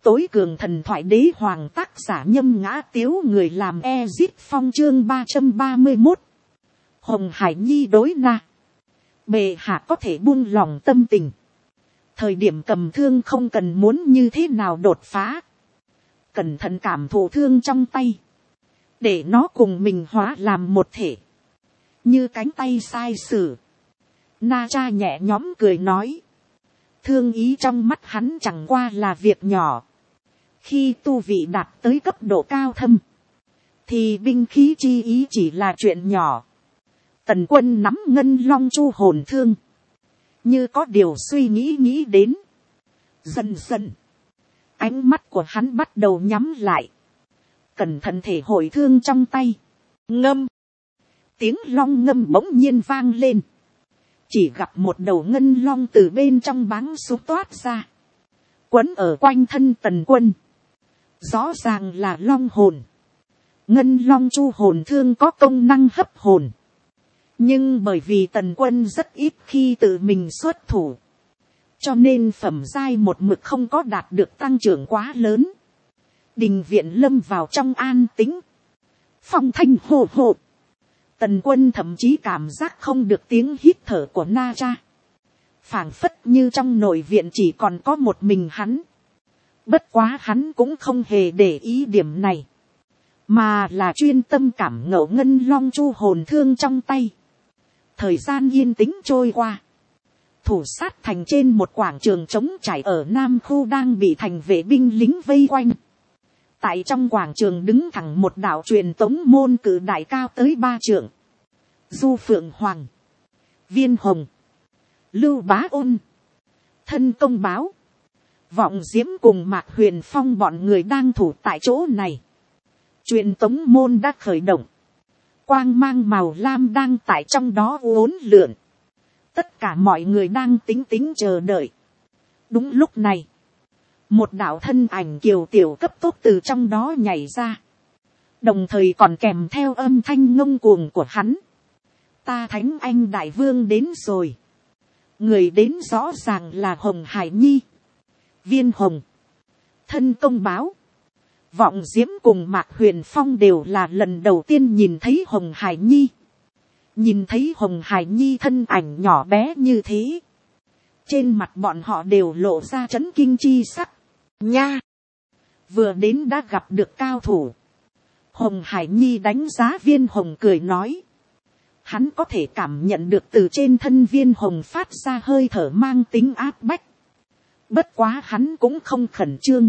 Tối cường thần thoại đế hoàng, tác giả Nhâm Ngã Tiếu, người làm Ezit Phong, chương 331. Hồng Hải Nhi đối Na. Bệ hạ có thể buông lòng tâm tình. Thời điểm cầm thương không cần muốn như thế nào đột phá. Cẩn thận cảm thụ thương trong tay. Để nó cùng mình hóa làm một thể. Như cánh tay sai sử. Na Cha nhẹ nhõm cười nói. Thương ý trong mắt hắn chẳng qua là việc nhỏ. Khi tu vị đạt tới cấp độ cao thâm. Thì binh khí chi ý chỉ là chuyện nhỏ. Tần Quân nắm ngân long chu hồn thương. Như có điều suy nghĩ đến. Dần dần. Ánh mắt của hắn bắt đầu nhắm lại. Cẩn thận thể hội thương trong tay. Ngâm. Tiếng long ngâm bỗng nhiên vang lên. Chỉ gặp một đầu ngân long từ bên trong báng súng toát ra. Quấn ở quanh thân Tần Quân. Rõ ràng là long hồn. Ngân long chu hồn thương có công năng hấp hồn. Nhưng bởi vì Tần Quân rất ít khi tự mình xuất thủ. Cho nên phẩm giai một mực không có đạt được tăng trưởng quá lớn. Đình viện lâm vào trong an tĩnh. Phong thanh hồ hồ. Tần Quân thậm chí cảm giác không được tiếng hít thở của Na Cha. Phảng phất như trong nội viện chỉ còn có một mình hắn. Bất quá hắn cũng không hề để ý điểm này. Mà là chuyên tâm cảm ngộ ngân long chu hồn thương trong tay. Thời gian yên tĩnh trôi qua. Thủ sát thành trên một quảng trường trống trải ở Nam Khu đang bị thành vệ binh lính vây quanh. Tại trong quảng trường đứng thẳng một đạo truyền tống môn cử đại cao tới 3 trượng. Du Phượng Hoàng, Viên Hồng, Lưu Bá Ôn, Thân Công Báo, Vọng Diễm cùng Mạc Huyền Phong bọn người đang thủ tại chỗ này. Truyền tống môn đã khởi động. Quang mang màu lam đang tại trong đó uốn lượn. Tất cả mọi người đang tính chờ đợi. Đúng lúc này. Một đạo thân ảnh kiều tiểu cấp tốc từ trong đó nhảy ra. Đồng thời còn kèm theo âm thanh ngông cuồng của hắn. Ta Thánh Anh Đại Vương đến rồi. Người đến rõ ràng là Hồng Hải Nhi, Viên Hồng, Thân Công Báo, Vọng Diễm cùng Mạc Huyền Phong đều là lần đầu tiên nhìn thấy Hồng Hải Nhi. Nhìn thấy Hồng Hải Nhi thân ảnh nhỏ bé như thế. Trên mặt bọn họ đều lộ ra chấn kinh chi sắc. Nha! Vừa đến đã gặp được cao thủ. Hồng Hải Nhi đánh giá Viên Hồng cười nói. Hắn có thể cảm nhận được từ trên thân Viên Hồng phát ra hơi thở mang tính áp bách. Bất quá hắn cũng không khẩn trương.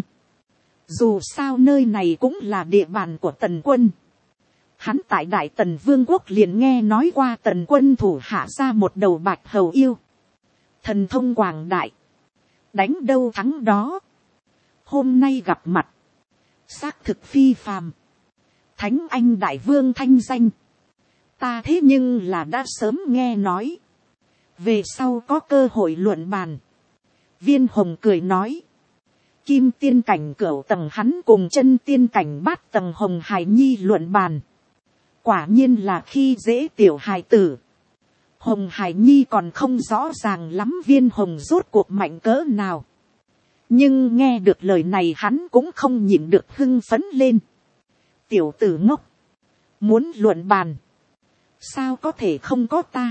Dù sao nơi này cũng là địa bàn của Tần Quân. Hắn tại Đại Tần Vương quốc liền nghe nói qua Tần Quân thủ hạ ra một đầu bạch hầu yêu. Thần thông quảng đại. Đánh đâu thắng đó. Hôm nay gặp mặt. Xác thực phi phàm. Thánh Anh Đại Vương thanh danh. Ta thế nhưng là đã sớm nghe nói. Về sau có cơ hội luận bàn. Viên Hồng cười nói. Kim tiên cảnh cửu tầng hắn cùng chân tiên cảnh bát tầng Hồng Hải Nhi luận bàn. Quả nhiên là khi dễ tiểu hài tử. Hồng Hải Nhi còn không rõ ràng lắm Viên Hồng rốt cuộc mạnh cỡ nào. Nhưng nghe được lời này hắn cũng không nhịn được hưng phấn lên. Tiểu tử ngốc. Muốn luận bàn. Sao có thể không có ta.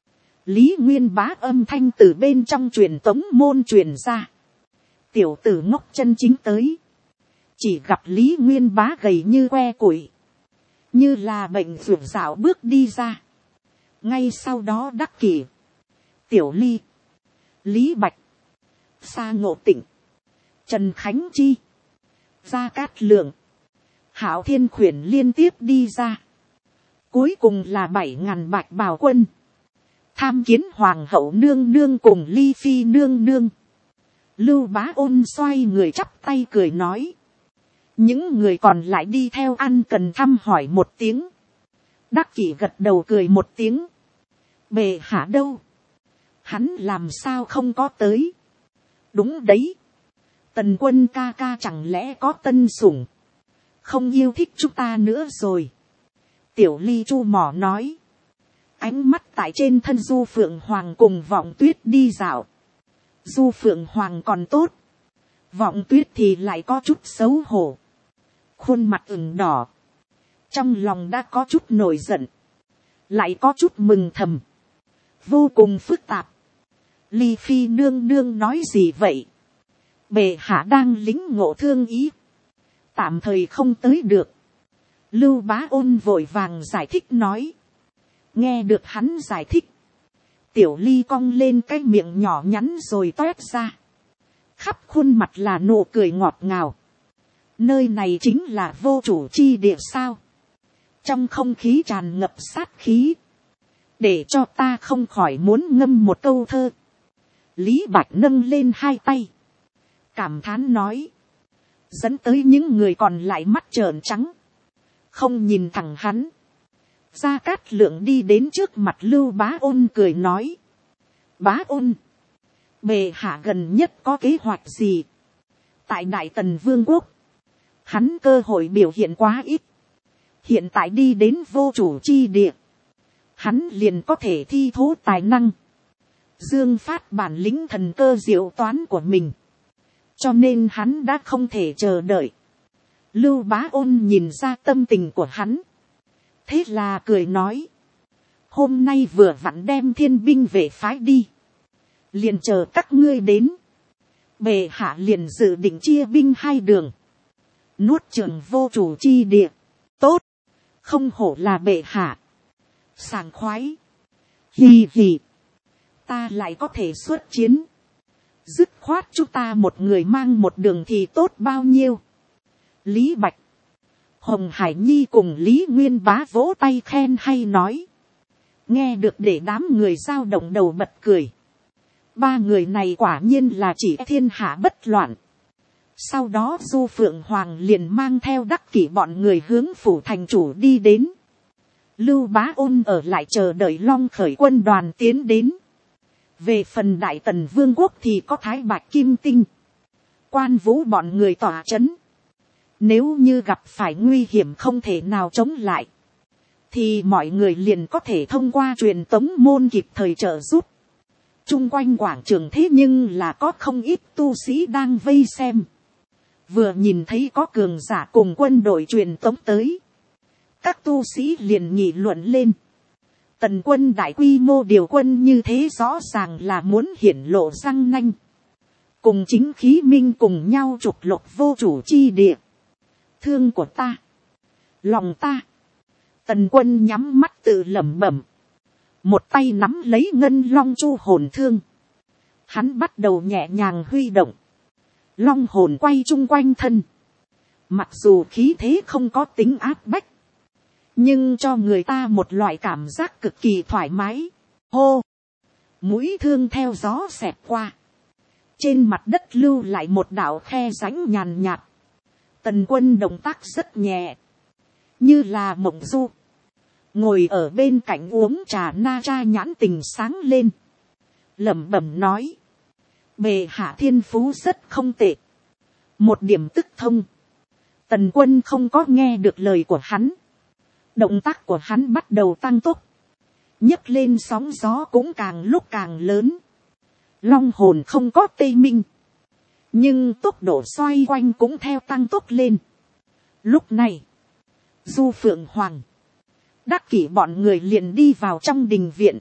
Lý Nguyên Bá âm thanh từ bên trong truyền tống môn truyền ra. Tiểu tử ngốc chân chính tới. Chỉ gặp Lý Nguyên Bá gầy như que củi. Như là bệnh ruột dạo bước đi ra. Ngay sau đó Đắc Kỷ, Tiểu Ly, Lý Bạch, Sa Ngộ Tịnh, Trần Khánh Chi, Gia Cát Lượng, Hạo Thiên Khuyển liên tiếp đi ra. Cuối cùng là 7.000 bạch bào quân. Tham Kiến Hoàng hậu nương nương cùng Ly Phi nương nương. Lưu Bá Ôn xoay người chắp tay cười nói. Những người còn lại đi theo ăn cần thăm hỏi một tiếng. Đắc Kỷ gật đầu cười một tiếng. Bệ hạ đâu? Hắn làm sao không có tới? Đúng đấy. Tần Quân ca ca chẳng lẽ có tân sủng? Không yêu thích chúng ta nữa rồi. Tiểu Ly chu mỏ nói. Ánh mắt tại trên thân Du Phượng Hoàng cùng Vọng Tuyết đi dạo. Du Phượng Hoàng còn tốt. Vọng Tuyết thì lại có chút xấu hổ, khuôn mặt ửng đỏ, trong lòng đã có chút nổi giận, lại có chút mừng thầm, vô cùng phức tạp. Ly Phi nương nương nói gì vậy? Bệ hạ đang lính ngộ thương ý, tạm thời không tới được. Lưu Bá Ôn vội vàng giải thích nói. Nghe được hắn giải thích, Tiểu Ly cong lên cái miệng nhỏ nhắn rồi toét ra, khắp khuôn mặt là nụ cười ngọt ngào. Nơi này chính là vô chủ chi địa sao? Trong không khí tràn ngập sát khí, để cho ta không khỏi muốn ngâm một câu thơ. Lý Bạch nâng lên hai tay, cảm thán nói, dẫn tới những người còn lại mắt trợn trắng, không nhìn thẳng hắn. Gia Cát Lượng đi đến trước mặt Lưu Bá Ôn cười nói, Bá Ôn, bệ hạ gần nhất có kế hoạch gì? Tại Đại Tần Vương quốc, hắn cơ hội biểu hiện quá ít, hiện tại đi đến vô chủ chi địa, hắn liền có thể thi thố tài năng, dương phát bản lĩnh thần cơ diệu toán của mình, cho nên hắn đã không thể chờ đợi. Lưu Bá Ôn nhìn ra tâm tình của hắn, thế là cười nói, hôm nay vừa vặn đem thiên binh về phái đi, liền chờ các ngươi đến. Bệ hạ liền dự định chia binh hai đường, nuốt chửng vô chủ chi địa. Tốt, không hổ là bệ hạ, sảng khoái. Hì hì, ta lại có thể xuất chiến, dứt khoát chúng ta một người mang một đường thì tốt bao nhiêu. Lý Bạch, Hồng Hải Nhi cùng Lý Nguyên Bá vỗ tay khen hay nói, nghe được để đám người dao động đầu bật cười. Ba người này quả nhiên là chỉ thiên hạ bất loạn. Sau đó Du Phượng Hoàng liền mang theo đắc kỷ bọn người hướng phủ thành chủ đi đến. Lưu Bá Ôn ở lại chờ đợi Long Khởi quân đoàn tiến đến. Về phần Đại Tần Vương quốc thì có Thái Bạch Kim Tinh, Quan Vũ bọn người tỏa chấn. Nếu như gặp phải nguy hiểm không thể nào chống lại, thì mọi người liền có thể thông qua truyền tống môn kịp thời trợ giúp. Trung quanh quảng trường thế nhưng là có không ít tu sĩ đang vây xem. Vừa nhìn thấy có cường giả cùng quân đội truyền tống tới, các tu sĩ liền nghị luận lên. Tần quân đại quy mô điều quân như thế rõ ràng là muốn hiển lộ răng nanh, cùng chính khí minh cùng nhau trục lục vô chủ chi địa. Thương của ta, lòng ta. Tần quân nhắm mắt tự lẩm bẩm, một tay nắm lấy ngân long chu hồn thương, hắn bắt đầu nhẹ nhàng huy động, long hồn quay chung quanh thân. Mặc dù khí thế không có tính áp bách, nhưng cho người ta một loại cảm giác cực kỳ thoải mái. Hô, mũi thương theo gió xẹt qua, trên mặt đất lưu lại một đạo khe rãnh nhàn nhạt. Tần quân động tác rất nhẹ, như là mộng du. Ngồi ở bên cạnh uống trà Na Tra nhãn tình sáng lên, lẩm bẩm nói, bệ hạ thiên phú rất không tệ, một điểm tức thông. Tần quân không có nghe được lời của hắn, động tác của hắn bắt đầu tăng tốc, nhấc lên sóng gió cũng càng lúc càng lớn. Long hồn không có tê minh, nhưng tốc độ xoay quanh cũng theo tăng tốc lên. Lúc này, Du Phượng Hoàng, đắc kỷ bọn người liền đi vào trong đình viện.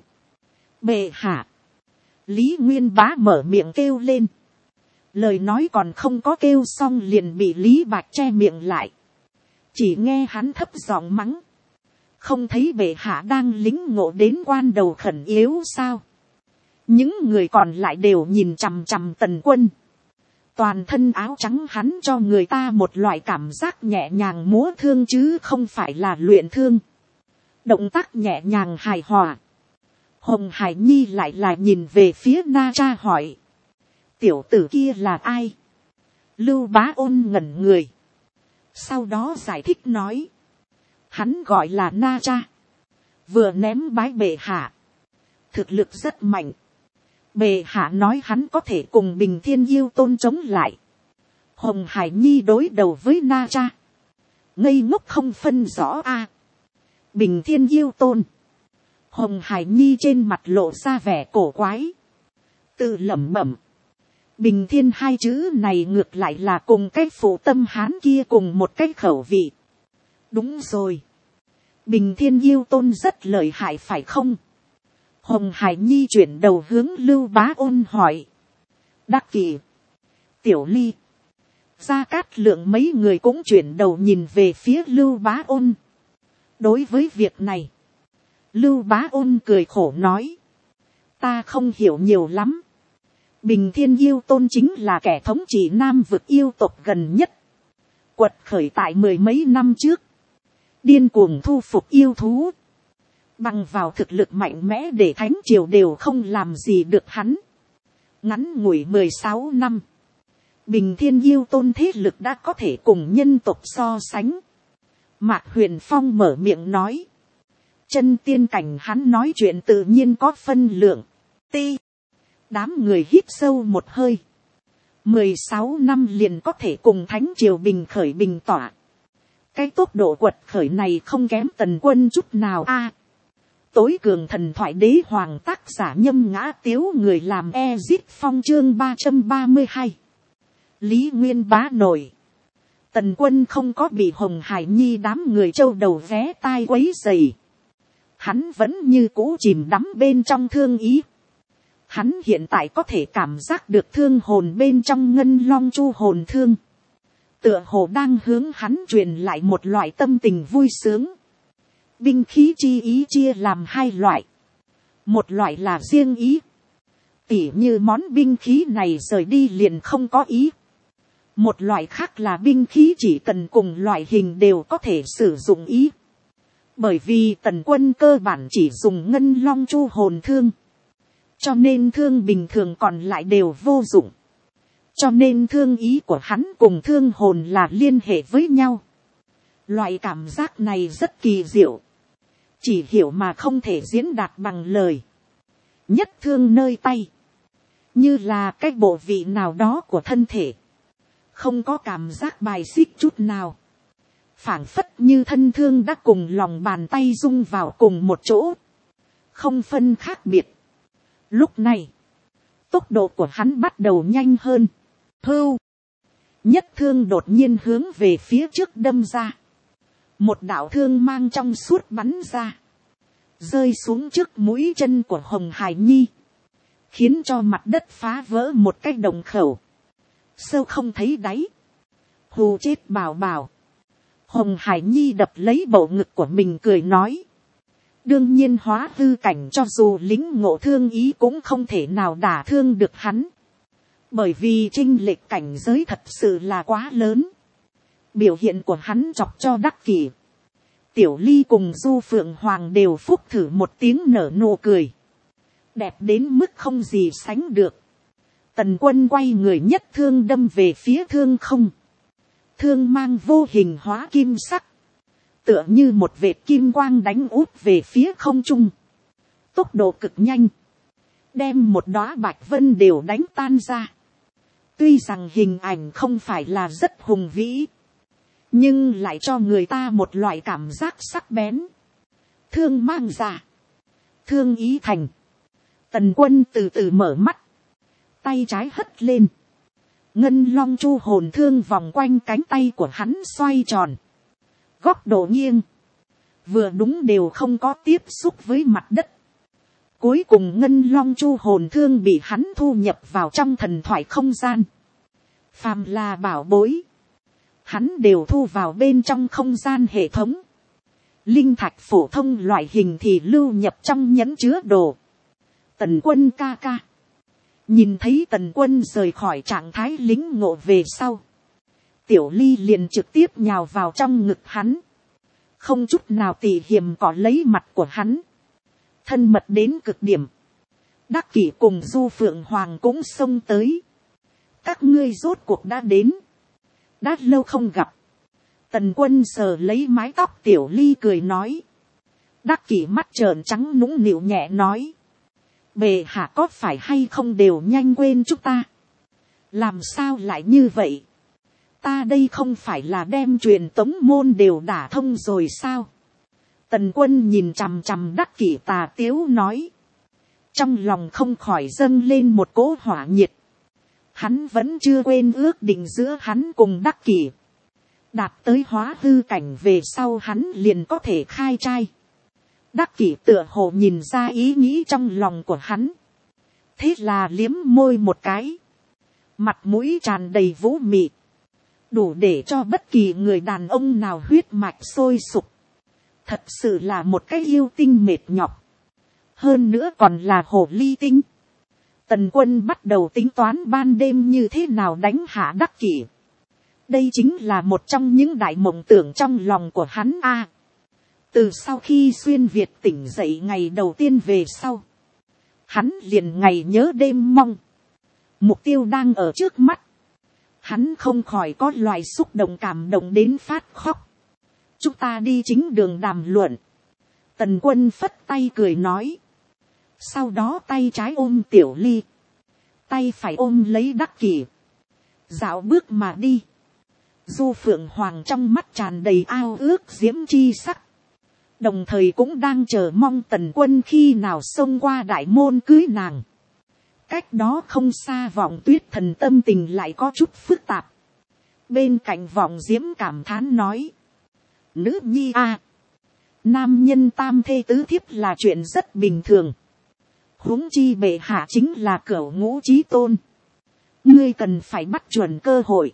Bệ hạ, Lý Nguyên Bá mở miệng kêu lên, lời nói còn không có kêu xong liền bị Lý Bạch che miệng lại. Chỉ nghe hắn thấp giọng mắng, không thấy bệ hạ đang lính ngộ đến quan đầu khẩn yếu sao? Những người còn lại đều nhìn chằm chằm Tần quân. Toàn thân áo trắng hắn cho người ta một loại cảm giác nhẹ nhàng múa thương chứ không phải là luyện thương. Động tác nhẹ nhàng hài hòa. Hồng Hải Nhi lại là nhìn về phía Na Tra hỏi, tiểu tử kia là ai? Lưu Bá Ôn ngẩn người, sau đó giải thích nói, hắn gọi là Na Tra, vừa ném bái bệ hạ, thực lực rất mạnh. Bệ hạ nói hắn có thể cùng Bình Thiên Yêu Tôn chống lại. Hồng Hải Nhi đối đầu với Na Tra, ngây ngốc không phân rõ a. Bình Thiên Yêu Tôn. Hồng Hải Nhi trên mặt lộ ra vẻ cổ quái, tự lẩm bẩm, Bình thiên hai chữ này ngược lại là cùng cái phụ tâm hán kia cùng một cái khẩu vị. Đúng rồi. Bình thiên yêu tôn rất lợi hại phải không? Hồng Hải Nhi chuyển đầu hướng Lưu Bá Ôn hỏi. Đắc Kỷ, Tiểu Ly, Gia Cát Lượng mấy người cũng chuyển đầu nhìn về phía Lưu Bá Ôn. Đối với việc này, Lưu Bá Ôn cười khổ nói. Ta không hiểu nhiều lắm. Bình thiên yêu tôn chính là kẻ thống trị Nam vực yêu tộc gần nhất. Quật khởi tại 10 mấy năm trước. Điên cuồng thu phục yêu thú. Bằng vào thực lực mạnh mẽ để thánh triều đều không làm gì được hắn. Ngắn ngủi 16 năm. Bình thiên yêu tôn thế lực đã có thể cùng nhân tộc so sánh. Mạc Huyền Phong mở miệng nói. Chân tiên cảnh hắn nói chuyện tự nhiên có phân lượng. Ti. Đám người hít sâu một hơi. 16 năm liền có thể cùng thánh triều bình khởi bình tỏa. Cái tốc độ quật khởi này không kém Tần Quân chút nào a. Tối cường thần thoại đế hoàng tác giả Nhâm Ngã Tiếu người làm Ezit Phong chương 332. Lý Nguyên Bá nổi. Tần Quân không có bị Hồng Hải Nhi đám người châu đầu vé tai quấy dày. Hắn vẫn như cũ chìm đắm bên trong thương ý. Hắn hiện tại có thể cảm giác được thương hồn bên trong ngân long chu hồn thương. Tựa hồ đang hướng hắn truyền lại một loại tâm tình vui sướng. Binh khí chi ý chia làm hai loại. Một loại là riêng ý. Tỉ như món binh khí này rời đi liền không có ý. Một loại khác là binh khí chỉ cần cùng loại hình đều có thể sử dụng ý. Bởi vì Tần Quân cơ bản chỉ dùng ngân long chu hồn thương. Cho nên thương bình thường còn lại đều vô dụng. Cho nên thương ý của hắn cùng thương hồn là liên hệ với nhau. Loại cảm giác này rất kỳ diệu. Chỉ hiểu mà không thể diễn đạt bằng lời. Nhất thương nơi tay. Như là cái bộ vị nào đó của thân thể. Không có cảm giác bài xích chút nào. Phảng phất như thân thương đã cùng lòng bàn tay dung vào cùng một chỗ. Không phân khác biệt. Lúc này, tốc độ của hắn bắt đầu nhanh hơn. Hưu. Nhất thương đột nhiên hướng về phía trước đâm ra. Một đạo thương mang trong suốt bắn ra. Rơi xuống trước mũi chân của Hồng Hải Nhi. Khiến cho mặt đất phá vỡ một cái đồng khẩu. Sâu không thấy đáy. Hù chết bảo bảo. Hồng Hải Nhi đập lấy bầu ngực của mình cười nói. Đương nhiên hóa hư cảnh cho dù lính ngộ thương ý cũng không thể nào đả thương được hắn. Bởi vì chênh lệch cảnh giới thật sự là quá lớn. Biểu hiện của hắn chọc cho Đắc Kỷ, Tiểu Ly cùng Du Phượng Hoàng đều phúc thử một tiếng nở nụ cười. Đẹp đến mức không gì sánh được. Tần Quân quay người nhất thương đâm về phía thương không. Thương mang vô hình hóa kim sắc. Tựa như một vệt kim quang đánh út về phía không trung. Tốc độ cực nhanh. Đem một đóa bạch vân đều đánh tan ra. Tuy rằng hình ảnh không phải là rất hùng vĩ. Nhưng lại cho người ta một loại cảm giác sắc bén. Thương mang ra. Thương ý thành. Tần Quân từ từ mở mắt. Tay trái hất lên. Ngân long chu hồn thương vòng quanh cánh tay của hắn xoay tròn. Góc độ nghiêng. Vừa đúng đều không có tiếp xúc với mặt đất. Cuối cùng ngân long chu hồn thương bị hắn thu nhập vào trong thần thoại không gian. Phàm là bảo bối. Hắn đều thu vào bên trong không gian hệ thống. Linh thạch phổ thông loại hình thì lưu nhập trong nhẫn chứa đồ. Tần Quân ca ca. Nhìn thấy Tần Quân rời khỏi trạng thái lính ngộ về sau. Tiểu Ly liền trực tiếp nhào vào trong ngực hắn. Không chút nào tỉ hiểm có lấy mặt của hắn. Thân mật đến cực điểm. Đắc Kỷ cùng Du Phượng Hoàng cũng xông tới. Các ngươi rốt cuộc đã đến. Đã lâu không gặp. Tần Quân sờ lấy mái tóc Tiểu Ly cười nói. Đắc Kỷ mắt trợn trắng nũng nịu nhẹ nói. Bệ hạ có phải hay không đều nhanh quên chúng ta. Làm sao lại như vậy. Ta đây không phải là đem truyền tống môn đều đả thông rồi sao. Tần Quân nhìn chằm chằm Đắc Kỷ tà tiếu nói. Trong lòng không khỏi dâng lên một cỗ hỏa nhiệt. Hắn vẫn chưa quên ước định giữa hắn cùng Đắc Kỷ. Đạt tới hóa hư cảnh về sau hắn liền có thể khai trai. Đắc Kỷ tựa hồ nhìn ra ý nghĩ trong lòng của hắn. Thế là liếm môi một cái. Mặt mũi tràn đầy vũ mị. Đủ để cho bất kỳ người đàn ông nào huyết mạch sôi sục. Thật sự là một cái yêu tinh mệt nhọc. Hơn nữa còn là hồ ly tinh. Tần Quân bắt đầu tính toán ban đêm như thế nào đánh hạ Đắc Kỷ. Đây chính là một trong những đại mộng tưởng trong lòng của hắn a. Từ sau khi xuyên Việt tỉnh dậy ngày đầu tiên về sau. Hắn liền ngày nhớ đêm mong. Mục tiêu đang ở trước mắt. Hắn không khỏi có loại xúc động cảm động đến phát khóc. Chúng ta đi chính đường đàm luận. Tần Quân phất tay cười nói. Sau đó tay trái ôm Tiểu Ly. Tay phải ôm lấy Đắc Kỷ. Dạo bước mà đi. Du Phượng Hoàng trong mắt tràn đầy ao ước diễm chi sắc. Đồng thời cũng đang chờ mong Tần Quân khi nào xông qua đại môn cưới nàng. Cách đó không xa Vọng Tuyết Thần tâm tình lại có chút phức tạp. Bên cạnh Vọng Diễm cảm thán nói. Nữ nhi a, nam nhân tam thê tứ thiếp là chuyện rất bình thường. Huống chi bệ hạ chính là cửu ngũ chí tôn. Ngươi cần phải bắt chuẩn cơ hội.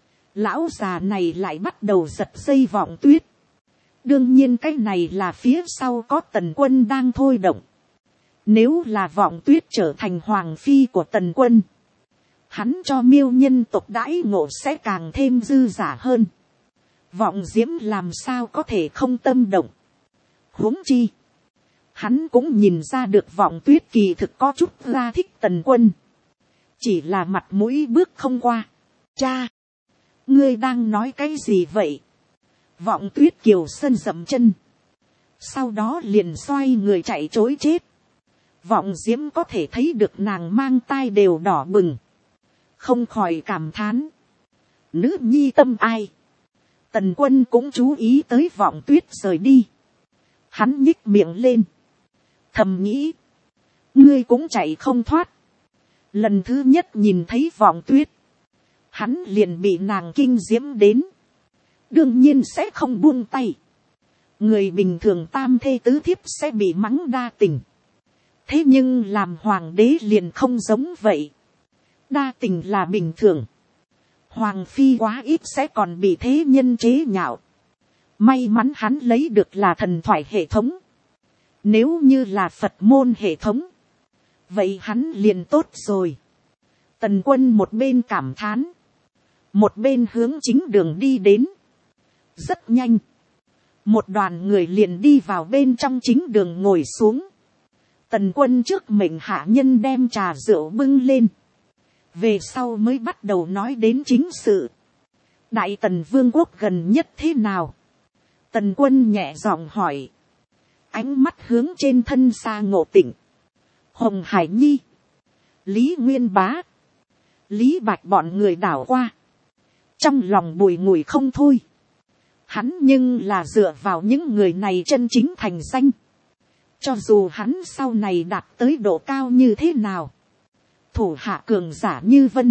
Lão già này lại bắt đầu giật dây Vọng Tuyết. Đương nhiên cái này là phía sau có Tần Quân đang thôi động. Nếu là Vọng Tuyết trở thành hoàng phi của Tần Quân. Hắn cho Miêu nhân tộc đãi ngộ sẽ càng thêm dư giả hơn. Vọng Diễm làm sao có thể không tâm động. Huống chi. Hắn cũng nhìn ra được Vọng Tuyết kỳ thực có chút ra thích Tần Quân. Chỉ là mặt mũi bước không qua. Cha! Ngươi đang nói cái gì vậy? Vọng Tuyết Kiều Sơn dậm chân. Sau đó liền xoay người chạy trối chết. Vọng Diễm có thể thấy được nàng mang tai đều đỏ bừng. Không khỏi cảm thán. Nữ nhi tâm ai? Tần Quân cũng chú ý tới Vọng Tuyết rời đi. Hắn nhích miệng lên. Thầm nghĩ. Ngươi cũng chạy không thoát. Lần thứ nhất nhìn thấy Vọng Tuyết. Hắn liền bị nàng kinh diễm đến. Đương nhiên sẽ không buông tay. Người bình thường tam thê tứ thiếp sẽ bị mắng đa tình. Thế nhưng làm hoàng đế liền không giống vậy. Đa tình là bình thường. Hoàng phi quá ít sẽ còn bị thế nhân chế nhạo. May mắn hắn lấy được là thần thoại hệ thống. Nếu như là Phật môn hệ thống. Vậy hắn liền tốt rồi. Tần Quân một bên cảm thán. Một bên hướng chính đường đi đến. Rất nhanh. Một đoàn người liền đi vào bên trong chính đường ngồi xuống. Tần Quân trước mệnh hạ nhân đem trà rượu bưng lên. Về sau mới bắt đầu nói đến chính sự. Đại Tần Vương quốc gần nhất thế nào? Tần Quân nhẹ giọng hỏi. Ánh mắt hướng trên thân xa Ngộ Tịnh. Hồng Hải Nhi. Lý Nguyên Bá. Lý Bạch bọn người đảo qua. Trong lòng bùi ngùi không thôi. Hắn nhưng là dựa vào những người này chân chính thành danh. Cho dù hắn sau này đạt tới độ cao như thế nào. Thủ hạ cường giả như Vân.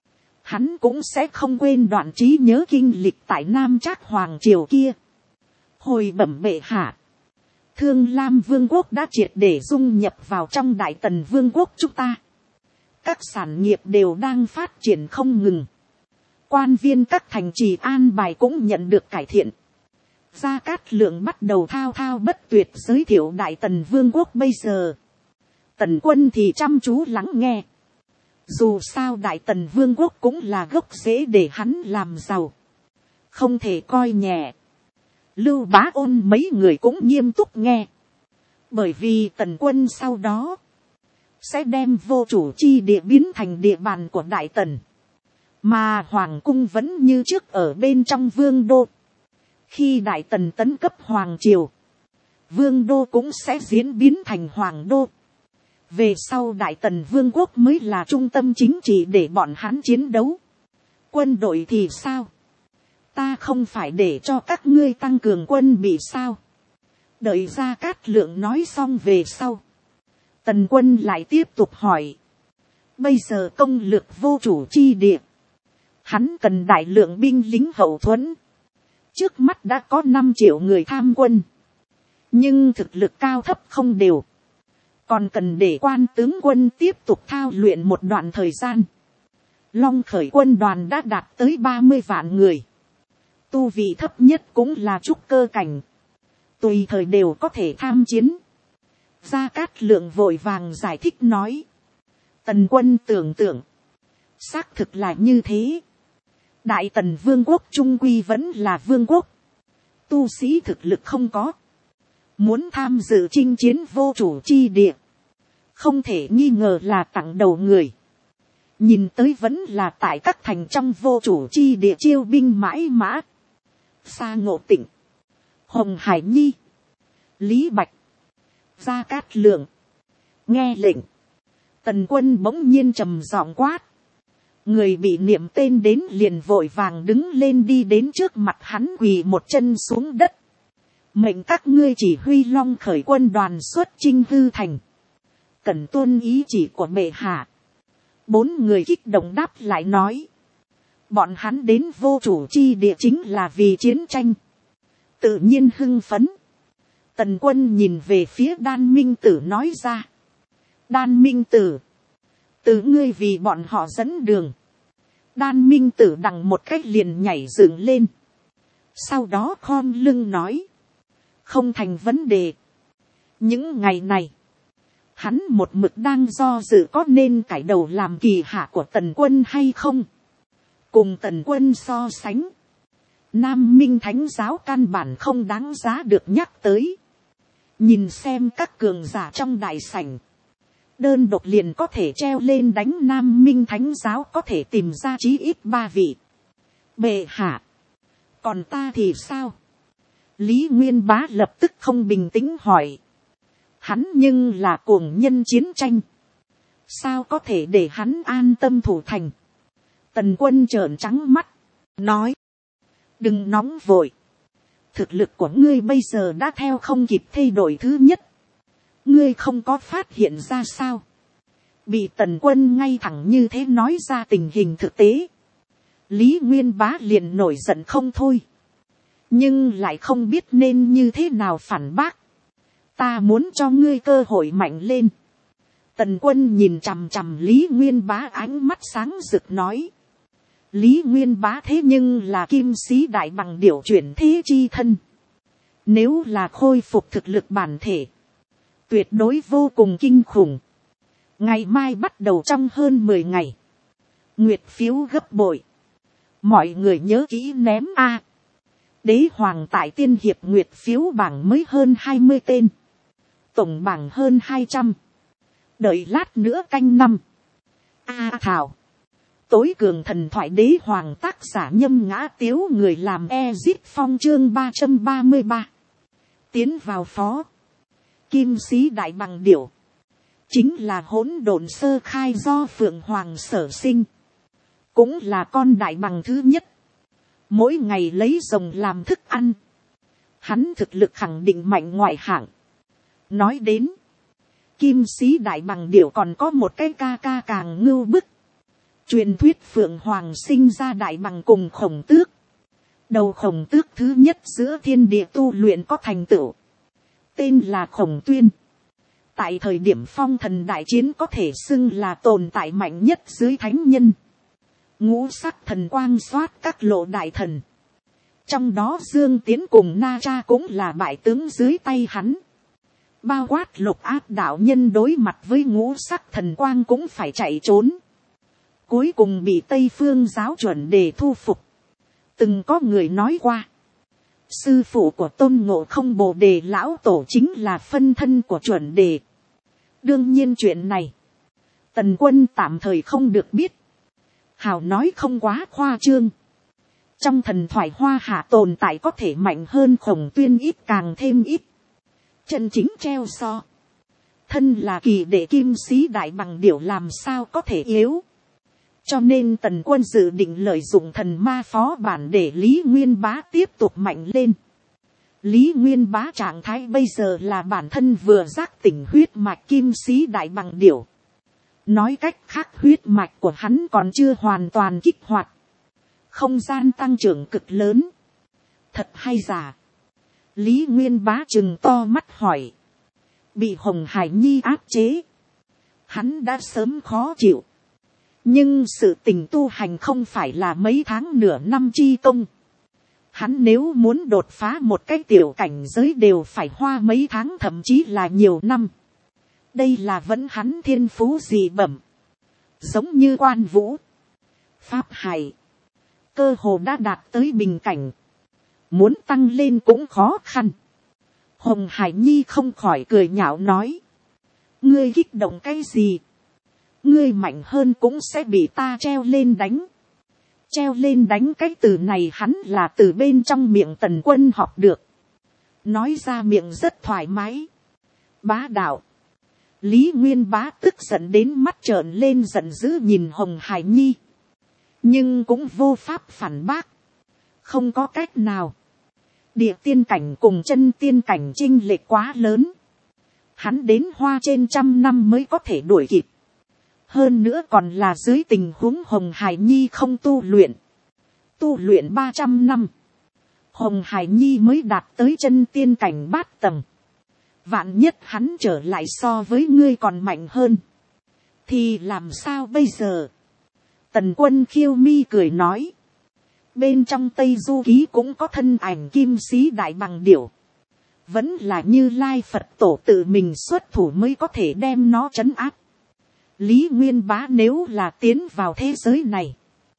Hắn cũng sẽ không quên đoạn trí nhớ kinh lịch tại Nam Trác Hoàng Triều kia. Hồi bẩm bệ hạ. Thương Lam Vương quốc đã triệt để dung nhập vào trong Đại Tần Vương quốc chúng ta. Các sản nghiệp đều đang phát triển không ngừng. Quan viên các thành trì an bài cũng nhận được cải thiện. Gia Cát Lượng bắt đầu thao thao bất tuyệt giới thiệu Đại Tần Vương quốc bây giờ. Tần Quân thì chăm chú lắng nghe. Dù sao Đại Tần Vương quốc cũng là gốc rễ để hắn làm giàu. Không thể coi nhẹ. Lưu Bá Ôn mấy người cũng nghiêm túc nghe. Bởi vì Tần Quân sau đó sẽ đem vô chủ chi địa biến thành địa bàn của Đại Tần. Mà Hoàng cung vẫn như trước ở bên trong Vương đô. Khi Đại Tần tấn cấp Hoàng triều, Vương đô cũng sẽ diễn biến thành Hoàng đô. Về sau Đại Tần Vương quốc mới là trung tâm chính trị để bọn hắn chiến đấu. Quân đội thì sao? Ta không phải để cho các ngươi tăng cường quân bị sao? Đợi Gia Cát Lượng nói xong về sau. Tần Quân lại tiếp tục hỏi. Bây giờ công lược vô chủ chi địa. Hắn cần đại lượng binh lính hậu thuẫn. Trước mắt đã có 5 triệu người tham quân. Nhưng thực lực cao thấp không đều. Còn cần để quan tướng quân tiếp tục thao luyện một đoạn thời gian. Long khởi quân đoàn đã đạt tới 30 vạn người. Tu vị thấp nhất cũng là trúc cơ cảnh. Tùy thời đều có thể tham chiến. Gia Cát Lượng vội vàng giải thích nói. Tần quân tưởng tượng. Xác thực là như thế. Đại Tần vương quốc trung quy vẫn là vương quốc. Tu sĩ thực lực không có. Muốn tham dự chinh chiến vô chủ chi địa. Không thể nghi ngờ là tặng đầu người. Nhìn tới vẫn là tại các thành trong vô chủ chi địa chiêu binh mãi mã. Sa Ngộ Tịnh, Hồng Hải Nhi, Lý Bạch, Gia Cát Lượng. Nghe lệnh. Tần quân bỗng nhiên trầm giọng quát. Người bị niệm tên đến liền vội vàng đứng lên đi đến trước mặt hắn quỳ một chân xuống đất. Mệnh các ngươi chỉ huy Long khởi quân đoàn xuất chinh hư thành. Cần tuân ý chỉ của bệ hạ. 4 người kích động đáp lại nói. Bọn hắn đến vô chủ chi địa chính là vì chiến tranh. Tự nhiên hưng phấn. Tần quân nhìn về phía Đan Minh Tử nói ra. Đan Minh Tử. Từ ngươi vì bọn họ dẫn đường. Đan Minh Tử đằng một cách liền nhảy dựng lên. Sau đó khom lưng nói. Không thành vấn đề. Những ngày này. Hắn một mực đang do dự có nên cải đầu làm kỳ hạ của tần quân hay không. Cùng tần quân so sánh. Nam Minh Thánh giáo căn bản không đáng giá được nhắc tới. Nhìn xem các cường giả trong đại sảnh. Đơn độc liền có thể treo lên đánh Nam Minh Thánh giáo có thể tìm ra chí ít 3 vị. Bệ hạ. Còn ta thì sao? Lý Nguyên Bá lập tức không bình tĩnh hỏi. Hắn nhưng là cuồng nhân chiến tranh. Sao có thể để hắn an tâm thủ thành? Tần quân trợn trắng mắt. Nói. Đừng nóng vội. Thực lực của ngươi bây giờ đã theo không kịp thay đổi thứ nhất. Ngươi không có phát hiện ra sao. Bị tần quân ngay thẳng như thế nói ra tình hình thực tế. Lý Nguyên Bá liền nổi giận không thôi. Nhưng lại không biết nên như thế nào phản bác. Ta muốn cho ngươi cơ hội mạnh lên. Tần quân nhìn chằm chằm Lý Nguyên Bá ánh mắt sáng rực nói. Lý Nguyên Bá thế nhưng là kim sĩ đại bằng điểu chuyển thế chi thân. Nếu là khôi phục thực lực bản thể. Tuyệt đối vô cùng kinh khủng. Ngày mai bắt đầu trong hơn 10 ngày. Nguyệt phiếu gấp bội. Mọi người nhớ kỹ ném A. Đế hoàng tại tiên hiệp nguyệt phiếu bảng mới hơn 20 tên. Tổng bảng hơn 200. Đợi lát nữa canh 5. Thảo. Tối cường thần thoại đế hoàng tác giả Nhâm Ngã Tiếu người làm Ezip Phong chương 333. Tiến vào phó. Kim sĩ đại bằng điểu. Chính là hỗn độn sơ khai do Phượng Hoàng sở sinh. Cũng là con đại bằng thứ nhất. Mỗi ngày lấy rồng làm thức ăn. Hắn thực lực khẳng định mạnh ngoại hạng. Nói đến. Kim sĩ đại bằng điểu còn có một cái ca ca càng ngưu bức. Truyền thuyết Phượng Hoàng sinh ra đại bằng cùng Khổng Tước. Đầu Khổng Tước thứ nhất giữa thiên địa tu luyện có thành tựu. Tên là Khổng Tuyên. Tại thời điểm phong thần đại chiến có thể xưng là tồn tại mạnh nhất dưới thánh nhân. Ngũ sắc thần quang xoát các lộ đại thần. Trong đó Dương Tiến cùng Na Cha cũng là bại tướng dưới tay hắn. Bao quát Lục Áp đạo nhân đối mặt với ngũ sắc thần quang cũng phải chạy trốn. Cuối cùng bị Tây Phương giáo chuẩn đề thu phục. Từng có người nói qua. Sư phụ của Tôn Ngộ Không Bồ Đề lão tổ chính là phân thân của chuẩn đề. Đương nhiên chuyện này. Tần quân tạm thời không được biết. Hào nói không quá khoa trương. Trong thần thoại Hoa Hạ tồn tại có thể mạnh hơn Khổng Tuyên ít càng thêm ít. Chân chính treo so. Thân là kỳ đệ kim sĩ đại bằng điểu làm sao có thể yếu. Cho nên tần quân dự định lợi dụng thần ma phó bản để Lý Nguyên Bá tiếp tục mạnh lên. Lý Nguyên Bá trạng thái bây giờ là bản thân vừa giác tỉnh huyết mạch kim sĩ đại bằng điểu. Nói cách khác huyết mạch của hắn còn chưa hoàn toàn kích hoạt. Không gian tăng trưởng cực lớn. Thật hay giả? Lý Nguyên Bá trừng to mắt hỏi. Bị Hồng Hải Nhi áp chế. Hắn đã sớm khó chịu. Nhưng sự tình tu hành không phải là mấy tháng nửa năm chi công. Hắn nếu muốn đột phá một cái tiểu cảnh giới đều phải hoa mấy tháng thậm chí là nhiều năm. Đây là vẫn hắn thiên phú dị bẩm. Giống như Quan Vũ, Pháp Hải. Cơ hồ đã đạt tới bình cảnh. Muốn tăng lên cũng khó khăn. Hồng Hải Nhi không khỏi cười nhạo nói. Ngươi kích động cái gì? Ngươi mạnh hơn cũng sẽ bị ta treo lên đánh. Treo lên đánh cái từ này hắn là từ bên trong miệng Tần Quân học được. Nói ra miệng rất thoải mái. Bá đạo. Lý Nguyên Bá tức giận đến mắt trợn lên giận dữ nhìn Hồng Hải Nhi. Nhưng cũng vô pháp phản bác. Không có cách nào. Địa tiên cảnh cùng chân tiên cảnh chênh lệch quá lớn. Hắn đến hoa trên 100 năm mới có thể đuổi kịp. Hơn nữa còn là dưới tình huống Hồng Hải Nhi không tu luyện. Tu luyện 300 năm. Hồng Hải Nhi mới đạt tới chân tiên cảnh bát tầng. Vạn nhất hắn trở lại so với ngươi còn mạnh hơn. Thì làm sao bây giờ? Tần Quân khiêu mi cười nói. Bên trong Tây Du Ký cũng có thân ảnh kim sĩ đại bằng điểu. Vẫn là Như Lai Phật tổ tự mình xuất thủ mới có thể đem nó trấn áp. Lý Nguyên Bá nếu là tiến vào thế giới này.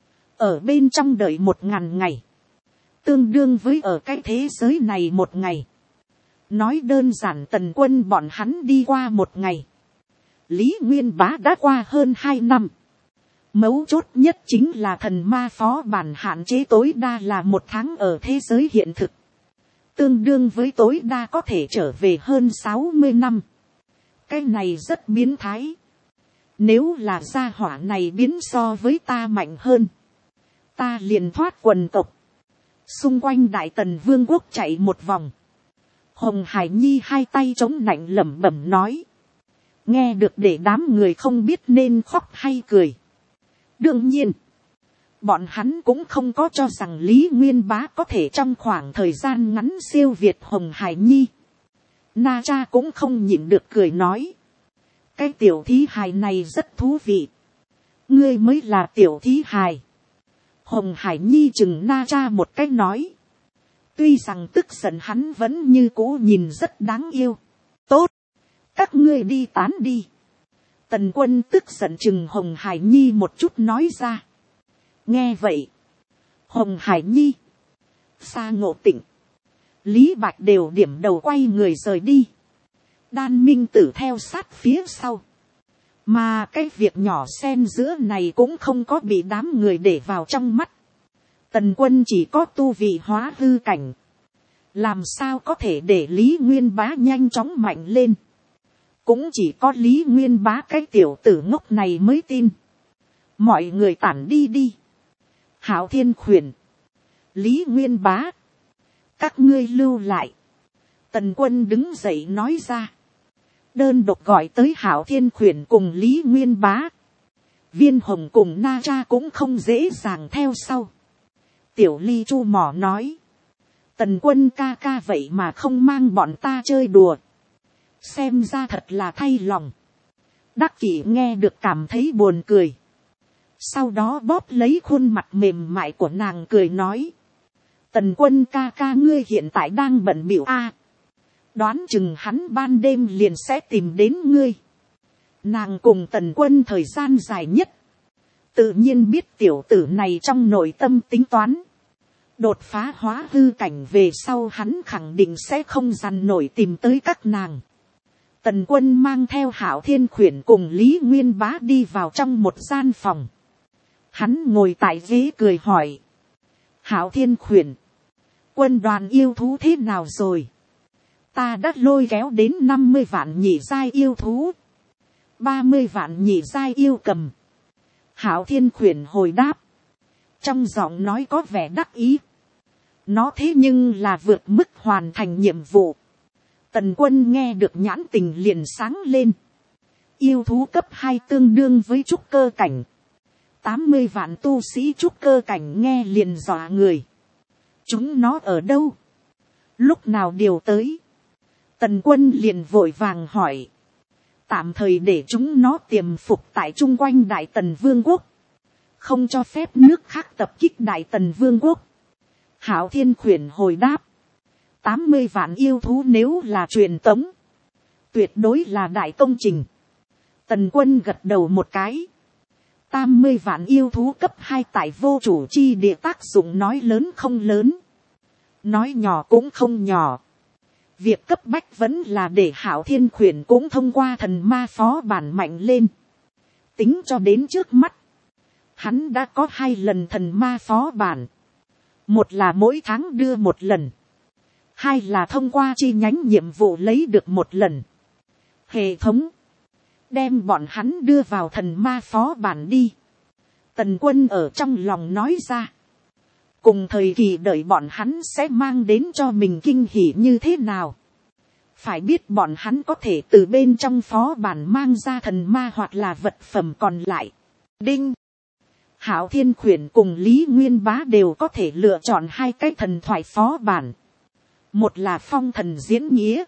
Ở bên trong đợi 1000 ngày. Tương đương với ở cái thế giới này 1 ngày. Nói đơn giản Tần Quân bọn hắn đi qua 1 ngày. Lý Nguyên Bá đã qua hơn 2 năm. Mấu chốt nhất chính là thần ma phó bản hạn chế tối đa là 1 tháng ở thế giới hiện thực. Tương đương với tối đa có thể trở về hơn 60 năm. Cái này rất biến thái. Nếu là gia hỏa này biến so với ta mạnh hơn. Ta liền thoát quần tộc. Xung quanh Đại Tần Vương quốc chạy một vòng. Hồng Hải Nhi hai tay chống nạnh lẩm bẩm nói. Nghe được để đám người không biết nên khóc hay cười. Đương nhiên. Bọn hắn cũng không có cho rằng Lý Nguyên Bá có thể trong khoảng thời gian ngắn siêu việt Hồng Hải Nhi. Na Cha cũng không nhịn được cười nói. Cái tiểu thí hài này rất thú vị. Ngươi mới là tiểu thí hài. Hồng Hải Nhi chừng Na Cha một cái nói. Tuy rằng tức giận hắn vẫn như cũ nhìn rất đáng yêu. Tốt. Các ngươi đi tán đi. Tần Quân tức giận chừng Hồng Hải Nhi một chút nói ra. Nghe vậy. Hồng Hải Nhi. Sa Ngộ Tịnh. Lý Bạch đều điểm đầu quay người rời đi. Đan Minh Tử theo sát phía sau. Mà cái việc nhỏ xen giữa này cũng không có bị đám người để vào trong mắt. Tần Quân chỉ có tu vị hóa hư cảnh. Làm sao có thể để Lý Nguyên Bá nhanh chóng mạnh lên. Cũng chỉ có Lý Nguyên Bá cái tiểu tử ngốc này mới tin. Mọi người tản đi đi. Hạo Thiên khuyển. Lý Nguyên Bá. Các ngươi lưu lại. Tần Quân đứng dậy nói ra. Đơn độc gọi tới Hạo Thiên khuyển cùng Lý Nguyên Bá. Viên Hồng cùng Na Cha cũng không dễ dàng theo sau. Tiểu Ly chu mỏ nói. Tần Quân ca ca vậy mà không mang bọn ta chơi đùa. Xem ra thật là thay lòng. Đắc Kỷ nghe được cảm thấy buồn cười. Sau đó bóp lấy khuôn mặt mềm mại của nàng cười nói. Tần Quân ca ca ngươi hiện tại đang bận bịu a. Đoán chừng hắn ban đêm liền sẽ tìm đến ngươi. Nàng cùng Tần Quân thời gian dài nhất. Tự nhiên biết tiểu tử này trong nội tâm tính toán. Đột phá hóa hư cảnh về sau hắn khẳng định sẽ không dằn nổi tìm tới các nàng. Tần Quân mang theo Hạo Thiên khuyển cùng Lý Nguyên Bá đi vào trong một gian phòng. Hắn ngồi tại ghế cười hỏi. Hạo Thiên khuyển. Quân đoàn yêu thú thế nào rồi? Ta đã lôi kéo đến 50 vạn nhị giai yêu thú. 30 vạn nhị giai yêu cầm. Hạo Thiên khuyển hồi đáp. Trong giọng nói có vẻ đắc ý. Nó thế nhưng là vượt mức hoàn thành nhiệm vụ. Tần Quân nghe được nhãn tình liền sáng lên. Yêu thú cấp 2 tương đương với trúc cơ cảnh. 80 vạn tu sĩ trúc cơ cảnh nghe liền dọa người. Chúng nó ở đâu? Lúc nào điều tới? Tần Quân liền vội vàng hỏi. Tạm thời để chúng nó tiềm phục tại chung quanh Đại Tần Vương quốc. Không cho phép nước khác tập kích Đại Tần Vương quốc. Hạo Thiên Khuyển hồi đáp. 80 vạn yêu thú nếu là truyền tống. Tuyệt đối là đại công trình. Tần Quân gật đầu một cái. 80 vạn yêu thú cấp 2 tại vô chủ chi địa tác dụng nói lớn không lớn. Nói nhỏ cũng không nhỏ. Việc cấp bách vẫn là để Hạo Thiên Khuyển cũng thông qua thần ma phó bản mạnh lên. Tính cho đến trước mắt. Hắn đã có 2 lần thần ma phó bản. Một là mỗi tháng đưa một lần. 2 là thông qua chi nhánh nhiệm vụ lấy được một lần. Hệ thống. Đem bọn hắn đưa vào thần ma phó bản đi. Tần Quân ở trong lòng nói ra. Cùng thời kỳ đợi bọn hắn sẽ mang đến cho mình kinh hỉ như thế nào. Phải biết bọn hắn có thể từ bên trong phó bản mang ra thần ma hoặc là vật phẩm còn lại. Đinh. Hạo Thiên Khuyển cùng Lý Nguyên Bá đều có thể lựa chọn 2 cái thần thoại phó bản. Một là Phong Thần Diễn Nghĩa.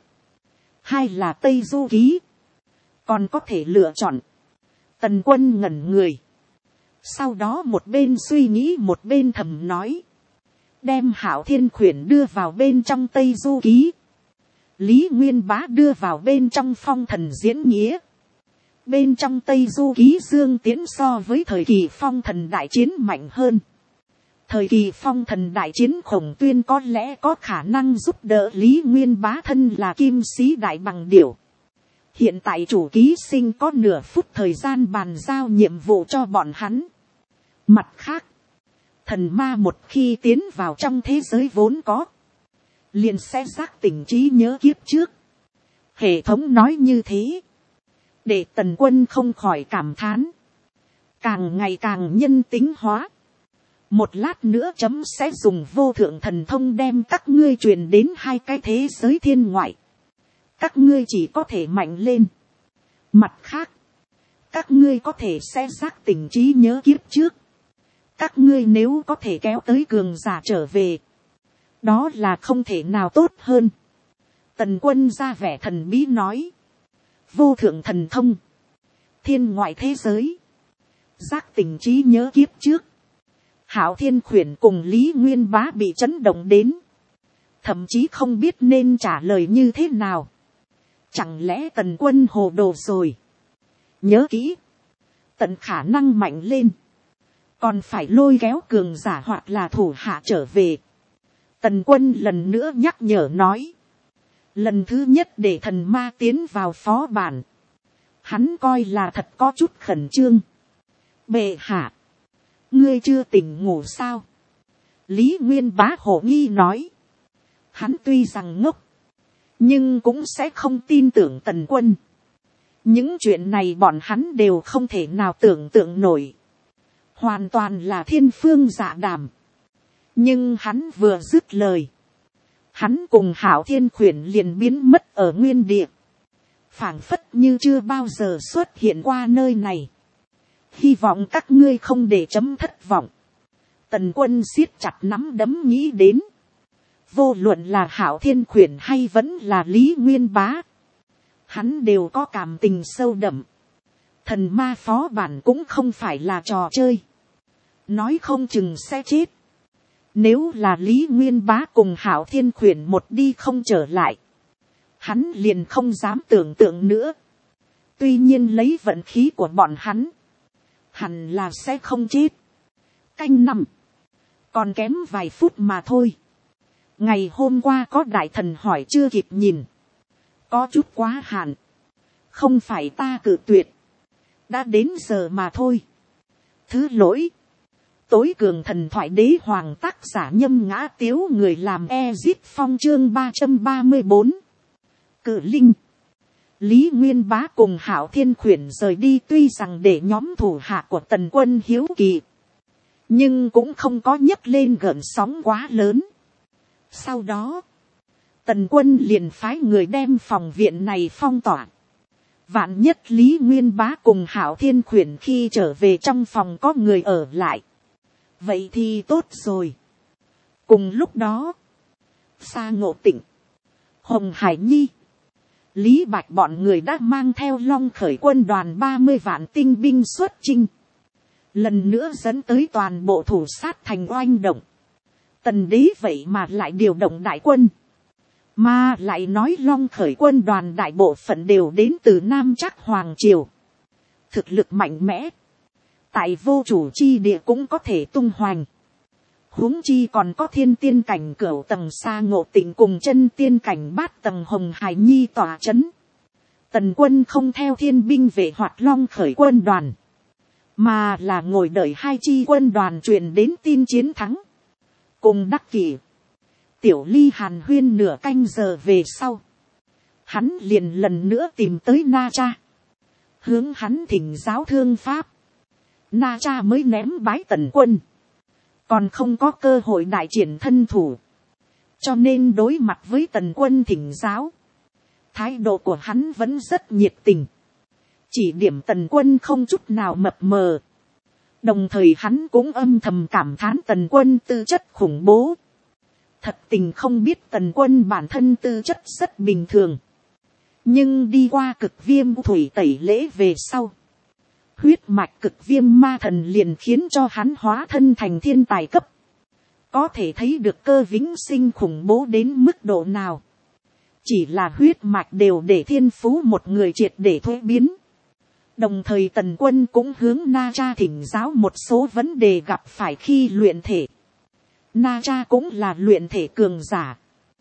2 là Tây Du Ký. Còn có thể lựa chọn. Tần Quân ngẩn người. Sau đó một bên suy nghĩ một bên thầm nói. Đem Hạo Thiên Khuyển đưa vào bên trong Tây Du Ký. Lý Nguyên Bá đưa vào bên trong Phong Thần Diễn Nghĩa. Bên trong Tây Du Ký Dương Tiễn so với thời kỳ Phong Thần Đại Chiến mạnh hơn. Thời kỳ Phong Thần Đại Chiến Khổng Tuyên có lẽ có khả năng giúp đỡ Lý Nguyên Bá thân là kim sĩ đại bằng điểu. Hiện tại chủ ký sinh có nửa phút thời gian bàn giao nhiệm vụ cho bọn hắn. Mặt khác, thần ma một khi tiến vào trong thế giới vốn có, liền sẽ giác tỉnh trí nhớ kiếp trước. Hệ thống nói như thế, để Tần Quân không khỏi cảm thán. Càng ngày càng nhân tính hóa. Một lát nữa chấm sẽ dùng vô thượng thần thông đem các ngươi truyền đến 2 cái thế giới thiên ngoại. Các ngươi chỉ có thể mạnh lên. Mặt khác, các ngươi có thể sẽ giác tỉnh trí nhớ kiếp trước. Các ngươi nếu có thể kéo tới cường giả trở về, đó là không thể nào tốt hơn. Tần Quân ra vẻ thần bí nói. Vô thượng thần thông. Thiên ngoại thế giới. Giác tỉnh trí nhớ kiếp trước. Hạo Thiên Khuyển cùng Lý Nguyên Bá bị chấn động đến. Thậm chí không biết nên trả lời như thế nào. Chẳng lẽ Tần Quân hồ đồ rồi. Nhớ kỹ. Tận khả năng mạnh lên. Còn phải lôi kéo cường giả hoặc là thủ hạ trở về. Tần Quân lần nữa nhắc nhở nói. Lần thứ nhất để thần ma tiến vào phó bản. Hắn coi là thật có chút khẩn trương. Bệ hạ. Ngươi chưa tỉnh ngủ sao? Lý Nguyên Bá hổ nghi nói. Hắn tuy rằng ngốc. Nhưng cũng sẽ không tin tưởng Tần Quân. Những chuyện này bọn hắn đều không thể nào tưởng tượng nổi. Hoàn toàn là thiên phương dạ đàm. Nhưng hắn vừa dứt lời. Hắn cùng Hạo Thiên Khuyển liền biến mất ở nguyên địa. Phảng phất như chưa bao giờ xuất hiện qua nơi này. Hy vọng các ngươi không để chấm thất vọng. Tần Quân siết chặt nắm đấm nghĩ đến. Vô luận là Hạo Thiên Khuyển hay vẫn là Lý Nguyên Bá. Hắn đều có cảm tình sâu đậm. Thần ma phó bản cũng không phải là trò chơi. Nói không chừng sẽ chết. Nếu là Lý Nguyên Bá cùng Hạo Thiên Khuyển một đi không trở lại. Hắn liền không dám tưởng tượng nữa. Tuy nhiên lấy vận khí của bọn hắn. Hẳn là sẽ không chết. Canh 5. Còn kém vài phút mà thôi. Ngày hôm qua có đại thần hỏi chưa kịp nhìn. Có chút quá hạn. Không phải ta cự tuyệt. Đã đến giờ mà thôi. Thứ lỗi. Tối cường thần thoại đế hoàng tác giả Nhâm Ngã Tiếu người làm Ezit Phong chương 334. Cự linh. Lý Nguyên Bá cùng Hạo Thiên Khuyển rời đi tuy rằng để nhóm thủ hạ của Tần Quân hiếu kỳ. Nhưng cũng không có nhấc lên gợn sóng quá lớn. Sau đó, Tần Quân liền phái người đem phòng viện này phong tỏa. Vạn nhất Lý Nguyên Bá cùng Hảo Thiên Khuyển khi trở về trong phòng có người ở lại. Vậy thì tốt rồi. Cùng lúc đó, Sa Ngộ Tịnh, Hồng Hải Nhi, Lý Bạch bọn người đã mang theo Long Khởi quân đoàn 30 vạn tinh binh xuất chinh. Lần nữa dẫn tới toàn bộ thủ sát thành oanh động. Tần đế vậy mà lại điều động đại quân. Mà lại nói Long Khởi quân đoàn đại bộ phận đều đến từ Nam Trắc Hoàng Triều. Thực lực mạnh mẽ. Tại vô chủ chi địa cũng có thể tung hoành. Huống chi còn có thiên tiên cảnh cửu tầng Sa Ngộ Tịnh cùng chân tiên cảnh bát tầng Hồng Hải Nhi tỏa chấn. Tần quân không theo thiên binh vệ hoạt Long Khởi quân đoàn. Mà là ngồi đợi hai chi quân đoàn truyền đến tin chiến thắng. Cùng Đắc Kỷ, Tiểu Ly hàn huyên nửa canh giờ về sau. Hắn liền lần nữa tìm tới Na Cha. Hướng hắn thỉnh giáo thương pháp. Na Cha mới ném bái tần quân. Còn không có cơ hội đại triển thân thủ. Cho nên đối mặt với tần quân thỉnh giáo. Thái độ của hắn vẫn rất nhiệt tình. Chỉ điểm tần quân không chút nào mập mờ. Đồng thời hắn cũng âm thầm cảm thán tần quân tư chất khủng bố. Thật tình không biết tần quân bản thân tư chất rất bình thường. Nhưng đi qua cực viêm thủy tẩy lễ về sau. Huyết mạch cực viêm ma thần liền khiến cho hắn hóa thân thành thiên tài cấp. Có thể thấy được cơ vĩnh sinh khủng bố đến mức độ nào. Chỉ là huyết mạch đều để thiên phú một người triệt để thuế biến. Đồng thời tần quân cũng hướng Na Cha thỉnh giáo một số vấn đề gặp phải khi luyện thể. Na Cha cũng là luyện thể cường giả.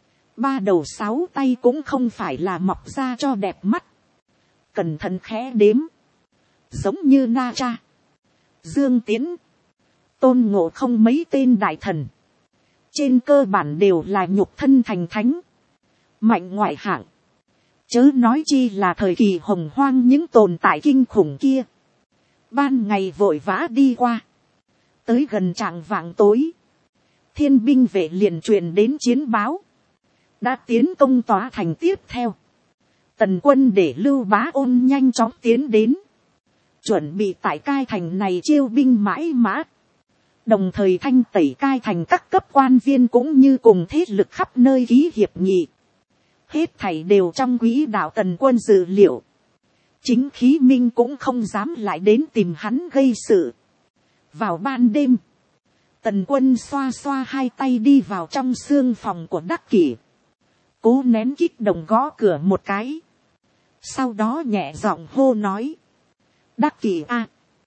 3 đầu 6 tay cũng không phải là mọc ra cho đẹp mắt. Cẩn thận khẽ đếm. Giống như Na Cha, Dương Tiến, Tôn Ngộ Không mấy tên đại thần. Trên cơ bản đều là nhục thân thành thánh. Mạnh ngoại hạng. Chớ nói chi là thời kỳ hồng hoang những tồn tại kinh khủng kia. Ban ngày vội vã đi qua. Tới gần trạng vạng tối. Thiên binh vệ liền truyền đến chiến báo. Đã tiến công tòa thành tiếp theo. Tần quân để Lưu Bá Ôn nhanh chóng tiến đến. Chuẩn bị tại Cai Thành này chiêu binh mãi mã. Đồng thời thanh tẩy Cai Thành các cấp quan viên cũng như cùng thế lực khắp nơi ký hiệp nghị. Hết thảy đều trong quỹ đạo tần quân dự liệu. Chính khí minh cũng không dám lại đến tìm hắn gây sự. Vào ban đêm. Tần quân xoa xoa hai tay đi vào trong xương phòng của Đắc Kỷ. Cố nén kích động gõ cửa một cái. Sau đó nhẹ giọng hô nói. Đắc Kỷ a,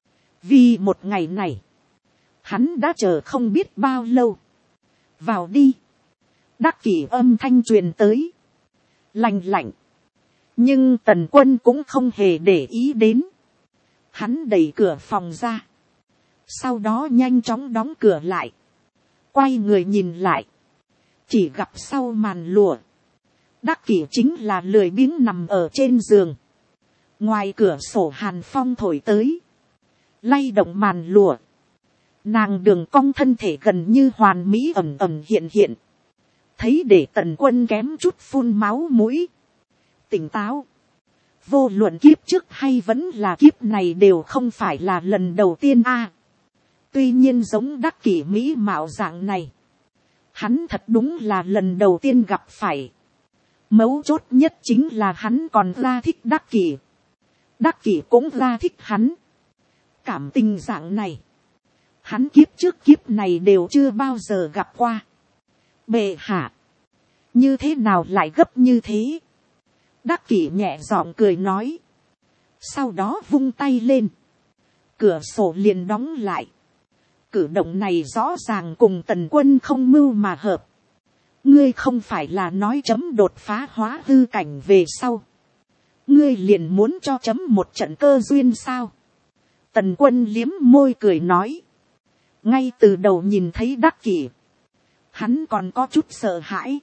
vì một ngày này. Hắn đã chờ không biết bao lâu. Vào đi. Đắc Kỷ âm thanh truyền tới. Lành lạnh. Nhưng tần quân cũng không hề để ý đến. Hắn đẩy cửa phòng ra. Sau đó nhanh chóng đóng cửa lại. Quay người nhìn lại. Chỉ gặp sau màn lụa. Đắc Kỷ chính là lười biếng nằm ở trên giường. Ngoài cửa sổ hàn phong thổi tới. Lay động màn lụa. Nàng đường cong thân thể gần như hoàn mỹ ẩn ẩn hiện hiện. Thấy để tần quân kém chút phun máu mũi. Tỉnh táo. Vô luận kiếp trước hay vẫn là kiếp này đều không phải là lần đầu tiên a. Tuy nhiên giống Đắc Kỷ mỹ mạo dạng này. Hắn thật đúng là lần đầu tiên gặp phải. Mấu chốt nhất chính là hắn còn ra thích Đắc Kỷ. Đắc Kỷ cũng ra thích hắn. Cảm tình dạng này. Hắn kiếp trước kiếp này đều chưa bao giờ gặp qua. Bệ hạ. Như thế nào lại gấp như thế? Đắc Kỷ nhẹ giọng cười nói. Sau đó vung tay lên. Cửa sổ liền đóng lại. Cử động này rõ ràng cùng tần quân không mưu mà hợp. Ngươi không phải là nói chấm đột phá hóa hư cảnh về sau. Ngươi liền muốn cho chấm một trận cơ duyên sao? Tần quân liếm môi cười nói. Ngay từ đầu nhìn thấy Đắc Kỷ. Hắn còn có chút sợ hãi.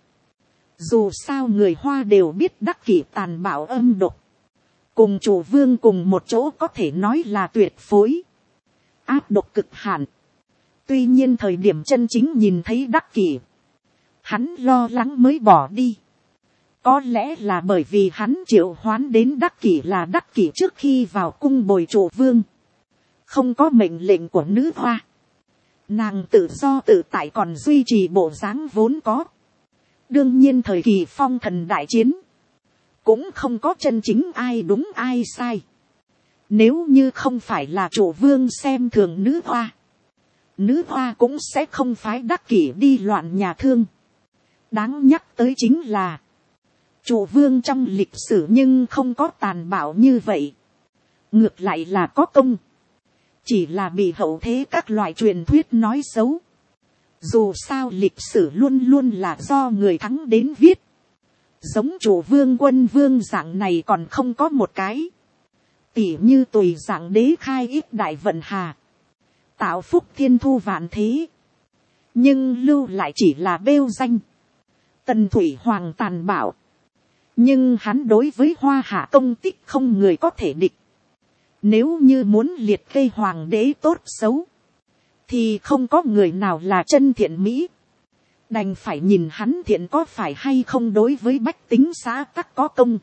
Dù sao người Hoa đều biết Đắc Kỷ tàn bạo âm độc. Cùng chủ vương cùng một chỗ có thể nói là tuyệt phối. Áp độc cực hạn. Tuy nhiên thời điểm chân chính nhìn thấy Đắc Kỷ. Hắn lo lắng mới bỏ đi. Có lẽ là bởi vì hắn triệu hoán đến Đắc Kỷ là Đắc Kỷ trước khi vào cung bồi trụ vương. Không có mệnh lệnh của nữ hoa. Nàng tự do tự tại còn duy trì bộ dáng vốn có. Đương nhiên thời kỳ phong thần đại chiến. Cũng không có chân chính ai đúng ai sai. Nếu như không phải là trụ vương xem thường nữ hoa cũng sẽ không phái Đắc Kỷ đi loạn nhà thương. Đáng nhắc tới chính là trụ vương trong lịch sử nhưng không có tàn bạo như vậy. Ngược lại là có công. Chỉ là bị hậu thế các loại truyền thuyết nói xấu. Dù sao lịch sử luôn luôn là do người thắng đến viết. Giống trụ vương quân vương dạng này còn không có một cái. Tỉ như tùy dạng đế khai ít đại vận hà. Tạo phúc thiên thu vạn thế. Nhưng lưu lại chỉ là bêu danh. Tần Thủy Hoàng tàn bạo. Nhưng hắn đối với hoa hạ công tích không người có thể địch. Nếu như muốn liệt kê hoàng đế tốt xấu. Thì không có người nào là chân thiện mỹ. Đành phải nhìn hắn thiện có phải hay không đối với bách tính xã tắc có công.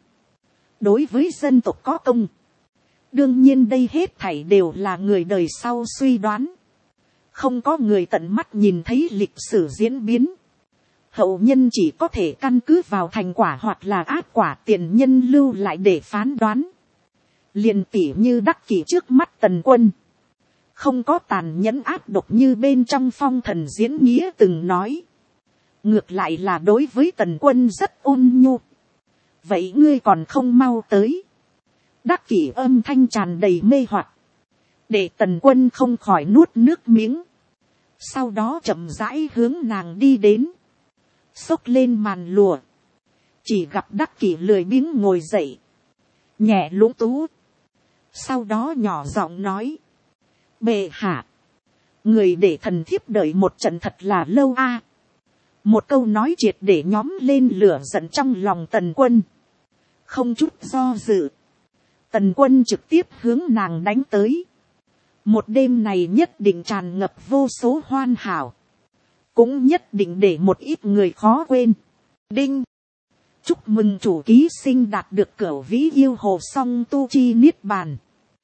Đối với dân tộc có công. Đương nhiên đây hết thảy đều là người đời sau suy đoán. Không có người tận mắt nhìn thấy lịch sử diễn biến. Hậu nhân chỉ có thể căn cứ vào thành quả hoặc là ác quả tiền nhân lưu lại để phán đoán. Liền tỉ như Đắc Kỷ trước mắt Tần Quân. Không có tàn nhẫn ác độc như bên trong phong thần diễn nghĩa từng nói. Ngược lại là đối với Tần Quân rất ôn nhu. Vậy ngươi còn không mau tới. Đắc Kỷ âm thanh tràn đầy mê hoặc. Để Tần Quân không khỏi nuốt nước miếng. Sau đó chậm rãi hướng nàng đi đến. Xốc lên màn lụa. Chỉ gặp Đắc Kỷ lười biếng ngồi dậy. Nhẹ lúng tú. Sau đó nhỏ giọng nói. Bệ hạ. Người để thần thiếp đợi một trận thật là lâu a. Một câu nói triệt để nhóm lên lửa giận trong lòng Tần Quân. Không chút do dự. Tần Quân trực tiếp hướng nàng đánh tới. Một đêm này nhất định tràn ngập vô số hoan hảo. Cũng nhất định để một ít người khó quên. Đinh. Chúc mừng chủ ký sinh đạt được cửu vĩ yêu hồ song tu chi niết bàn.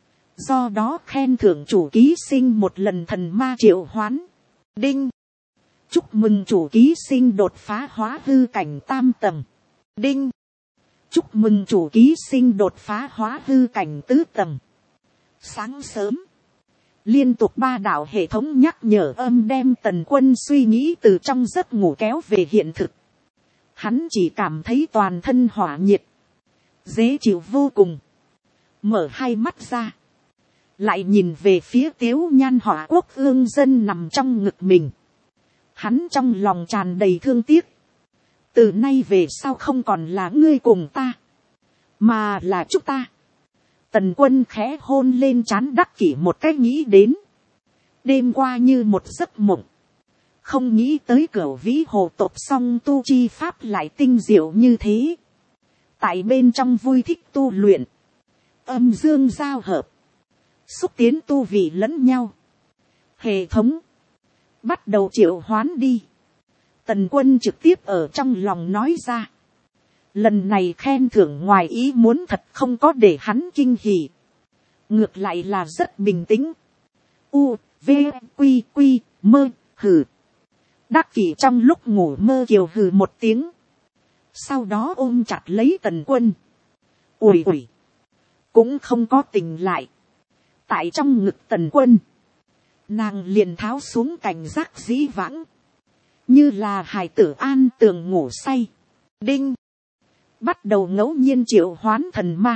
Do đó khen thưởng chủ ký sinh một lần thần ma triệu hoán. Đinh. Chúc mừng chủ ký sinh đột phá hóa hư cảnh tam tầng. Đinh. Chúc mừng chủ ký sinh đột phá hóa hư cảnh tứ tầng. Sáng sớm. Liên tục 3 đạo hệ thống nhắc nhở âm đem Tần Quân suy nghĩ từ trong giấc ngủ kéo về hiện thực. Hắn chỉ cảm thấy toàn thân hỏa nhiệt. Dễ chịu vô cùng. Mở hai mắt ra. Lại nhìn về phía Tiếu Nhan Hỏa Quốc ương dân nằm trong ngực mình. Hắn trong lòng tràn đầy thương tiếc. Từ nay về sau không còn là ngươi cùng ta. Mà là chúng ta. Tần Quân khẽ hôn lên trán Đắc Kỷ một cách nghĩ đến. Đêm qua như một giấc mộng. Không nghĩ tới cửu vĩ hồ tộc song tu chi pháp lại tinh diệu như thế. Tại bên trong vui thích tu luyện. Âm dương giao hợp. Xúc tiến tu vị lẫn nhau. Hệ thống. Bắt đầu triệu hoán đi. Tần Quân trực tiếp ở trong lòng nói ra. Lần này khen thưởng ngoài ý muốn thật không có để hắn kinh hỉ. Ngược lại là rất bình tĩnh. U, V, Quy, Quy, mơ, hừ. Đắc Kỷ trong lúc ngủ mơ kiều hừ một tiếng. Sau đó ôm chặt lấy Tần Quân. Ủi ủi. Cũng không có tỉnh lại. Tại trong ngực Tần Quân. Nàng liền tháo xuống cảnh giác dĩ vãng. Như là hài tử an tường ngủ say. Đinh. Bắt đầu ngẫu nhiên triệu hoán thần ma.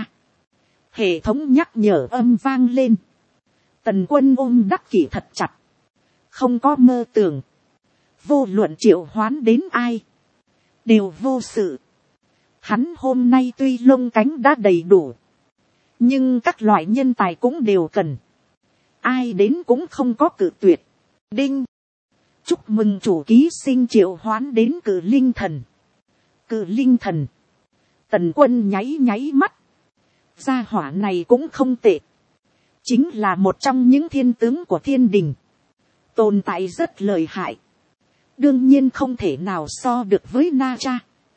Hệ thống nhắc nhở âm vang lên. Tần Quân ôm Đắc Kỷ thật chặt. Không có mơ tưởng. Vô luận triệu hoán đến ai. Đều vô sự. Hắn hôm nay tuy lông cánh đã đầy đủ. Nhưng các loại nhân tài cũng đều cần. Ai đến cũng không có cự tuyệt. Đinh. Chúc mừng chủ ký sinh triệu hoán đến Cự Linh Thần. Cự Linh Thần. Tần Quân nháy nháy mắt. Gia hỏa này cũng không tệ. Chính là một trong những thiên tướng của thiên đình. Tồn tại rất lợi hại. Đương nhiên không thể nào so được với Na Cha.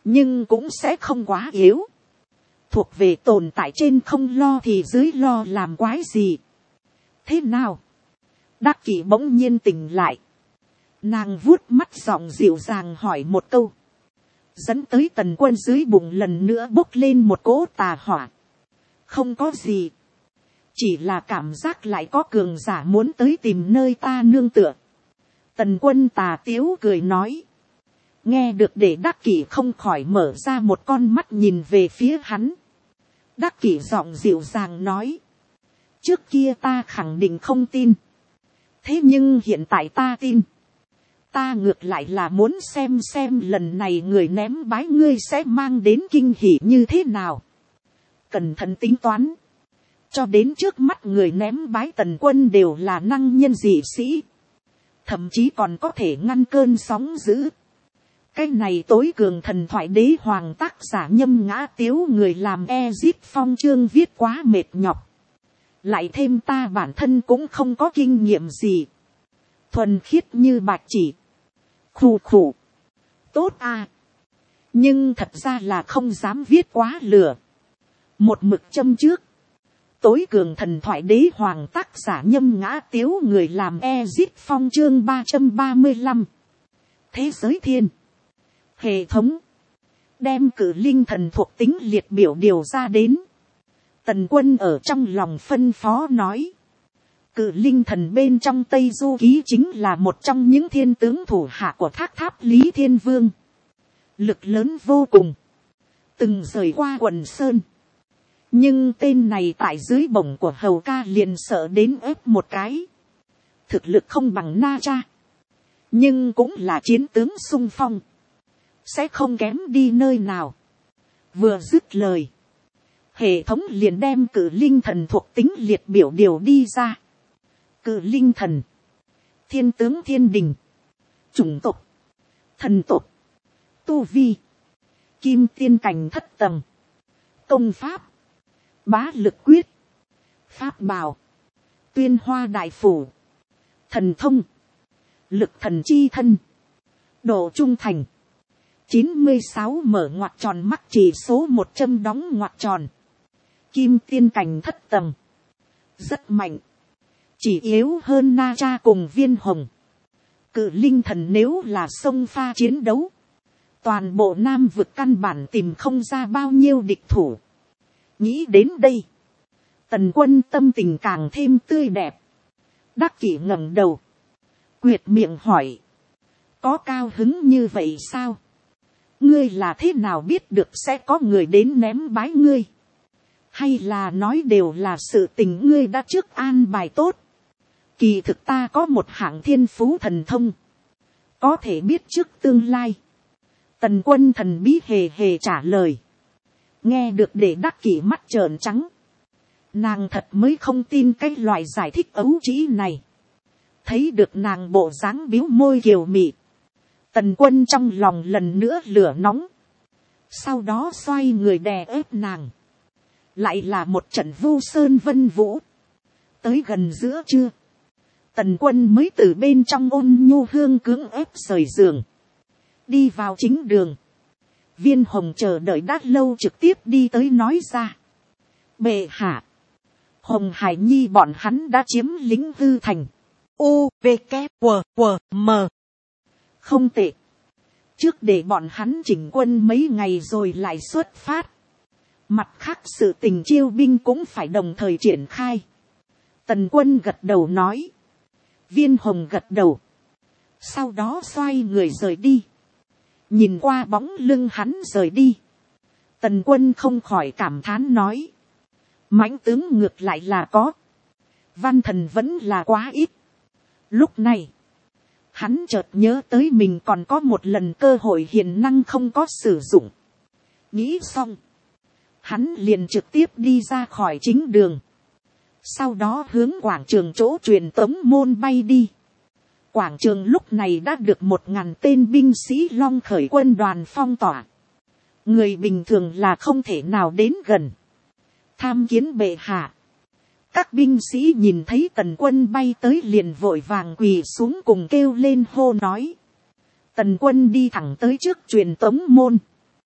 nhưng cũng sẽ không quá yếu. Thuộc về tồn tại trên không lo thì dưới lo làm quái gì. Thế nào? Đắc Kỷ bỗng nhiên tỉnh lại. Nàng vuốt mắt giọng dịu dàng hỏi một câu. Dẫn tới Tần Quân dưới bụng lần nữa bốc lên một cỗ tà hỏa. Không có gì. Chỉ là cảm giác lại có cường giả muốn tới tìm nơi ta nương tựa. Tần Quân tà tiếu cười nói. Nghe được để Đắc Kỷ không khỏi mở ra một con mắt nhìn về phía hắn. Đắc Kỷ giọng dịu dàng nói. Trước kia ta khẳng định không tin. Thế nhưng hiện tại ta tin. Ta ngược lại là muốn xem lần này người ném bái ngươi sẽ mang đến kinh hỉ như thế nào. Cẩn thận tính toán. Cho đến trước mắt người ném bái Tần Quân đều là năng nhân dị sĩ. Thậm chí còn có thể ngăn cơn sóng dữ. Cái này tối cường thần thoại đế hoàng tác giả Nhâm Ngã Tiếu người làm Ezip Phong chương viết quá mệt nhọc. Lại thêm ta bản thân cũng không có kinh nghiệm gì. Thuần khiết như bạch chỉ. Khủ khủ. Tốt à. Nhưng thật ra là không dám viết quá lừa. Một mực châm trước. Tối cường thần thoại đế hoàng tác giả Nhâm Ngã Tiếu người làm Ezip Phong chương 335. Thế giới thiên. Hệ thống. Đem cử linh thần thuộc tính liệt biểu điều ra đến. Tần Quân ở trong lòng phân phó nói. Cử linh thần bên trong Tây Du Ký chính là một trong những thiên tướng thủ hạ của Thác Tháp Lý Thiên Vương. Lực lớn vô cùng. Từng rời qua quần sơn. Nhưng tên này tại dưới bổng của hầu ca liền sợ đến ép một cái. Thực lực không bằng Na Cha. Nhưng cũng là chiến tướng xung phong. Sẽ không kém đi nơi nào. Vừa dứt lời. Hệ thống liền đem cử linh thần thuộc tính liệt biểu điều đi ra. Cử linh thần. Thiên tướng thiên đình. Chủng tộc. Thần tộc. Tu vi. Kim tiên cảnh thất tầng. Công pháp. Bá lực quyết. Pháp bảo. Tuyên hoa đại phủ. Thần thông. Lực thần chi thân. Độ trung thành. 96 mở ngoặc tròn mắc chỉ số 100 đóng ngoặc tròn. Kim tiên cảnh thất tầng. Rất mạnh. Chỉ yếu hơn Na Cha cùng Viên Hồng. Cự linh thần nếu là sông pha chiến đấu. Toàn bộ Nam vực căn bản tìm không ra bao nhiêu địch thủ. Nghĩ đến đây. Tần Quân tâm tình càng thêm tươi đẹp. Đắc Kỷ ngẩng đầu. Quyệt miệng hỏi. Có cao hứng như vậy sao? Ngươi là thế nào biết được sẽ có người đến ném bái ngươi? Hay là nói đều là sự tình ngươi đã trước an bài tốt? Kỳ thực ta có một hạng thiên phú thần thông. Có thể biết trước tương lai. Tần Quân thần bí hề hề trả lời. Nghe được để Đắc Kỷ mắt trợn trắng. Nàng thật mới không tin cái loại giải thích ấu trĩ này. Thấy được nàng bộ dáng biếu môi kiều mị. Tần Quân trong lòng lần nữa lửa nóng. Sau đó xoay người đè ép nàng. Lại là một trận vu sơn vân vũ. Tới gần giữa trưa. Tần Quân mới từ bên trong ôn nhu hương cưỡng ép rời giường. Đi vào chính đường. Viên Hồng chờ đợi đã lâu trực tiếp đi tới nói ra. Bệ hạ. Hồng Hải Nhi bọn hắn đã chiếm lĩnh Hư Thành. U, V, K, W, W, M. Không tệ. Trước để bọn hắn chỉnh quân mấy ngày rồi lại xuất phát. Mặt khác sự tình chiêu binh cũng phải đồng thời triển khai. Tần Quân gật đầu nói. Viên Hồng gật đầu. Sau đó xoay người rời đi. Nhìn qua bóng lưng hắn rời đi. Tần Quân không khỏi cảm thán nói. Mãnh tướng ngược lại là có. Văn thần vẫn là quá ít. Lúc này. Hắn chợt nhớ tới mình còn có một lần cơ hội hiền năng không có sử dụng. Nghĩ xong. Hắn liền trực tiếp đi ra khỏi chính đường. Sau đó hướng quảng trường chỗ truyền tống môn bay đi. Quảng trường lúc này đã được 1000 tên binh sĩ Long Khởi quân đoàn phong tỏa. Người bình thường là không thể nào đến gần. Tham kiến bệ hạ. Các binh sĩ nhìn thấy Tần Quân bay tới liền vội vàng quỳ xuống cùng kêu lên hô nói. Tần Quân đi thẳng tới trước truyền tống môn.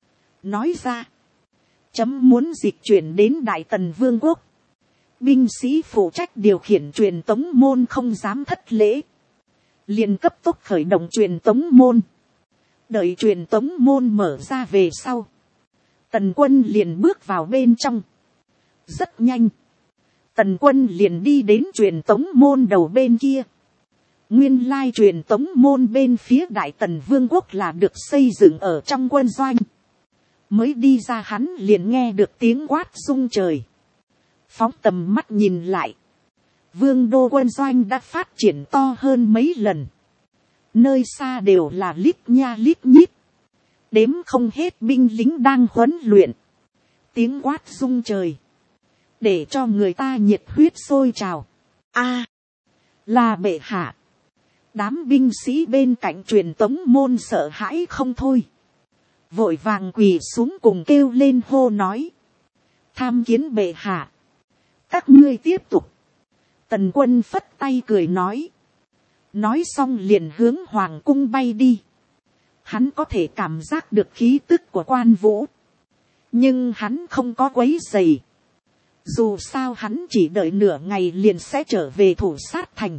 nói ra, chấm muốn dịch chuyển đến Đại Tần Vương quốc, binh sĩ phụ trách điều khiển truyền tống môn không dám thất lễ, liền cấp tốc khởi động truyền tống môn, đợi truyền tống môn mở ra về sau, tần quân liền bước vào bên trong. Rất nhanh, tần quân liền đi đến truyền tống môn đầu bên kia. Nguyên lai truyền tống môn bên phía Đại Tần Vương quốc là được xây dựng ở trong quân doanh. Mới đi ra hắn liền nghe được tiếng quát rung trời. Phóng tầm mắt nhìn lại, vương đô quân doanh đã phát triển to hơn mấy lần. Nơi xa đều là lít nha lít nhít, đếm không hết binh lính đang huấn luyện. Tiếng quát rung trời, để cho người ta nhiệt huyết sôi trào. A, là bệ hạ. Đám binh sĩ bên cạnh truyền tống môn sợ hãi không thôi, vội vàng quỳ xuống cùng kêu lên hô nói, tham kiến bệ hạ. Các ngươi tiếp tục. Tần quân phất tay cười nói. Nói xong liền hướng hoàng cung bay đi. Hắn có thể cảm giác được khí tức của Quan Vũ, nhưng hắn không có quấy rầy. Dù sao hắn chỉ đợi nửa ngày liền sẽ trở về Thủ Sát Thành.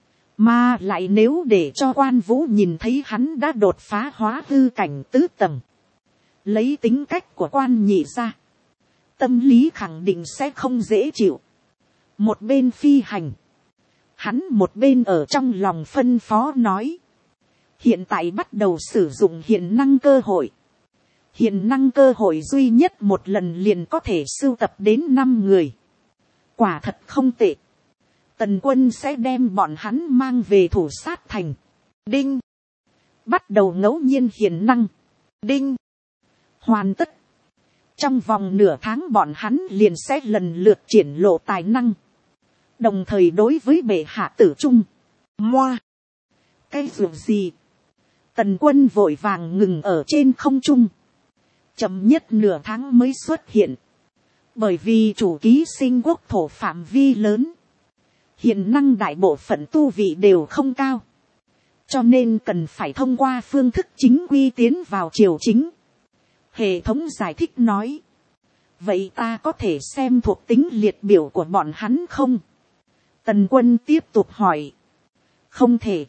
Mà lại nếu để cho Quan Vũ nhìn thấy hắn đã đột phá hóa hư cảnh tứ tầng, lấy tính cách của Quan Nhị ra, tâm lý khẳng định sẽ không dễ chịu. Một bên phi hành, hắn một bên ở trong lòng phân phó nói, hiện tại bắt đầu sử dụng hiện năng cơ hội. Hiện năng cơ hội duy nhất một lần liền có thể sưu tập đến 5 người. Quả thật không tệ. Tần quân sẽ đem bọn hắn mang về Thủ Sát Thành. Đinh. Bắt đầu ngẫu nhiên hiện năng. Đinh. Hoàn tất. Trong vòng nửa tháng bọn hắn liền sẽ lần lượt triển lộ tài năng. Đồng thời đối với bệ hạ tử trung. Moa. Cái dù gì. Tần quân vội vàng ngừng ở trên không trung. Chậm nhất nửa tháng mới xuất hiện. Bởi vì chủ ký sinh quốc thổ phạm vi lớn. Hiện năng đại bộ phận tu vị đều không cao. Cho nên cần phải thông qua phương thức chính quy tiến vào triều chính. Hệ thống giải thích nói. Vậy ta có thể xem thuộc tính liệt biểu của bọn hắn không? Tần quân tiếp tục hỏi. Không thể.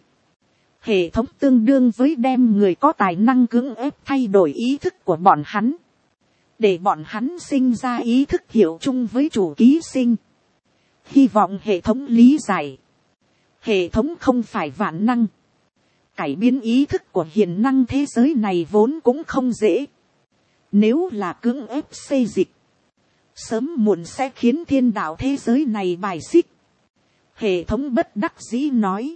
Hệ thống tương đương với đem người có tài năng cưỡng ép thay đổi ý thức của bọn hắn. Để bọn hắn sinh ra ý thức hiểu chung với chủ ký sinh. Hy vọng hệ thống lý giải. Hệ thống không phải vạn năng. Cải biến ý thức của hiền năng thế giới này vốn cũng không dễ. Nếu là cưỡng ép xây dịch, sớm muộn sẽ khiến thiên đạo thế giới này bài xích. Hệ thống bất đắc dĩ nói.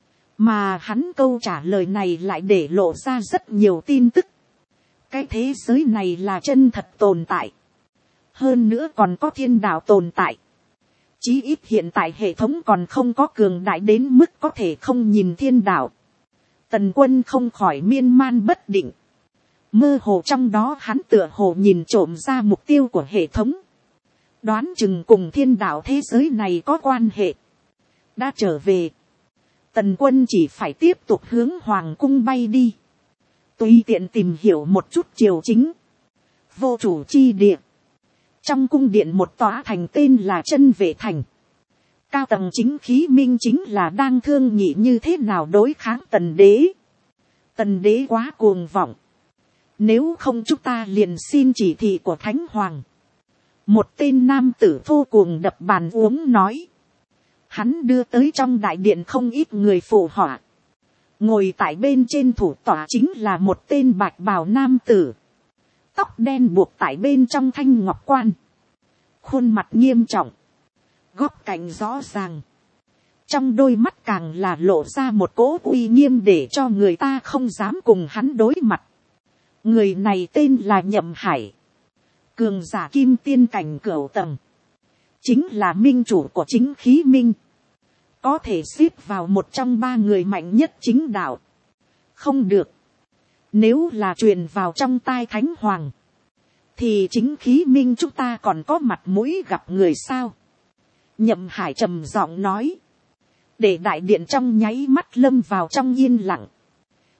Mà hắn câu trả lời này lại để lộ ra rất nhiều tin tức. Cái thế giới này là chân thật tồn tại. Hơn nữa còn có thiên đạo tồn tại. Chí ít hiện tại hệ thống còn không có cường đại đến mức có thể không nhìn thiên đạo. Tần quân không khỏi miên man bất định. Mơ hồ trong đó hắn tựa hồ nhìn trộm ra mục tiêu của hệ thống. Đoán chừng cùng thiên đạo thế giới này có quan hệ. Đã trở về. Tần quân chỉ phải tiếp tục hướng hoàng cung bay đi. Tùy tiện tìm hiểu một chút triều chính. Vô chủ chi địa. Trong cung điện một tòa thành tên là Chân Vệ Thành. Cao tầng chính khí minh chính là đang thương nghị như thế nào đối kháng tần đế. Tần đế quá cuồng vọng. Nếu không chúng ta liền xin chỉ thị của Thánh Hoàng. Một tên nam tử vô cuồng đập bàn uống nói. Hắn đưa tới trong đại điện không ít người phụ họa. Ngồi tại bên trên thủ tọa chính là một tên bạch bào nam tử. Tóc đen buộc tại bên trong thanh ngọc quan. Khuôn mặt nghiêm trọng. Góc cạnh rõ ràng. Trong đôi mắt càng là lộ ra một cỗ uy nghiêm để cho người ta không dám cùng hắn đối mặt. Người này tên là Nhậm Hải. Cường giả kim tiên cảnh cửu tầng. Chính là minh chủ của chính khí minh. Có thể xếp vào một trong 3 người mạnh nhất chính đạo. Không được. Nếu là truyền vào trong tai Thánh Hoàng. Thì chính khí minh chúng ta còn có mặt mũi gặp người sao. Nhậm Hải trầm giọng nói. Để đại điện trong nháy mắt lâm vào trong yên lặng.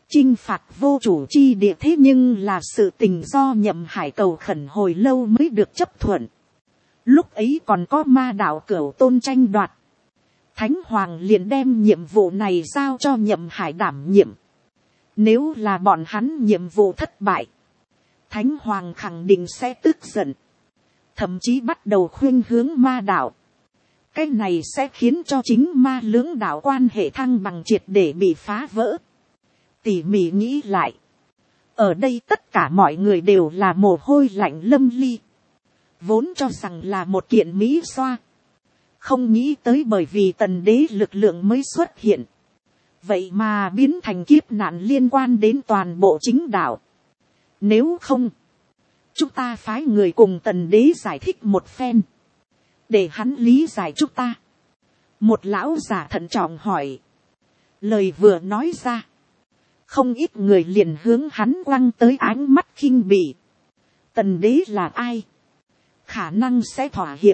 chinh phạt vô chủ chi địa thế nhưng là sự tình do Nhậm Hải cầu khẩn hồi lâu mới được chấp thuận. Lúc ấy còn có ma đạo Cửu Tôn tranh đoạt. Thánh Hoàng liền đem nhiệm vụ này giao cho Nhậm Hải đảm nhiệm. Nếu là bọn hắn nhiệm vụ thất bại, Thánh Hoàng khẳng định sẽ tức giận. Thậm chí bắt đầu khuyên hướng ma đạo. Cái này sẽ khiến cho chính ma lưỡng đạo quan hệ thăng bằng triệt để bị phá vỡ. Tỉ mỉ nghĩ lại. Ở đây tất cả mọi người đều là mồ hôi lạnh lâm ly. Vốn cho rằng là một kiện mỹ xoa. Không nghĩ tới bởi vì tần đế lực lượng mới xuất hiện. Vậy mà biến thành kiếp nạn liên quan đến toàn bộ chính đạo. Nếu không, chúng ta phái người cùng tần đế giải thích một phen. Để hắn lý giải chúng ta. Một lão giả thận trọng hỏi. Lời vừa nói ra. Không ít người liền hướng hắn quăng tới ánh mắt khinh bỉ. Tần đế là ai? Khả năng sẽ thỏa hiệp.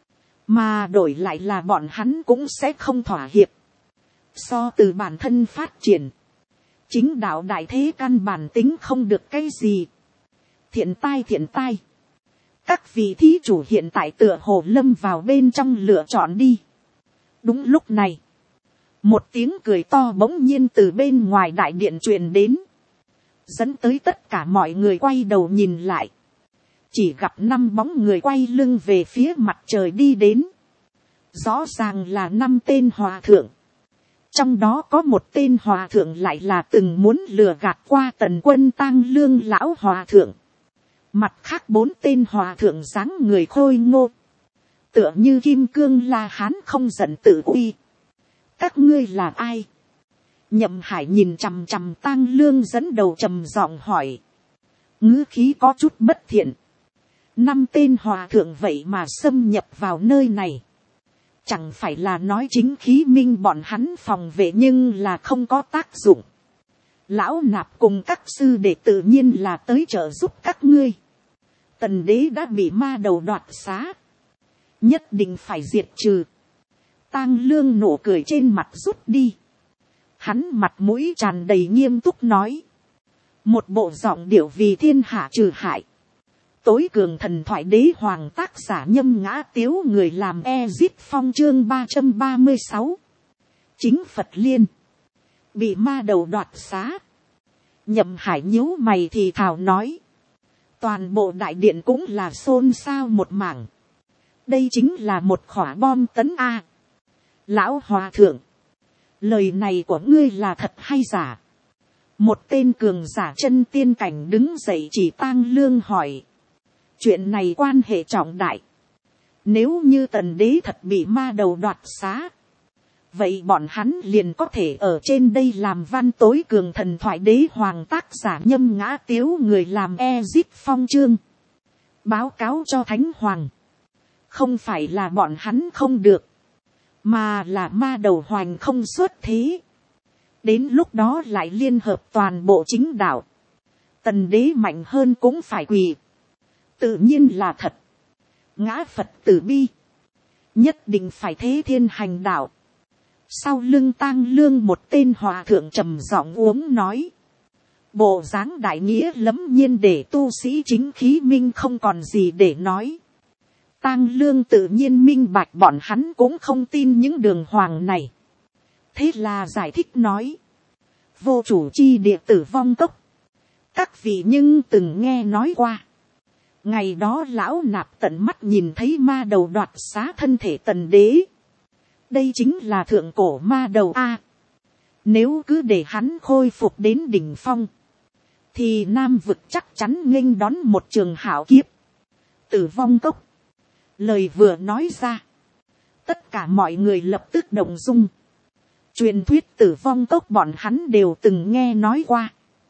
Mà đổi lại là bọn hắn cũng sẽ không thỏa hiệp. So từ bản thân phát triển. Chính đạo đại thế căn bản tính không được cái gì. Thiện tai. Các vị thí chủ hiện tại tựa hồ lâm vào bên trong lựa chọn đi. Đúng lúc này. Một tiếng cười to bỗng nhiên từ bên ngoài đại điện truyền đến. Dẫn tới tất cả mọi người quay đầu nhìn lại. Chỉ gặp 5 bóng người quay lưng về phía mặt trời đi đến. Rõ ràng là 5 tên hòa thượng. Trong đó có một tên hòa thượng lại là từng muốn lừa gạt qua Tần Quân Tang Lương lão hòa thượng. Mặt khác 4 tên hòa thượng dáng người khôi ngô. Tựa như kim cương La Hán không giận tự uy. Các ngươi là ai? Nhậm Hải nhìn chằm chằm Tang Lương dẫn đầu trầm giọng hỏi. Ngữ khí có chút bất thiện. 5 tên hòa thượng vậy mà xâm nhập vào nơi này. Chẳng phải là nói chính khí minh bọn hắn phòng vệ nhưng là không có tác dụng. Lão Nạp cùng các sư đệ tự nhiên là tới trợ giúp các ngươi. Tần đế đã bị ma đầu đoạt xá. Nhất định phải diệt trừ. Tang Lương nụ cười trên mặt rút đi. Hắn mặt mũi tràn đầy nghiêm túc nói. Một bộ giọng điệu vì thiên hạ trừ hại. Tối cường thần thoại đế hoàng tác giả Nhâm Ngã Tiếu người làm Ezit Phong chương 336. Chính Phật Liên. Bị ma đầu đoạt xá. Nhậm Hải nhíu mày thì thào nói. Toàn bộ đại điện cũng là xôn xao một mảng. Đây chính là một khỏa bom tấn A. Lão hòa thượng. Lời này của ngươi là thật hay giả? Một tên cường giả chân tiên cảnh đứng dậy chỉ Tang Lương hỏi. Chuyện này quan hệ trọng đại. Nếu như tần đế thật bị ma đầu đoạt xá. Vậy bọn hắn liền có thể ở trên đây làm văn tối cường thần thoại đế hoàng tác giả Nhâm Ngã Tiếu người làm Ezit Phong chương. Báo cáo cho Thánh Hoàng. Không phải là bọn hắn không được. Mà là ma đầu hoành không xuất thế. Đến lúc đó lại liên hợp toàn bộ chính đạo. Tần đế mạnh hơn cũng phải quỳ. Tự nhiên là thật. Ngã Phật tử bi. Nhất định phải thế thiên hành đạo. Sau lưng Tang Lương một tên hòa thượng trầm giọng uống nói. Bộ dáng đại nghĩa lẫm nhiên để tu sĩ chính khí minh không còn gì để nói. Tang Lương tự nhiên minh bạch bọn hắn cũng không tin những đường hoàng này. Thế là giải thích nói. Vô chủ chi địa tử vong cốc. Các vị nhưng từng nghe nói qua. Ngày đó lão Nạp tận mắt nhìn thấy ma đầu đoạt xá thân thể tần đế. Đây chính là thượng cổ ma đầu A. Nếu cứ để hắn khôi phục đến đỉnh phong. Thì Nam vực chắc chắn nghênh đón một trường hảo kiếp. Tử vong cốc. Lời vừa nói ra. Tất cả mọi người lập tức động dung. Truyền thuyết tử vong cốc bọn hắn đều từng nghe nói qua.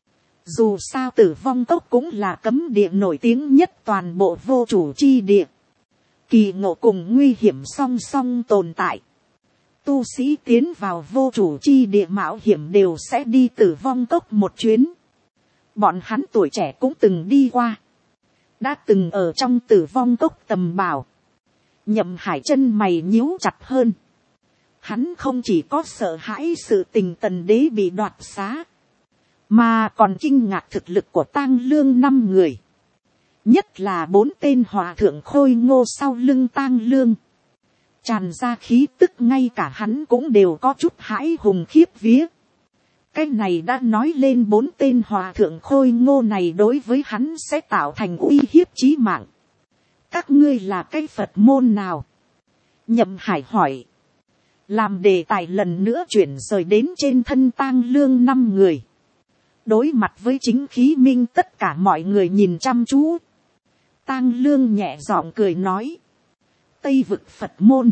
Dù sao tử vong cốc cũng là cấm địa nổi tiếng nhất toàn bộ vô chủ chi địa. Kỳ ngộ cùng nguy hiểm song song tồn tại. Tu sĩ tiến vào vô chủ chi địa mạo hiểm đều sẽ đi tử vong cốc một chuyến. Bọn hắn tuổi trẻ cũng từng đi qua. Đã từng ở trong tử vong cốc tầm bảo. Nhậm Hải chân mày nhíu chặt hơn. Hắn không chỉ có sợ hãi sự tình tần đế bị đoạt xá. mà còn kinh ngạc thực lực của tang lương 5 người, nhất là 4 tên hòa thượng khôi ngô sau lưng tang lương, tràn ra khí tức ngay cả hắn cũng đều có chút hãi hùng khiếp vía. Cái này đã nói lên 4 tên hòa thượng khôi ngô này đối với hắn sẽ tạo thành uy hiếp chí mạng. Các ngươi là cái Phật môn nào? Nhậm Hải hỏi. Làm đề tài lần nữa chuyển rời đến trên thân tang lương 5 người. Đối mặt với chính khí minh tất cả mọi người nhìn chăm chú. Tang lương nhẹ giọng cười nói. Tây vực Phật môn.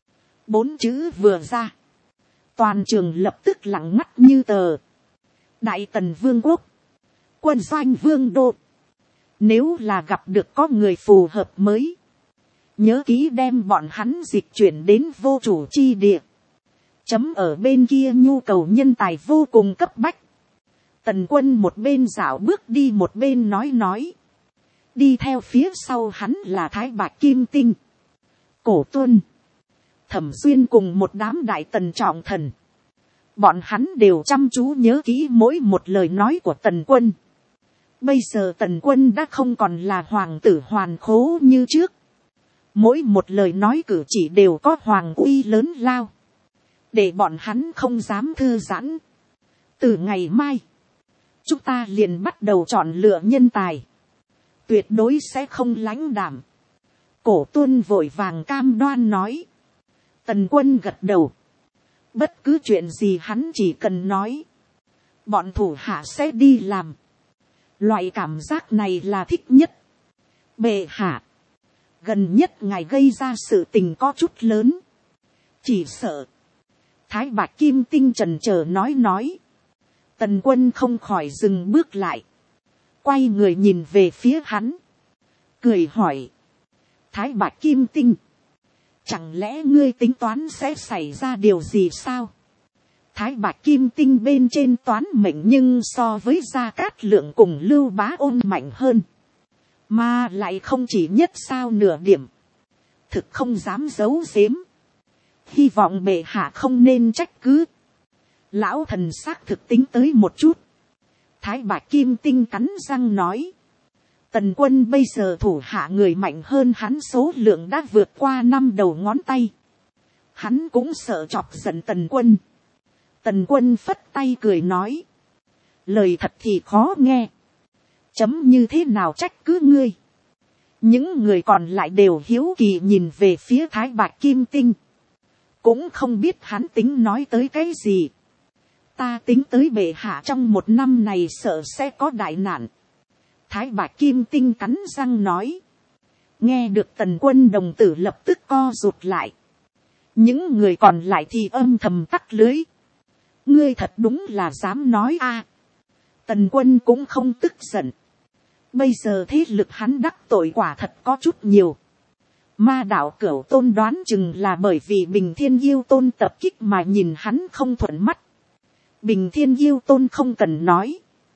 4 chữ vừa ra. Toàn trường lập tức lặng ngắt như tờ. Đại Tần Vương quốc. Quân doanh Vương đô. Nếu là gặp được có người phù hợp mới. Nhớ kỹ đem bọn hắn dịch chuyển đến vô chủ chi địa. Chấm ở bên kia nhu cầu nhân tài vô cùng cấp bách. Tần Quân một bên dạo bước đi một bên nói. Đi theo phía sau hắn là Thái Bạch Kim Tinh. Cổ Tuân. Thẩm Xuyên cùng một đám đại tần trọng thần. Bọn hắn đều chăm chú nhớ kỹ mỗi một lời nói của Tần Quân. Bây giờ Tần Quân đã không còn là hoàng tử hoàn khố như trước. Mỗi một lời nói cử chỉ đều có hoàng uy lớn lao. Để bọn hắn không dám thư giãn. Từ ngày mai, chúng ta liền bắt đầu chọn lựa nhân tài. Tuyệt đối sẽ không lãnh đạm. Cổ Tuân vội vàng cam đoan nói. Tần Quân gật đầu. Bất cứ chuyện gì hắn chỉ cần nói. Bọn thủ hạ sẽ đi làm. Loại cảm giác này là thích nhất. Bệ hạ. Gần nhất ngài gây ra sự tình có chút lớn. Chỉ sợ. Thái Bạch Kim Tinh chần chờ nói. Tần Quân không khỏi dừng bước lại. Quay người nhìn về phía hắn. Cười hỏi. Thái Bạch Kim Tinh. Chẳng lẽ ngươi tính toán sẽ xảy ra điều gì sao? Thái Bạch Kim Tinh bên trên toán mệnh nhưng so với Gia Cát Lượng cùng Lưu Bá Ôn mạnh hơn. Mà lại không chỉ nhất sao nửa điểm. Thực không dám giấu giếm. Hy vọng bệ hạ không nên trách cứ. Lão thần xác thực tính tới một chút. Thái Bạch Kim Tinh cắn răng nói. Tần Quân bây giờ thủ hạ người mạnh hơn hắn số lượng đã vượt qua 5 đầu ngón tay. Hắn cũng sợ chọc giận Tần Quân. Tần Quân phất tay cười nói. Lời thật thì khó nghe. Chấm như thế nào trách cứ ngươi. Những người còn lại đều hiếu kỳ nhìn về phía Thái Bạch Kim Tinh. Cũng không biết hắn tính nói tới cái gì. Ta tính tới bệ hạ trong 1 năm này sợ sẽ có đại nạn. Thái Bạch Kim Tinh cắn răng nói. Nghe được Tần Quân đồng tử lập tức co rụt lại. Những người còn lại thì âm thầm tắt lưới. Ngươi thật đúng là dám nói a. Tần Quân cũng không tức giận. Bây giờ thế lực hắn đắc tội quả thật có chút nhiều. Ma đạo Cửu Tôn đoán chừng là bởi vì Bình Thiên Yêu Tôn tập kích mà nhìn hắn không thuận mắt. Bình Thiên Yêu Tôn không cần nói.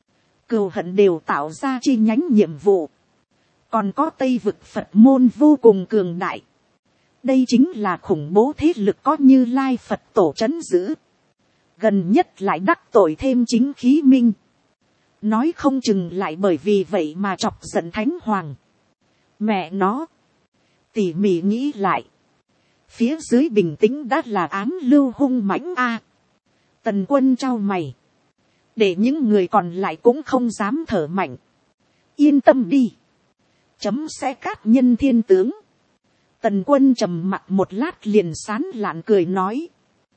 Cừu hận đều tạo ra chi nhánh nhiệm vụ. Còn có Tây vực Phật môn vô cùng cường đại. Đây chính là khủng bố thế lực có Như Lai Phật tổ trấn giữ. Gần nhất lại đắc tội thêm chính khí minh. Nói không chừng lại bởi vì vậy mà chọc giận Thánh Hoàng. Mẹ nó. Tỉ mỉ nghĩ lại. Phía dưới bình tĩnh đã là ám lưu hung mãnh a. Tần Quân trao mày. Để những người còn lại cũng không dám thở mạnh. Yên tâm đi. Chấm sẽ cát nhân thiên tướng. Tần Quân trầm mặt một lát liền sán lạn cười nói.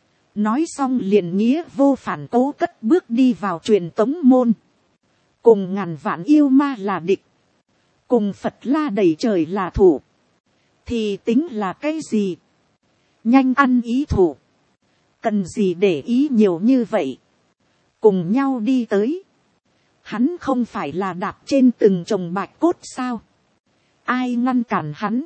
Nói xong liền nghĩa vô phản cố cất bước đi vào truyền tống môn. Cùng ngàn vạn yêu ma là địch. Cùng Phật La đầy trời là thủ. Thì tính là cái gì? Nhanh ăn ý thủ. Cần gì để ý nhiều như vậy? Cùng nhau đi tới. Hắn không phải là đạp trên từng chồng bạch cốt sao? Ai ngăn cản hắn?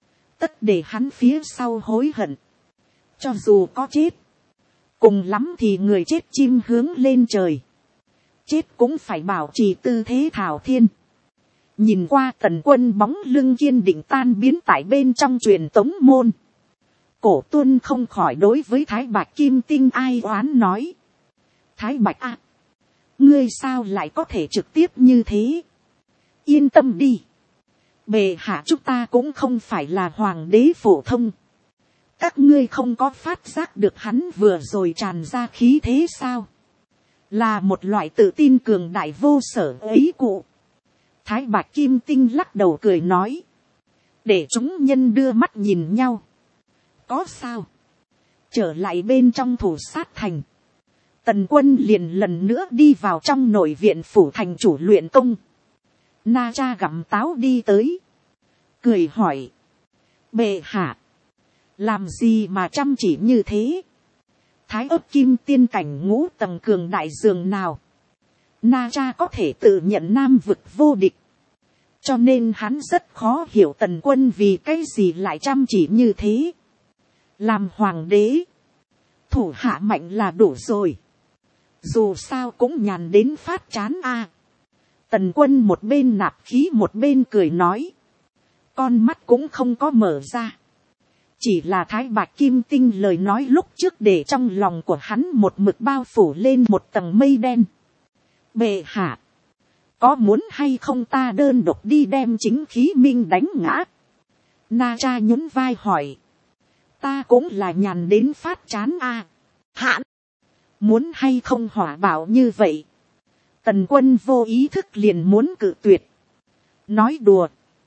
Tất để hắn phía sau hối hận. Cho dù có chết. Cùng lắm thì người chết chim hướng lên trời. Chết cũng phải bảo trì tư thế thảo thiên. Nhìn qua Tần Quân bóng lưng kiên định tan biến tại bên trong truyền tống môn. Cổ Tuân không khỏi đối với Thái Bạch Kim Tinh ai oán nói. Thái Bạch à. ngươi sao lại có thể trực tiếp như thế. Yên tâm đi. Bệ hạ chúng ta cũng không phải là hoàng đế phổ thông. Các ngươi không có phát giác được hắn vừa rồi tràn ra khí thế sao. Là một loại tự tin cường đại vô sở ấy cụ. Thái Bạch Kim Tinh lắc đầu cười nói. Để chúng nhân đưa mắt nhìn nhau. Có sao? Trở lại bên trong thủ sát thành. Tần Quân liền lần nữa đi vào trong nội viện phủ thành chủ luyện công. Na Cha gặm táo đi tới. Cười hỏi. Bệ hạ. Làm gì mà chăm chỉ như thế? Thái ấp kim tiên cảnh ngũ tầng cường đại dường nào? Na Cha có thể tự nhận nam vực vô địch. Cho nên hắn rất khó hiểu Tần Quân vì cái gì lại chăm chỉ như thế. Làm hoàng đế. Thủ hạ mạnh là đủ rồi. Dù sao cũng nhàn đến phát chán a. Tần Quân một bên nạp khí một bên cười nói. Con mắt cũng không có mở ra. Chỉ là Thái Bạch Kim Tinh lời nói lúc trước để trong lòng của hắn một mực bao phủ lên một tầng mây đen. Bệ hạ. Có muốn hay không ta đơn độc đi đem Chính Khí Minh đánh ngã? Na Cha nhún vai hỏi. Ta cũng là nhàn đến phát chán a. Hãn. Muốn hay không hỏa bảo như vậy? Tần Quân vô ý thức liền muốn cự tuyệt. Nói đùa.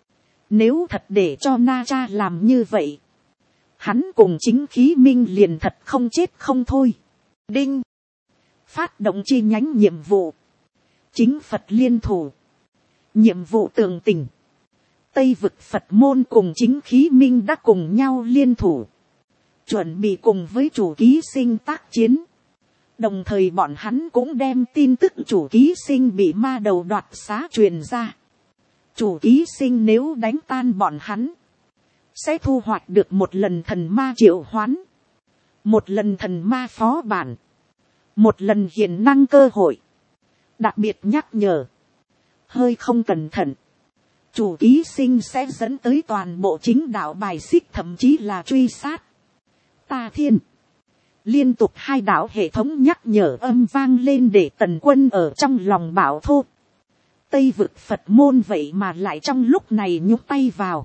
Nếu thật để cho Na Cha làm như vậy. Hắn cùng Chính Khí Minh liền thật không chết không thôi. Đinh. Phát động chi nhánh nhiệm vụ. Chính Phật liên thủ. Nhiệm vụ tường tình. Tây vực Phật môn cùng Chính Khí Minh đã cùng nhau liên thủ. Chuẩn bị cùng với chủ ký sinh tác chiến. Đồng thời bọn hắn cũng đem tin tức chủ ký sinh bị ma đầu đoạt xá truyền ra. Chủ ký sinh nếu đánh tan bọn hắn. Sẽ thu hoạch được một lần thần ma triệu hoán. Một lần thần ma phó bản. Một lần hiển năng cơ hội. Đặc biệt nhắc nhở. Hơi không cẩn thận. Chủ ký sinh sẽ dẫn tới toàn bộ chính đạo bài xích thậm chí là truy sát. Ta thiên. Liên tục hai đạo hệ thống nhắc nhở âm vang lên để Tần Quân ở trong lòng bảo thô. Tây vực Phật môn vậy mà lại trong lúc này nhúc tay vào.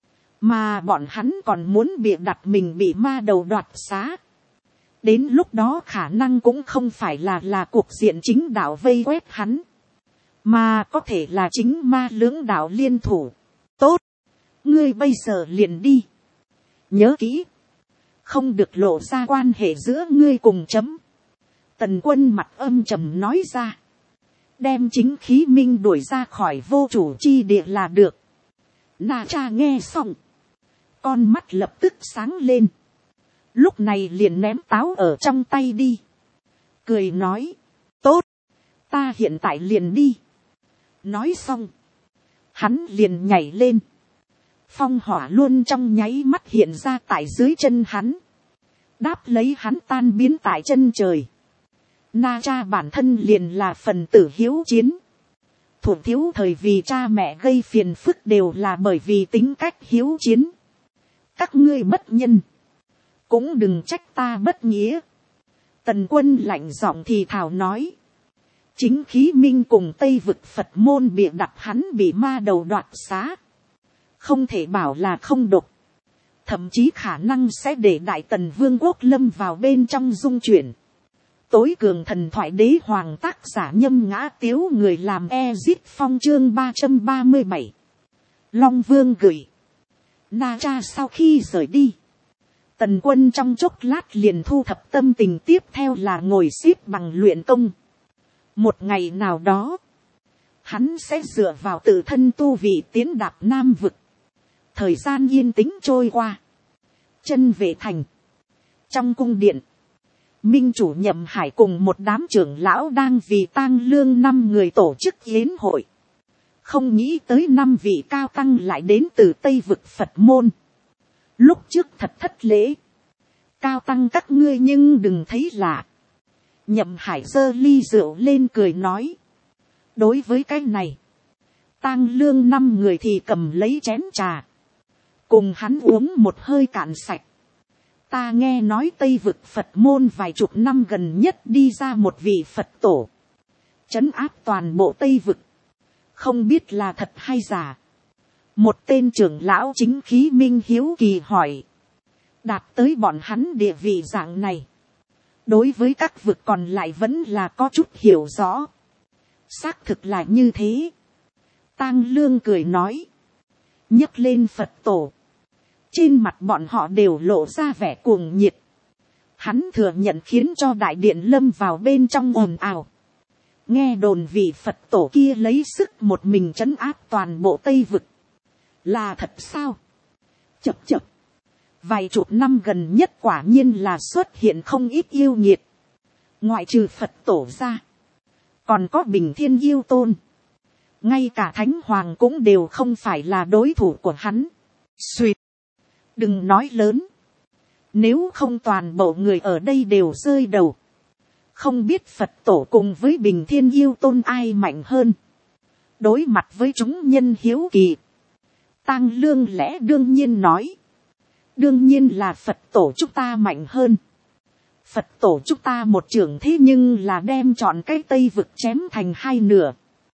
Mà bọn hắn còn muốn bịa đặt mình bị ma đầu đoạt xá. Đến lúc đó khả năng cũng không phải là cuộc diện chính đạo vây quét hắn. Mà có thể là chính ma lưỡng đạo liên thủ. Tốt. Ngươi bây giờ liền đi. Nhớ kỹ. Không được lộ ra quan hệ giữa ngươi cùng chấm. Tần Quân mặt âm trầm nói ra. Đem Chính Khí Minh đuổi ra khỏi vô chủ chi địa là được. Na Cha nghe xong. Con mắt lập tức sáng lên. Lúc này liền ném táo ở trong tay đi. Cười nói. Tốt. Ta hiện tại liền đi. Nói xong. Hắn liền nhảy lên. Phong hỏa luôn trong nháy mắt hiện ra tại dưới chân hắn. Đáp lấy hắn tan biến tại chân trời. Na Cha bản thân liền là phần tử hiếu chiến. Thủ thiếu thời vì cha mẹ gây phiền phức đều là bởi vì tính cách hiếu chiến. Các ngươi bất nhân. Cũng đừng trách ta bất nghĩa. Tần Quân lạnh giọng thì thào nói. Chính Khí Minh cùng Tây vực Phật môn bịa đặt hắn bị ma đầu đoạt xá. Không thể bảo là không độc. Thậm chí khả năng sẽ để Đại Tần Vương quốc lâm vào bên trong dung chuyển. Tối cường thần thoại đế hoàng tác giả Nhâm Ngã Tiếu người làm Ezit Phong chương 337. Long Vương gửi. Na Cha sau khi rời đi. Tần Quân trong chốc lát liền thu thập tâm tình tiếp theo là ngồi xếp bằng luyện công. Một ngày nào đó. Hắn sẽ dựa vào tự thân tu vị tiến đạp Nam vực. Thời gian yên tĩnh trôi qua. Chân về thành. Trong cung điện. Minh chủ Nhậm Hải cùng một đám trưởng lão đang vì tang lương 5 người tổ chức yến hội. Không nghĩ tới 5 vị cao tăng lại đến từ Tây vực Phật môn. Lúc trước thật thất lễ. Cao tăng các ngươi nhưng đừng thấy lạ. Nhậm Hải giơ ly rượu lên cười nói. Đối với cái này. Tang lương 5 người thì cầm lấy chén trà. Cùng hắn uống một hơi cạn sạch. Ta nghe nói Tây vực Phật môn vài chục năm gần nhất đi ra một vị Phật tổ. trấn áp toàn bộ Tây vực, không biết là thật hay giả. Một tên trưởng lão chính khí minh hiếu kỳ hỏi, đạt tới bọn hắn địa vị dạng này, đối với các vực còn lại vẫn là có chút hiểu rõ. Xác thực là như thế. Tang Lương cười nói, nhấc lên Phật tổ, trên mặt bọn họ đều lộ ra vẻ cuồng nhiệt. Hắn thừa nhận khiến cho đại điện lâm vào bên trong ồn ào. Nghe đồn vị Phật tổ kia lấy sức một mình trấn áp toàn bộ Tây vực. Là thật sao? Chập chập. Vài chục năm gần nhất quả nhiên là xuất hiện không ít yêu nghiệt. Ngoại trừ Phật tổ ra, còn có Bình Thiên Yêu Tôn. Ngay cả Thánh Hoàng cũng đều không phải là đối thủ của hắn. Xuyệt. Đừng nói lớn. Nếu không toàn bộ người ở đây đều rơi đầu. Không biết Phật tổ cùng với Bình Thiên Yêu Tôn ai mạnh hơn. Đối mặt với chúng nhân hiếu kỳ, Tang Lương lẽ đương nhiên nói, đương nhiên là Phật tổ chúng ta mạnh hơn. Phật tổ chúng ta một trưởng thế nhưng là đem chọn cái Tây vực chém thành hai nửa.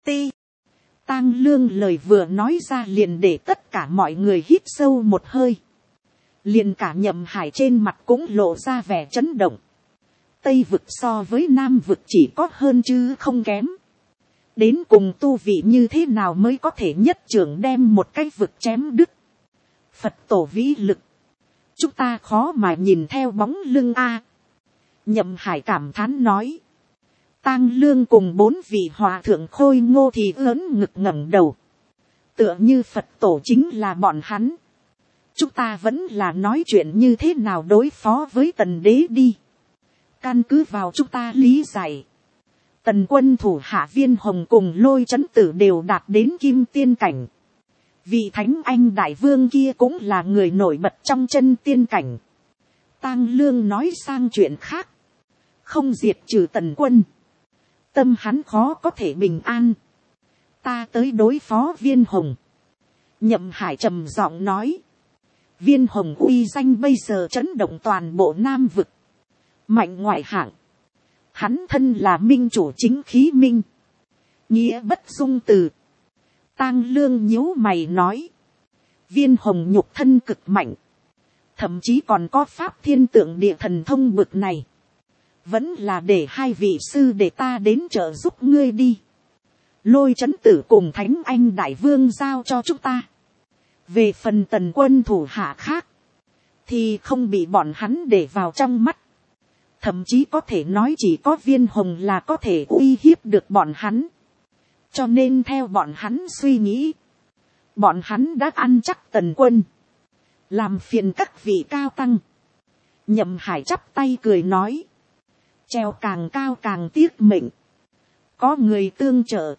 Tang Lương lời vừa nói ra liền để tất cả mọi người hít sâu một hơi. Liền cả Nhậm Hải trên mặt cũng lộ ra vẻ chấn động. Tây vực so với Nam vực chỉ có hơn chứ không kém. Đến cùng tu vị như thế nào mới có thể nhất trưởng đem một cái vực chém đứt. Phật tổ vĩ lực, chúng ta khó mà nhìn theo bóng lưng a. Nhậm Hải cảm thán nói. Tang Lương cùng 4 vị hòa thượng khôi ngô thì lớn ngực ngẩng đầu. Tựa như Phật tổ chính là bọn hắn. Chúng ta vẫn là nói chuyện như thế nào đối phó với Tần đế đi. Căn cứ vào chúng ta lý giải, Tần quân thủ hạ Viên Hồng cùng Lôi Chấn Tử đều đạt đến kim tiên cảnh. Vị Thánh Anh Đại Vương kia cũng là người nổi bật trong chân tiên cảnh. Tang Lương nói sang chuyện khác. Không diệt trừ Tần quân, tâm hắn khó có thể bình an. Ta tới đối phó Viên Hồng. Nhậm Hải trầm giọng nói. Viên Hồng uy danh bây giờ chấn động toàn bộ Nam vực. Mạnh ngoại hạng. Hắn thân là minh chủ chính khí minh. Nghĩa bất dung từ. Tang Lương nhíu mày nói. Viên Hồng nhục thân cực mạnh. Thậm chí còn có pháp thiên tượng địa thần thông bực này. Vẫn là để hai vị sư để ta đến trợ giúp ngươi đi. Lôi Chấn Tử cùng Thánh Anh Đại Vương giao cho chúng ta. Về phần Tần quân thủ hạ khác, thì không bị bọn hắn để vào trong mắt. Thậm chí có thể nói chỉ có Viên Hồng là có thể uy hiếp được bọn hắn. Cho nên theo bọn hắn suy nghĩ, bọn hắn đã ăn chắc Tần quân. Làm phiền các vị cao tăng. Nhậm Hải chắp tay cười nói. Treo càng cao càng tiếc mệnh. Có người tương trợ,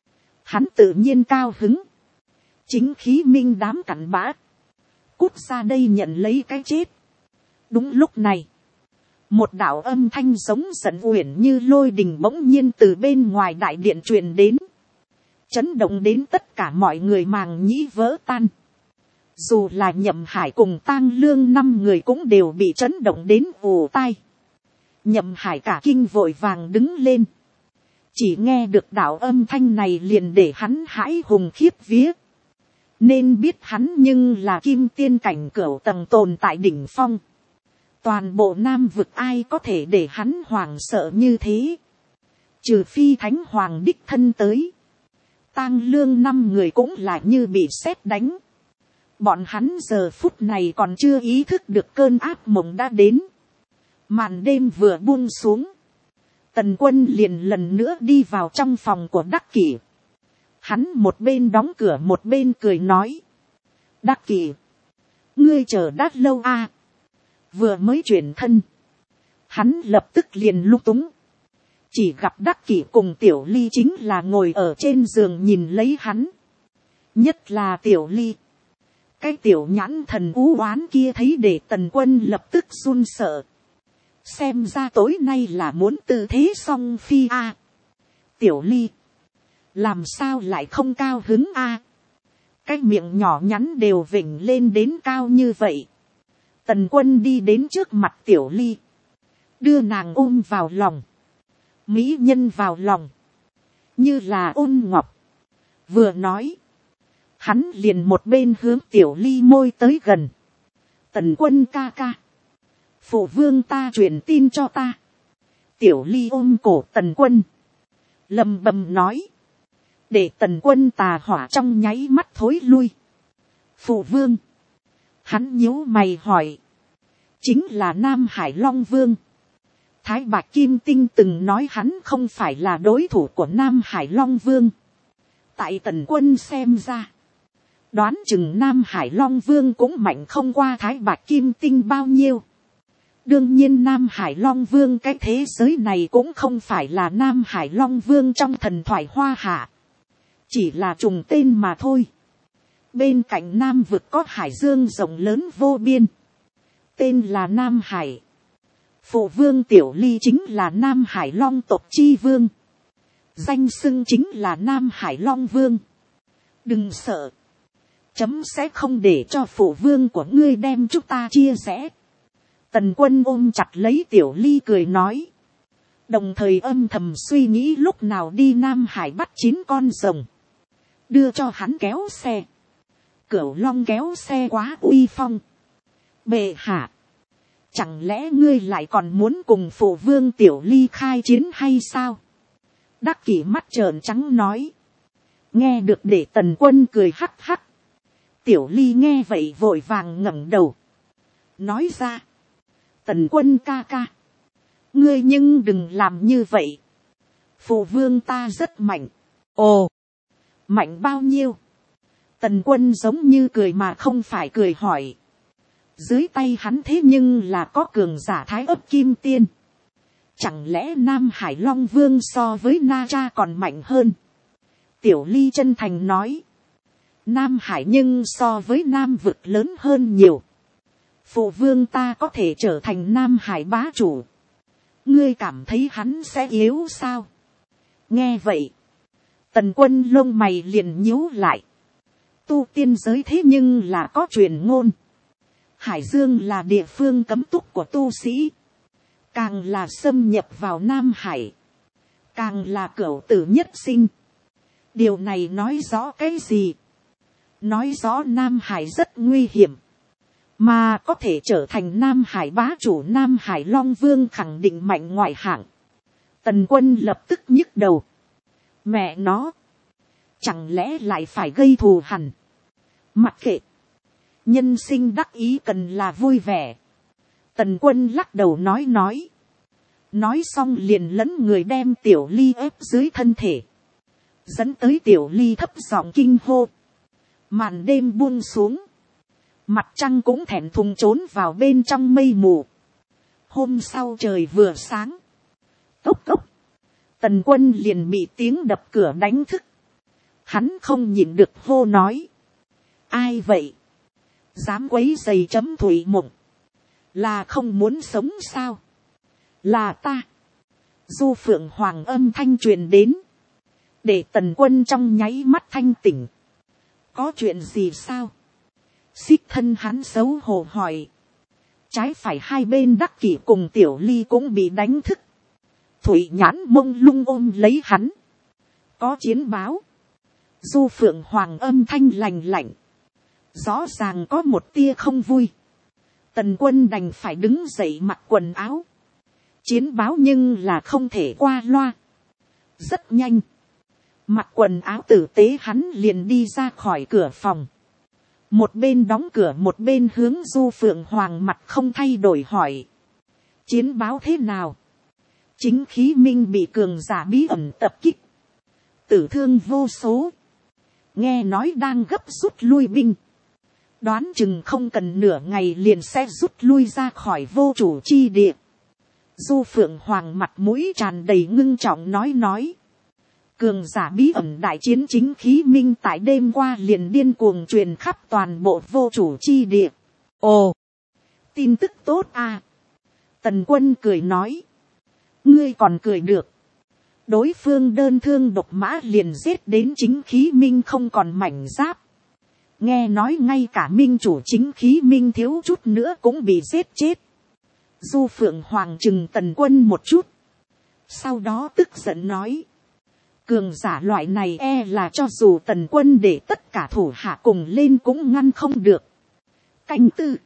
hắn tự nhiên cao hứng. Chính khí minh đám cặn bã, cút ra đây nhận lấy cái chết. Đúng lúc này, một đạo âm thanh giống giận uyển như lôi đình bỗng nhiên từ bên ngoài đại điện truyền đến, chấn động đến tất cả mọi người màng nhĩ vỡ tan. Dù là Nhậm Hải cùng Tang Lương 5 người cũng đều bị chấn động đến ù tai. Nhậm Hải cả kinh vội vàng đứng lên. Chỉ nghe được đạo âm thanh này liền để hắn hãi hùng khiếp vía. Nên biết hắn nhưng là kim tiên cảnh cửu tầng tồn tại đỉnh phong. Toàn bộ Nam vực ai có thể để hắn hoảng sợ như thế. Trừ phi Thánh Hoàng đích thân tới. Tang Lương 5 người cũng là như bị sét đánh. Bọn hắn giờ phút này còn chưa ý thức được cơn ác mộng đã đến. Màn đêm vừa buông xuống, Tần quân liền lần nữa đi vào trong phòng của Đắc Kỷ. Hắn một bên đóng cửa một bên cười nói. Đắc Kỷ, ngươi chờ đã lâu à. Vừa mới chuyển thân, hắn lập tức liền lung túng. Chỉ gặp Đắc Kỷ cùng Tiểu Ly chính là ngồi ở trên giường nhìn lấy hắn. Nhất là Tiểu Ly. Cái tiểu nhãn thần u oán kia thấy để Tần quân lập tức run sợ. Xem ra tối nay là muốn tư thế song phi a. Tiểu Ly, làm sao lại không cao hứng a? Cái miệng nhỏ nhắn đều vểnh lên đến cao như vậy. Tần quân đi đến trước mặt Tiểu Ly, đưa nàng ôm vào lòng. Mỹ nhân vào lòng, như là ôn ngọc. Vừa nói, hắn liền một bên hướng Tiểu Ly môi tới gần. Tần Quân ca ca, phụ vương ta truyền tin cho ta. Tiểu Ly ôm cổ Tần Quân, lầm bầm nói, để Tần Quân tà hỏa trong nháy mắt thối lui. Phụ vương, hắn nhíu mày hỏi, chính là Nam Hải Long Vương. Thái Bạch Kim Tinh từng nói hắn không phải là đối thủ của Nam Hải Long Vương. Tại Tần Quân xem ra, đoán chừng Nam Hải Long Vương cũng mạnh không qua Thái Bạch Kim Tinh bao nhiêu. Đương nhiên Nam Hải Long Vương cái thế giới này cũng không phải là Nam Hải Long Vương trong thần thoại Hoa Hạ. Chỉ là trùng tên mà thôi. Bên cạnh Nam vực có hải dương rộng lớn vô biên. Tên là Nam Hải. Phụ vương Tiểu Ly chính là Nam Hải Long tộc chi vương. Danh xưng chính là Nam Hải Long Vương. Đừng sợ. Chấm sẽ không để cho phụ vương của ngươi đem chúng ta chia rẽ. Tần Quân ôm chặt lấy Tiểu Ly cười nói. Đồng thời âm thầm suy nghĩ lúc nào đi Nam Hải bắt 9 con rồng. Đưa cho hắn kéo xe. Cửu Long kéo xe quá uy phong. Bệ hạ, chẳng lẽ ngươi lại còn muốn cùng phụ vương Tiểu Ly khai chiến hay sao? Đắc Kỷ mắt trợn trắng nói. Nghe được để Tần Quân cười hắc hắc. Tiểu Ly nghe vậy vội vàng ngẩng đầu. Nói ra. Tần Quân ca ca. Ngươi nhưng đừng làm như vậy. Phụ vương ta rất mạnh. Ồ. Mạnh bao nhiêu? Tần Quân giống như cười mà không phải cười hỏi. Dưới tay hắn thế nhưng là có cường giả Thái Ấp Kim Tiên. Chẳng lẽ Nam Hải Long Vương so với Na Cha còn mạnh hơn? Tiểu Ly chân thành nói. Nam Hải nhưng so với Nam vực lớn hơn nhiều. Phụ vương ta có thể trở thành Nam Hải bá chủ. Ngươi cảm thấy hắn sẽ yếu sao? Nghe vậy, Tần Quân lông mày liền nhíu lại. Tu tiên giới thế nhưng là có truyền ngôn. Hải Dương là địa phương cấm túc của tu sĩ. Càng là xâm nhập vào Nam Hải, càng là cửu tử nhất sinh. Điều này nói rõ cái gì? Nói rõ Nam Hải rất nguy hiểm. Mà có thể trở thành Nam Hải bá chủ Nam Hải Long Vương khẳng định mạnh ngoại hạng. Tần Quân lập tức nhức đầu. Mẹ nó, chẳng lẽ lại phải gây thù hằn? Mặc kệ. Nhân sinh đắc ý cần là vui vẻ. Tần Quân lắc đầu nói. Nói xong liền lấn người đem Tiểu Ly ép dưới thân thể. Dẫn tới Tiểu Ly thấp giọng kinh hô. Màn đêm buông xuống. Mặt trăng cũng thẹn thùng trốn vào bên trong mây mù. Hôm sau trời vừa sáng. Cốc cốc. Tần Quân liền bị tiếng đập cửa đánh thức. Hắn không nhịn được hô nói. Ai vậy? Dám quấy giày chấm thủy mộng. Là không muốn sống sao? Là ta. Du Phượng Hoàng âm thanh truyền đến. Để Tần Quân trong nháy mắt thanh tỉnh. Có chuyện gì sao? Xích thân hắn xấu hổ hỏi. Trái phải hai bên Đắc Kỷ cùng Tiểu Ly cũng bị đánh thức. Thủy Nhãn mông lung ôm lấy hắn. Có chiến báo. Du Phượng Hoàng âm thanh lành lạnh. Rõ ràng có một tia không vui. Tần Quân đành phải đứng dậy mặc quần áo. Chiến báo nhưng là không thể qua loa. Rất nhanh. Mặc quần áo tử tế hắn liền đi ra khỏi cửa phòng. Một bên đóng cửa một bên hướng Du Phượng Hoàng mặt không thay đổi hỏi. Chiến báo thế nào? Chính khí minh bị cường giả bí ẩn tập kích. Tử thương vô số. Nghe nói đang gấp rút lui binh. Đoán chừng không cần nửa ngày liền sẽ rút lui ra khỏi vô chủ chi địa. Du Phượng Hoàng mặt mũi tràn đầy ngưng trọng nói. Cường giả bí ẩn đại chiến chính khí minh tại đêm qua liền điên cuồng truyền khắp toàn bộ vô chủ chi địa. Ồ, tin tức tốt à. Tần Quân cười nói. Ngươi còn cười được. Đối phương đơn thương độc mã liền giết đến chính khí minh không còn mảnh giáp. Nghe nói ngay cả minh chủ chính khí minh thiếu chút nữa cũng bị giết chết. Du Phượng Hoàng chừng Tần Quân một chút. Sau đó tức giận nói. Cường giả loại này là cho dù tần quân để tất cả thủ hạ cùng lên cũng ngăn không được. Canh tư.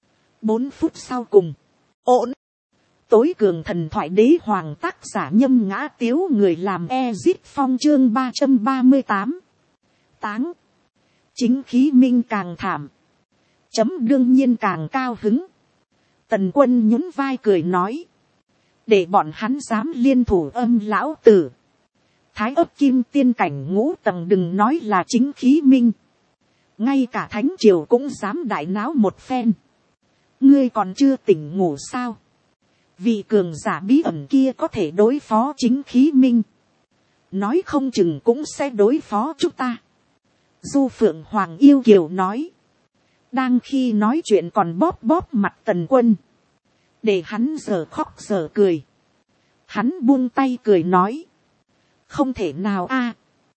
4 phút sau cùng. Ổn. Tối cường thần thoại đế hoàng tác giả nhâm ngã tiếu người làm Ezit Phong chương 338. Táng. Chính khí minh càng thảm. Chấm đương nhiên càng cao hứng. Tần quân nhún vai cười nói. Để bọn hắn dám liên thủ âm lão tử. Thái ấp kim tiên cảnh ngũ tầng đừng nói là chính khí minh. Ngay cả thánh triều cũng dám đại náo một phen. Ngươi còn chưa tỉnh ngủ sao? Vị cường giả bí ẩn kia có thể đối phó chính khí minh. Nói không chừng cũng sẽ đối phó chúng ta. Du Phượng Hoàng yêu kiều nói. Đang khi nói chuyện còn bóp bóp mặt tần quân. Để hắn giờ khóc giờ cười. Hắn buông tay cười nói. Không thể nào a.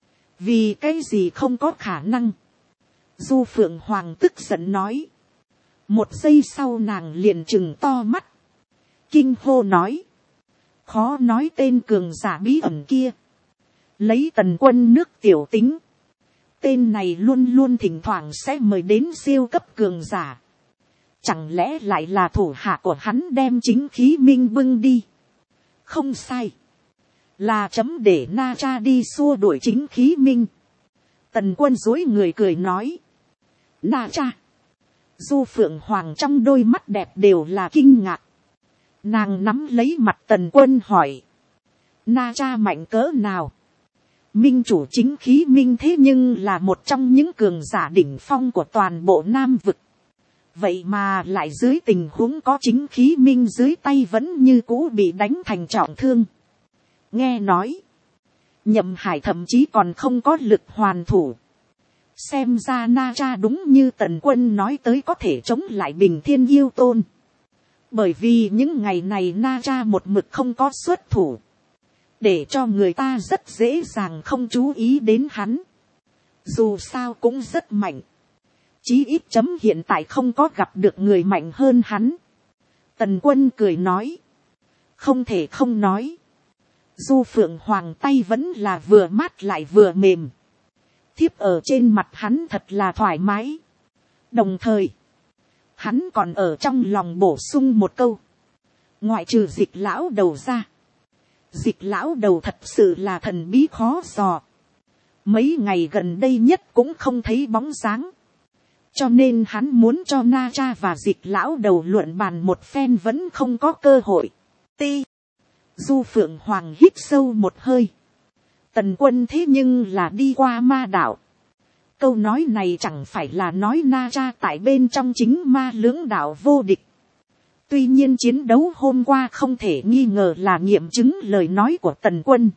Vì cái gì không có khả năng. Du Phượng Hoàng tức giận nói. Một giây sau nàng liền trừng to mắt. Kinh hô nói. Khó nói tên cường giả bí ẩn kia. Lấy tần quân nước tiểu tính. Tên này luôn luôn thỉnh thoảng sẽ mời đến siêu cấp cường giả. Chẳng lẽ lại là thủ hạ của hắn đem chính khí minh bưng đi. Không sai. Là chấm để Na Cha đi xua đuổi chính khí minh. Tần quân dối người cười nói. Na Cha. Du Phượng Hoàng trong đôi mắt đẹp đều là kinh ngạc. Nàng nắm lấy mặt tần quân hỏi. Na Cha mạnh cỡ nào? Minh chủ chính khí minh thế nhưng là một trong những cường giả đỉnh phong của toàn bộ Nam vực. Vậy mà lại dưới tình huống có chính khí minh dưới tay vẫn như cũ bị đánh thành trọng thương. Nghe nói. Nhậm Hải thậm chí còn không có lực hoàn thủ. Xem ra Na Cha đúng như tần quân nói tới có thể chống lại Bình Thiên Yêu Tôn. Bởi vì những ngày này Na Cha một mực không có xuất thủ. Để cho người ta rất dễ dàng không chú ý đến hắn. Dù sao cũng rất mạnh. Chí ít chấm hiện tại không có gặp được người mạnh hơn hắn. Tần quân cười nói. Không thể không nói. Du Phượng Hoàng tay vẫn là vừa mát lại vừa mềm. Thiếp ở trên mặt hắn thật là thoải mái. Đồng thời. Hắn còn ở trong lòng bổ sung một câu. Ngoại trừ Dịch lão đầu ra. Dịch lão đầu thật sự là thần bí khó dò. Mấy ngày gần đây nhất cũng không thấy bóng dáng. Cho nên hắn muốn cho Na Cha và Dịch lão đầu luận bàn một phen vẫn không có cơ hội. Ti. Du Phượng Hoàng hít sâu một hơi. Tần quân thế nhưng là đi qua ma đạo. Câu nói này chẳng phải là nói Na Cha tại bên trong chính ma lưỡng đạo vô địch. Tuy nhiên chiến đấu hôm qua không thể nghi ngờ là nghiệm chứng lời nói của tần quân.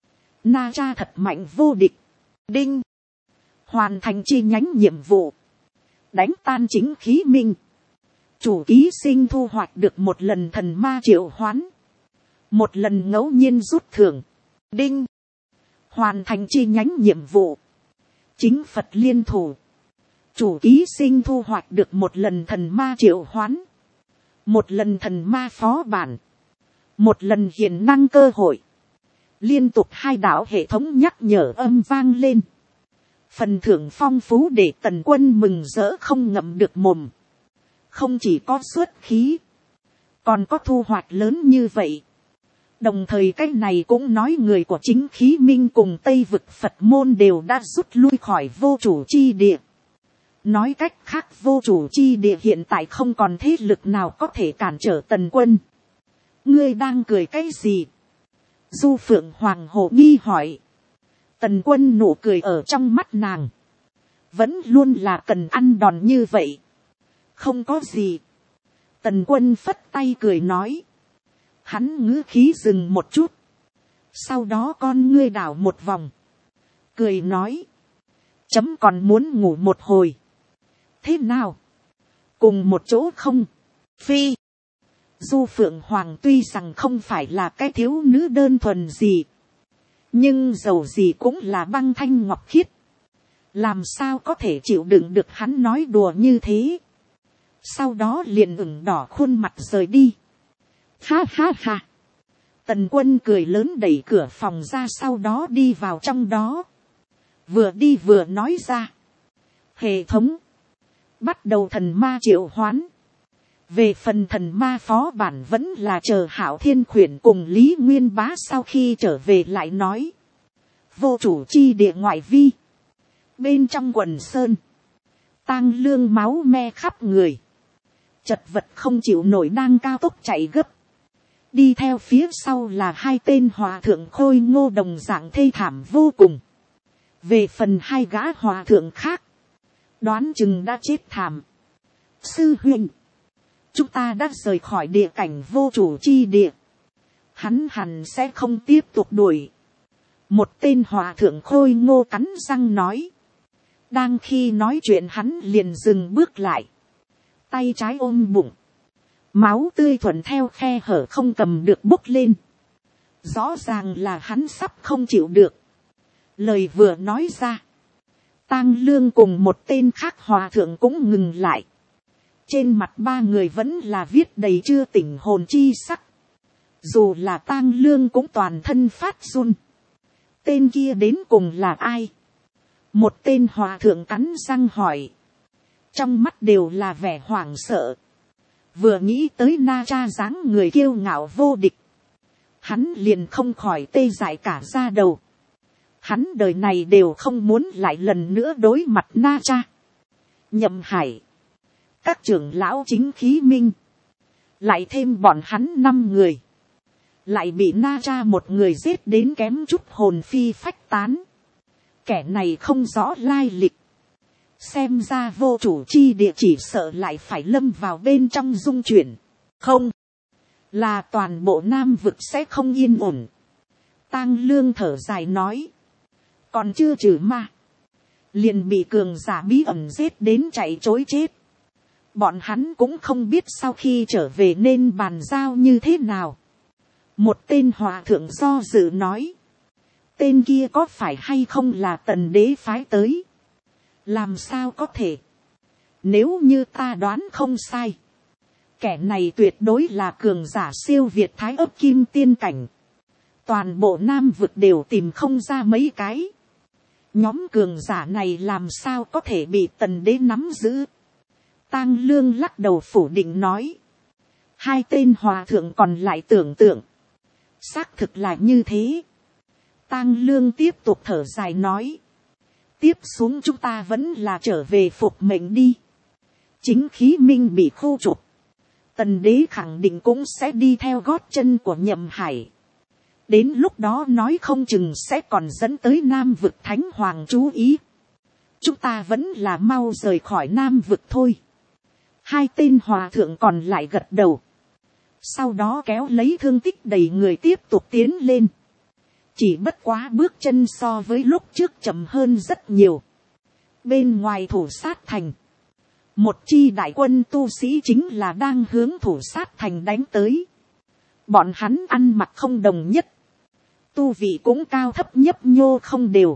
Na Cha thật mạnh vô địch. Đinh. Hoàn thành chi nhánh nhiệm vụ. Đánh tan chính khí minh. Chủ ký sinh thu hoạch được một lần thần ma triệu hoán. Một lần ngẫu nhiên rút thưởng. Đinh. Hoàn thành chi nhánh nhiệm vụ. Chính Phật liên thủ. Chủ ký sinh thu hoạch được một lần thần ma triệu hoán. Một lần thần ma phó bản. Một lần hiển năng cơ hội. Liên tục 2 đạo hệ thống nhắc nhở âm vang lên. Phần thưởng phong phú để tần quân mừng rỡ không ngậm được mồm. Không chỉ có xuất khí. Còn có thu hoạch lớn như vậy. Đồng thời cái này cũng nói người của chính khí minh cùng Tây vực Phật môn đều đã rút lui khỏi vô chủ chi địa. Nói cách khác vô chủ chi địa hiện tại không còn thế lực nào có thể cản trở tần quân. Ngươi đang cười cái gì? Du Phượng Hoàng hồ nghi hỏi. Tần quân nụ cười ở trong mắt nàng. Vẫn luôn là cần ăn đòn như vậy. Không có gì. Tần quân phất tay cười nói. Hắn ngữ khí dừng một chút. Sau đó con ngươi đảo một vòng. Cười nói. Chấm còn muốn ngủ một hồi. Thế nào? Cùng một chỗ không? Phi. Du Phượng Hoàng tuy rằng không phải là cái thiếu nữ đơn thuần gì. Nhưng dầu gì cũng là băng thanh ngọc khiết. Làm sao có thể chịu đựng được hắn nói đùa như thế. Sau đó liền ửng đỏ khuôn mặt rời đi. Ha ha ha. Tần Quân cười lớn đẩy cửa phòng ra, sau đó đi vào trong đó. Vừa đi vừa nói ra. Hệ thống. Bắt đầu thần ma triệu hoán. Về phần thần ma phó bản vẫn là chờ Hạo Thiên Khuyển cùng Lý Nguyên Bá sau khi trở về lại nói. Vô chủ chi địa ngoại vi. Bên trong quần sơn. Tang Lương máu me khắp người. Chật vật không chịu nổi đang cao tốc chạy gấp. Đi theo phía sau là hai tên hòa thượng khôi ngô đồng dạng thê thảm vô cùng. Về phần hai gã hòa thượng khác. Đoán chừng đã chết thảm. Sư huynh. Chúng ta đã rời khỏi địa cảnh vô chủ chi địa. Hắn hẳn sẽ không tiếp tục đuổi. Một tên hòa thượng khôi ngô cắn răng nói. Đang khi nói chuyện hắn liền dừng bước lại. Tay trái ôm bụng. Máu tươi thuận theo khe hở không cầm được bốc lên. Rõ ràng là hắn sắp không chịu được. Lời vừa nói ra. Tang Lương cùng một tên khác hòa thượng cũng ngừng lại. Trên mặt ba người vẫn là viết đầy chưa tỉnh hồn chi sắc. Dù là Tang Lương cũng toàn thân phát run. Tên kia đến cùng là ai? Một tên hòa thượng cắn răng hỏi. Trong mắt đều là vẻ hoảng sợ. Vừa nghĩ tới Na Cha dáng người kiêu ngạo vô địch. Hắn liền không khỏi tê dại cả da đầu. Hắn đời này đều không muốn lại lần nữa đối mặt Na Cha. Nhậm Hải. Các trưởng lão chính khí minh. Lại thêm bọn hắn 5 người. Lại bị Na Cha một người giết đến kém chút hồn phi phách tán. Kẻ này không rõ lai lịch. Xem ra vô chủ chi địa chỉ sợ lại phải lâm vào bên trong dung chuyển. Không. Là toàn bộ Nam vực sẽ không yên ổn. Tang Lương thở dài nói. Còn chưa trừ ma. Liền bị cường giả bí ẩn giết đến chạy trối chết. Bọn hắn cũng không biết sau khi trở về nên bàn giao như thế nào. Một tên hòa thượng do dự nói. Tên kia có phải hay không là Tần đế phái tới? Làm sao có thể? Nếu như ta đoán không sai. Kẻ này tuyệt đối là cường giả siêu việt thái ấp kim tiên cảnh. Toàn bộ Nam vực đều tìm không ra mấy cái. Nhóm cường giả này làm sao có thể bị Tần đế nắm giữ? Tang Lương lắc đầu phủ định nói. Hai tên hòa thượng còn lại tưởng tượng. Xác thực là như thế. Tang Lương tiếp tục thở dài nói. Tiếp xuống chúng ta vẫn là trở về phục mệnh đi. Chính khí minh bị khu trục. Tần đế khẳng định cũng sẽ đi theo gót chân của Nhậm Hải. Đến lúc đó nói không chừng sẽ còn dẫn tới Nam vực Thánh Hoàng chú ý. Chúng ta vẫn là mau rời khỏi Nam vực thôi. Hai tên hòa thượng còn lại gật đầu. Sau đó kéo lấy thương tích đầy người tiếp tục tiến lên. Chỉ bất quá bước chân so với lúc trước chậm hơn rất nhiều. Bên ngoài thủ sát thành. Một chi đại quân tu sĩ chính là đang hướng thủ sát thành đánh tới. Bọn hắn ăn mặc không đồng nhất. Tu vị cũng cao thấp nhấp nhô không đều.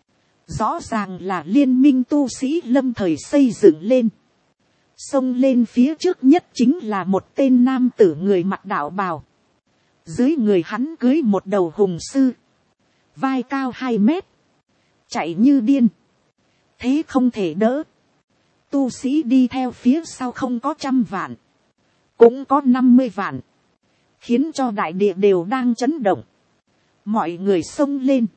Rõ ràng là liên minh tu sĩ lâm thời xây dựng lên. Xông lên phía trước nhất chính là một tên nam tử người mặc đạo bào. Dưới người hắn cưới một đầu hùng sư. Vai cao 2 mét. Chạy như điên. Thế không thể đỡ. Tu sĩ đi theo phía sau không có 100 vạn. Cũng có 50 vạn. Khiến cho đại địa đều đang chấn động. Mọi người xông lên.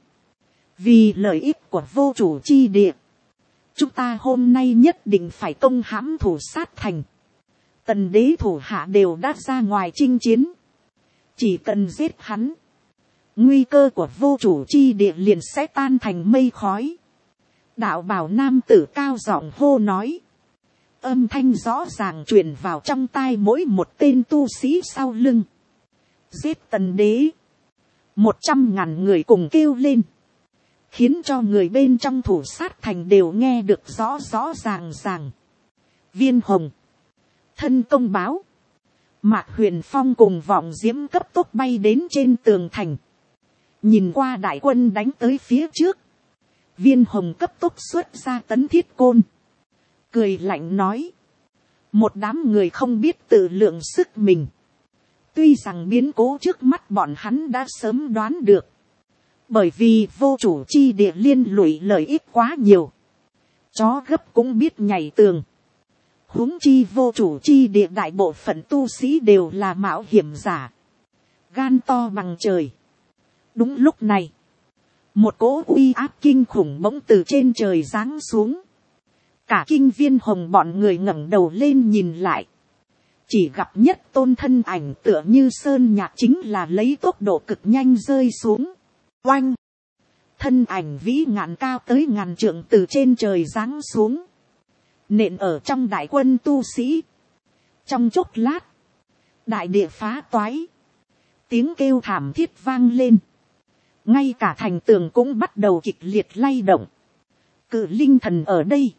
Vì lợi ích của vô chủ chi địa. Chúng ta hôm nay nhất định phải công hãm thủ sát thành. Tần đế thủ hạ đều đã ra ngoài chinh chiến. Chỉ cần giết hắn. Nguy cơ của vô chủ chi địa liền sẽ tan thành mây khói. Đạo bào nam tử cao giọng hô nói. Âm thanh rõ ràng truyền vào trong tai mỗi một tên tu sĩ sau lưng. Giết tần đế. 100.000 người cùng kêu lên. Khiến cho người bên trong thủ sát thành đều nghe được rõ rõ ràng ràng. Viên Hồng. Thân công báo. Mạc Huyền Phong cùng Vọng Diễm cấp tốc bay đến trên tường thành. Nhìn qua đại quân đánh tới phía trước. Viên Hồng cấp tốc xuất ra tấn thiết côn. Cười lạnh nói. Một đám người không biết tự lượng sức mình. Tuy rằng biến cố trước mắt bọn hắn đã sớm đoán được. Bởi vì vô chủ chi địa liên lụy lợi ích quá nhiều. Chó gấp cũng biết nhảy tường. Huống chi vô chủ chi địa đại bộ phận tu sĩ đều là mạo hiểm giả. Gan to bằng trời. Đúng lúc này. Một cỗ uy áp kinh khủng bỗng từ trên trời giáng xuống. Cả kinh viên hồng bọn người ngẩng đầu lên nhìn lại. Chỉ gặp nhất tôn thân ảnh tựa như sơn nhạc chính là lấy tốc độ cực nhanh rơi xuống. Oanh! Thân ảnh vĩ ngạn cao tới ngàn trượng từ trên trời giáng xuống. Nện ở trong đại quân tu sĩ. Trong chốc lát. Đại địa phá toái. Tiếng kêu thảm thiết vang lên. Ngay cả thành tường cũng bắt đầu kịch liệt lay động. Cự linh thần ở đây.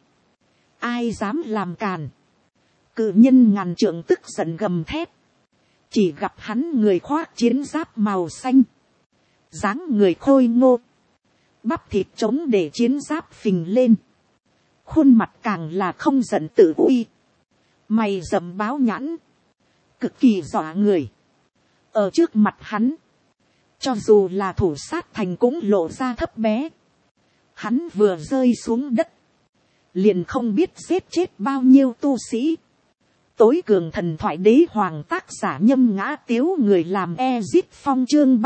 Ai dám làm càn. Cự nhân ngàn trượng tức giận gầm thét. Chỉ gặp hắn người khoác chiến giáp màu xanh. Dáng người khôi ngô. Bắp thịt trống để chiến giáp phình lên. Khuôn mặt càng là không giận tự uy. Mày rậm báo nhãn. Cực kỳ dọa người. Ở trước mặt hắn. Cho dù là thủ sát thành cũng lộ ra thấp bé. Hắn vừa rơi xuống đất. Liền không biết giết chết bao nhiêu tu sĩ. Tối cường thần thoại đế hoàng tác giả Nhâm Ngã Tiếu người làm Ezit Phong chương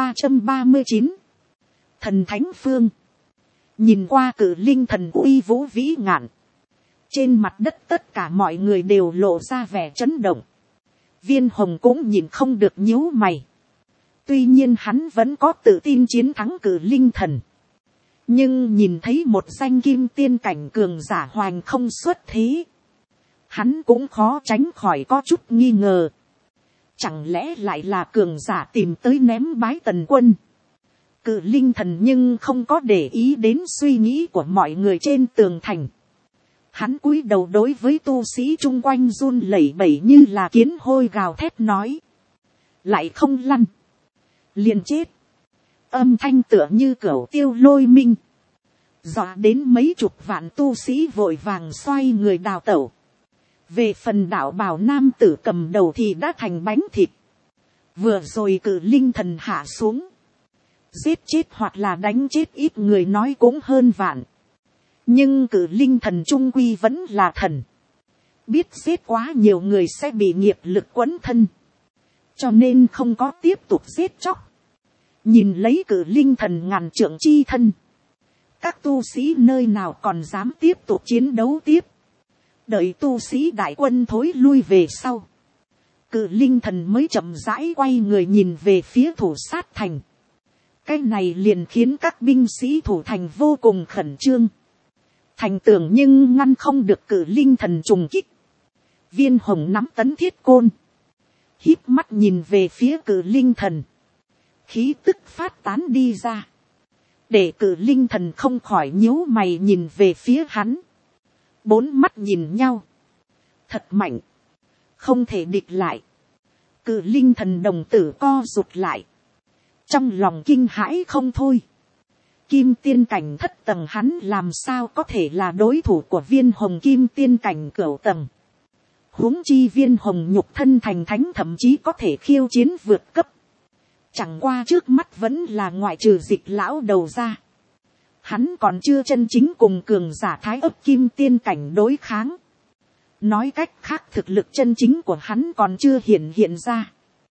339. Thần Thánh Phương. Nhìn qua cự linh thần uy vũ vĩ ngạn. Trên mặt đất tất cả mọi người đều lộ ra vẻ chấn động. Viên hồng cũng nhìn không được nhíu mày. Tuy nhiên hắn vẫn có tự tin chiến thắng cự linh thần. Nhưng nhìn thấy một danh kim tiên cảnh cường giả hoành không xuất thế. Hắn cũng khó tránh khỏi có chút nghi ngờ. Chẳng lẽ lại là cường giả tìm tới ném bái Tần Quân. Cự linh thần nhưng không có để ý đến suy nghĩ của mọi người trên tường thành. Hắn cúi đầu đối với tu sĩ chung quanh run lẩy bẩy như là kiến hôi gào thét nói. Lại không lăn. Liền chết. Âm thanh tựa như cửu tiêu lôi minh. Dọa đến mấy chục vạn tu sĩ vội vàng xoay người đào tẩu. Về phần đạo bào nam tử cầm đầu thì đã thành bánh thịt. Vừa rồi cự linh thần hạ xuống. Giết chết hoặc là đánh chết ít người nói cũng hơn vạn. Nhưng cự linh thần trung quy vẫn là thần. Biết giết quá nhiều người sẽ bị nghiệp lực quấn thân. Cho nên không có tiếp tục giết chóc. Nhìn lấy cự linh thần ngàn trượng chi thân. Các tu sĩ nơi nào còn dám tiếp tục chiến đấu tiếp. Đợi tu sĩ đại quân thối lui về sau. Cự linh thần mới chậm rãi quay người nhìn về phía thủ sát thành. Cái này liền khiến các binh sĩ thủ thành vô cùng khẩn trương. Thành tường nhưng ngăn không được cự linh thần trùng kích. Viên hồng nắm tấn thiết côn. Híp mắt nhìn về phía cự linh thần. Khí tức phát tán đi ra. Để cự linh thần không khỏi nhíu mày nhìn về phía hắn. Bốn mắt nhìn nhau. Thật mạnh. Không thể địch lại. Cự linh thần đồng tử co rụt lại. Trong lòng kinh hãi không thôi. Kim tiên cảnh thất tầng hắn làm sao có thể là đối thủ của viên hồng kim tiên cảnh cửu tầng. Huống chi viên hồng nhục thân thành thánh thậm chí có thể khiêu chiến vượt cấp. Chẳng qua trước mắt vẫn là ngoại trừ dịch lão đầu ra. Hắn còn chưa chân chính cùng cường giả thái ấp kim tiên cảnh đối kháng. Nói cách khác thực lực chân chính của hắn còn chưa hiện ra.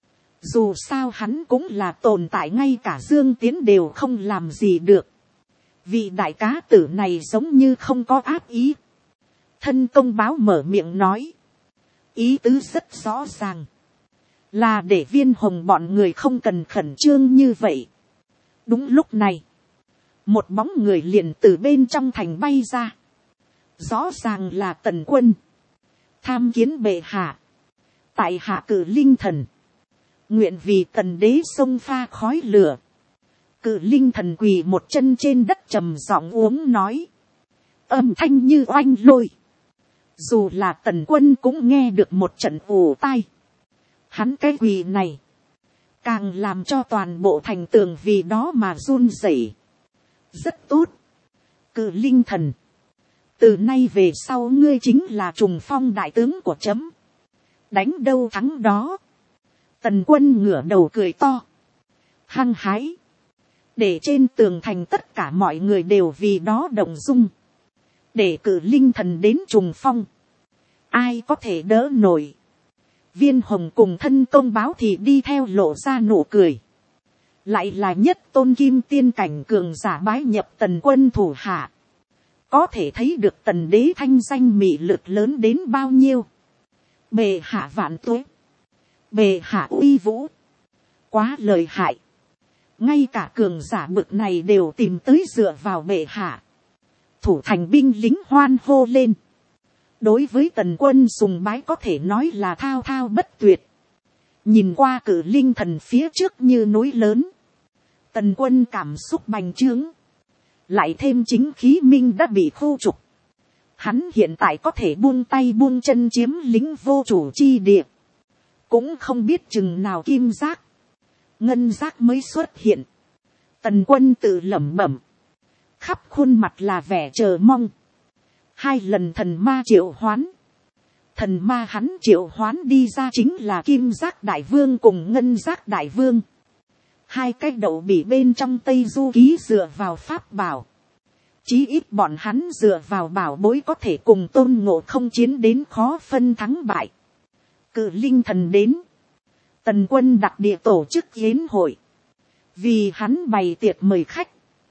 Dù sao hắn cũng là tồn tại ngay cả Dương Tiến đều không làm gì được. Vị đại cá tử này giống như không có ác ý. Thân công báo mở miệng nói. Ý tứ rất rõ ràng. Là để viên hồng bọn người không cần khẩn trương như vậy. Đúng lúc này. Một bóng người liền từ bên trong thành bay ra. Rõ ràng là Tần Quân. Tham kiến bệ hạ. Tại hạ cử linh thần. Nguyện vì tần đế xông pha khói lửa. Cự linh thần quỳ một chân trên đất trầm giọng uống nói. Âm thanh như oanh lôi. Dù là Tần Quân cũng nghe được một trận ù tai. Hắn cái quỳ này. Càng làm cho toàn bộ thành tường vì đó mà run rẩy. Rất tốt. Cự linh thần. Từ nay về sau ngươi chính là trùng phong đại tướng của chấm. Đánh đâu thắng đó. Tần quân ngửa đầu cười to, hăng hái, để trên tường thành tất cả mọi người đều vì đó động dung, để cử linh thần đến trùng phong, ai có thể đỡ nổi. Viên hồng cùng thân công báo thì đi theo lộ ra nụ cười, lại là nhất tôn kim tiên cảnh cường giả bái nhập tần quân thủ hạ, có thể thấy được tần đế thanh danh mị lực lớn đến bao nhiêu. Bệ hạ vạn tuế, bệ hạ uy vũ, quá lợi hại, ngay cả cường giả bực này đều tìm tới dựa vào bệ hạ. Thủ thành binh lính hoan hô lên, đối với tần quân sùng bái có thể nói là thao thao bất tuyệt. Nhìn qua cử linh thần phía trước như núi lớn, tần quân cảm xúc bành trướng, lại thêm chính khí minh đã bị khu trục. Hắn hiện tại có thể buông tay buông chân chiếm lĩnh vô chủ chi địa, cũng không biết chừng nào kim giác, ngân giác mới xuất hiện. Tần quân tự lẩm bẩm, khắp khuôn mặt là vẻ chờ mong. 2 lần thần ma triệu hoán, thần ma hắn triệu hoán đi ra chính là kim giác đại vương cùng ngân giác đại vương. 2 cái đậu bị bên trong Tây Du Ký dựa vào pháp bảo. Chí ít bọn hắn dựa vào bảo bối có thể cùng Tôn Ngộ Không chiến đến khó phân thắng bại. Cử linh thần đến, tần quân đặc địa tổ chức yến hội, vì hắn bày tiệc mời khách.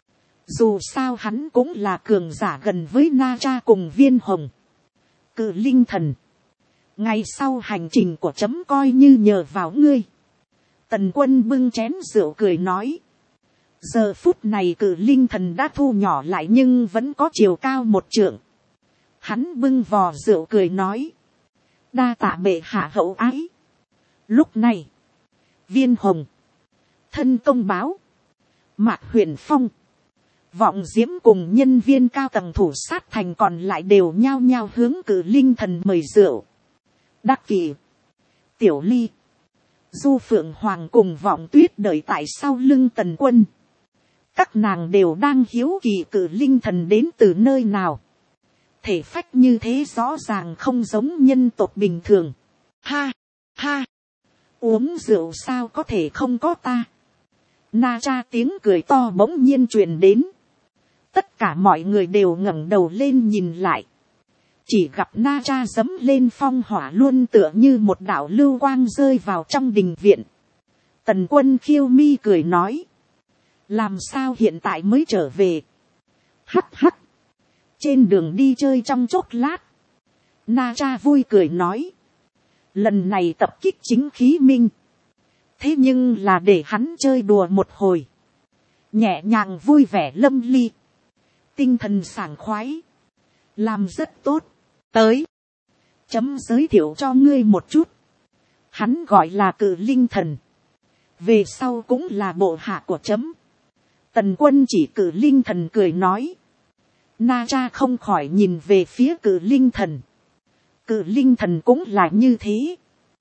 Dù sao hắn cũng là cường giả gần với Na Cha cùng Viên Hồng. Cử linh thần, ngày sau hành trình của chấm coi như nhờ vào ngươi. Tần quân bưng chén rượu cười nói. Giờ phút này cử linh thần đã thu nhỏ lại nhưng vẫn có chiều cao 1 trượng. Hắn bưng vò rượu cười nói, đa tạ bệ hạ hậu ái. Lúc này, Viên Hồng, thân công báo, Mạc Huyền Phong, Vọng Diễm cùng nhân viên cao tầng thủ sát thành còn lại đều nhao nhao hướng cử linh thần mời rượu. Đắc Kỳ, Tiểu Ly, Du Phượng Hoàng cùng Vọng Tuyết đợi tại sau lưng tần quân. Các nàng đều đang hiếu kỳ cử linh thần đến từ nơi nào. Thể phách như thế rõ ràng không giống nhân tộc bình thường. Ha, ha, uống rượu sao có thể không có ta. Na Cha tiếng cười to bỗng nhiên truyền đến. Tất cả mọi người đều ngẩng đầu lên nhìn lại. Chỉ gặp Na Cha giẫm lên phong hỏa luôn tựa như một đạo lưu quang rơi vào trong đình viện. Tần quân khiêu mi cười nói, làm sao hiện tại mới trở về. Hắc hắc, trên đường đi chơi trong chốc lát. Na Cha vui cười nói, lần này tập kích chính khí minh, thế nhưng là để hắn chơi đùa một hồi, nhẹ nhàng vui vẻ lâm ly, tinh thần sảng khoái, làm rất tốt. Tới, chấm giới thiệu cho ngươi một chút, hắn gọi là cử linh thần, về sau cũng là bộ hạ của chấm. Tần quân chỉ cử linh thần cười nói. Na Cha không khỏi nhìn về phía cử linh thần. Cử linh thần cũng là như thế.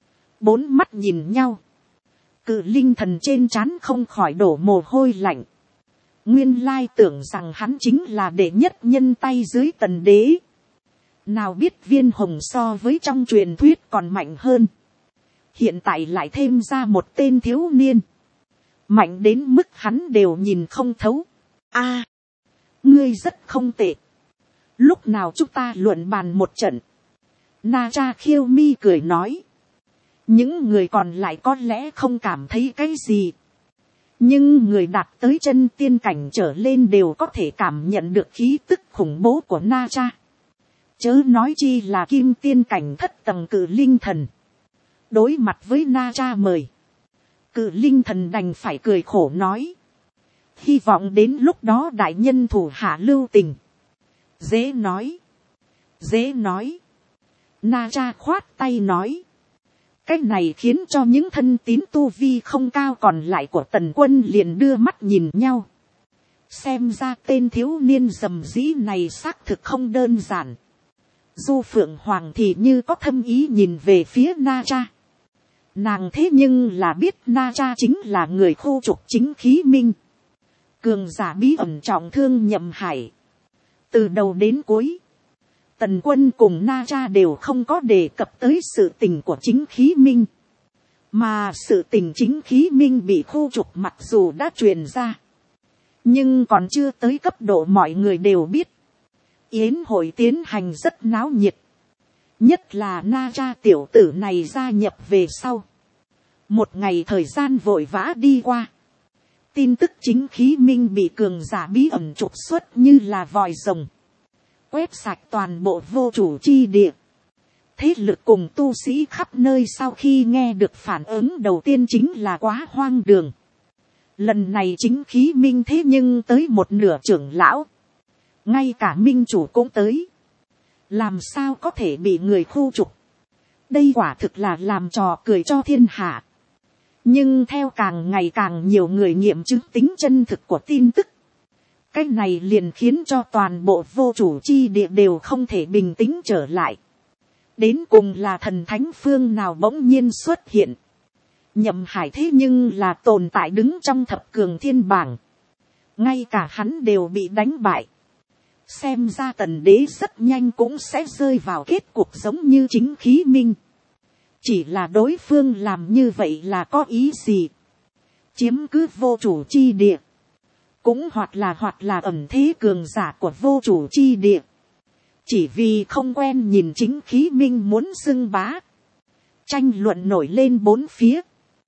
4 mắt nhìn nhau. Cử linh thần trên trán không khỏi đổ mồ hôi lạnh. Nguyên lai tưởng rằng hắn chính là đệ nhất nhân tay dưới tần đế. Nào biết Viên Hồng so với trong truyền thuyết còn mạnh hơn. Hiện tại lại thêm ra một tên thiếu niên. Mạnh đến mức hắn đều nhìn không thấu. A, ngươi rất không tệ. Lúc nào chúng ta luận bàn một trận. Na Cha khiêu mi cười nói. Những người còn lại có lẽ không cảm thấy cái gì. Nhưng người đạt tới chân tiên cảnh trở lên đều có thể cảm nhận được khí tức khủng bố của Na Cha. Chớ nói chi là kim tiên cảnh thất tầng cử linh thần. Đối mặt với Na Cha mời, cử linh thần đành phải cười khổ nói. Hy vọng đến lúc đó đại nhân thủ hạ lưu tình. Dễ nói. Dễ nói. Na Cha khoát tay nói. Cái này khiến cho những thân tín tu vi không cao còn lại của tần quân liền đưa mắt nhìn nhau. Xem ra tên thiếu niên rầm rĩ này xác thực không đơn giản. Du Phượng Hoàng thì như có thâm ý nhìn về phía Na Cha. Nàng thế nhưng là biết Na Cha chính là người khu trục chính khí minh. Cường giả bí ẩn trọng thương Nhậm Hải. Từ đầu đến cuối, tần quân cùng Na Cha đều không có đề cập tới sự tình của chính khí minh. Mà sự tình chính khí minh bị khu trục mặc dù đã truyền ra, nhưng còn chưa tới cấp độ mọi người đều biết. Yến hội tiến hành rất náo nhiệt, nhất là Na Cha tiểu tử này gia nhập về sau. Một ngày thời gian vội vã đi qua, tin tức chính khí minh bị cường giả bí ẩn trục xuất như là vòi rồng, quét sạch toàn bộ vô chủ chi địa. Thế lực cùng tu sĩ khắp nơi sau khi nghe được phản ứng đầu tiên chính là quá hoang đường. Lần này chính khí minh thế nhưng tới một nửa trưởng lão, ngay cả minh chủ cũng tới, làm sao có thể bị người khu trục. Đây quả thực là làm trò cười cho thiên hạ. Nhưng theo càng ngày càng nhiều người nghiệm chứng tính chân thực của tin tức, cái này liền khiến cho toàn bộ vô chủ chi địa đều không thể bình tĩnh trở lại. Đến cùng là thần thánh phương nào bỗng nhiên xuất hiện. Nhậm Hải thế nhưng là tồn tại đứng trong thập cường thiên bảng, ngay cả hắn đều bị đánh bại. Xem ra tần đế rất nhanh cũng sẽ rơi vào kết cục giống như chính khí minh. Chỉ là đối phương làm như vậy là có ý gì? Chiếm cứ vô chủ chi địa, cũng hoặc là ẩn thế cường giả của vô chủ chi địa, chỉ vì không quen nhìn chính khí minh muốn xưng bá. Tranh luận nổi lên bốn phía.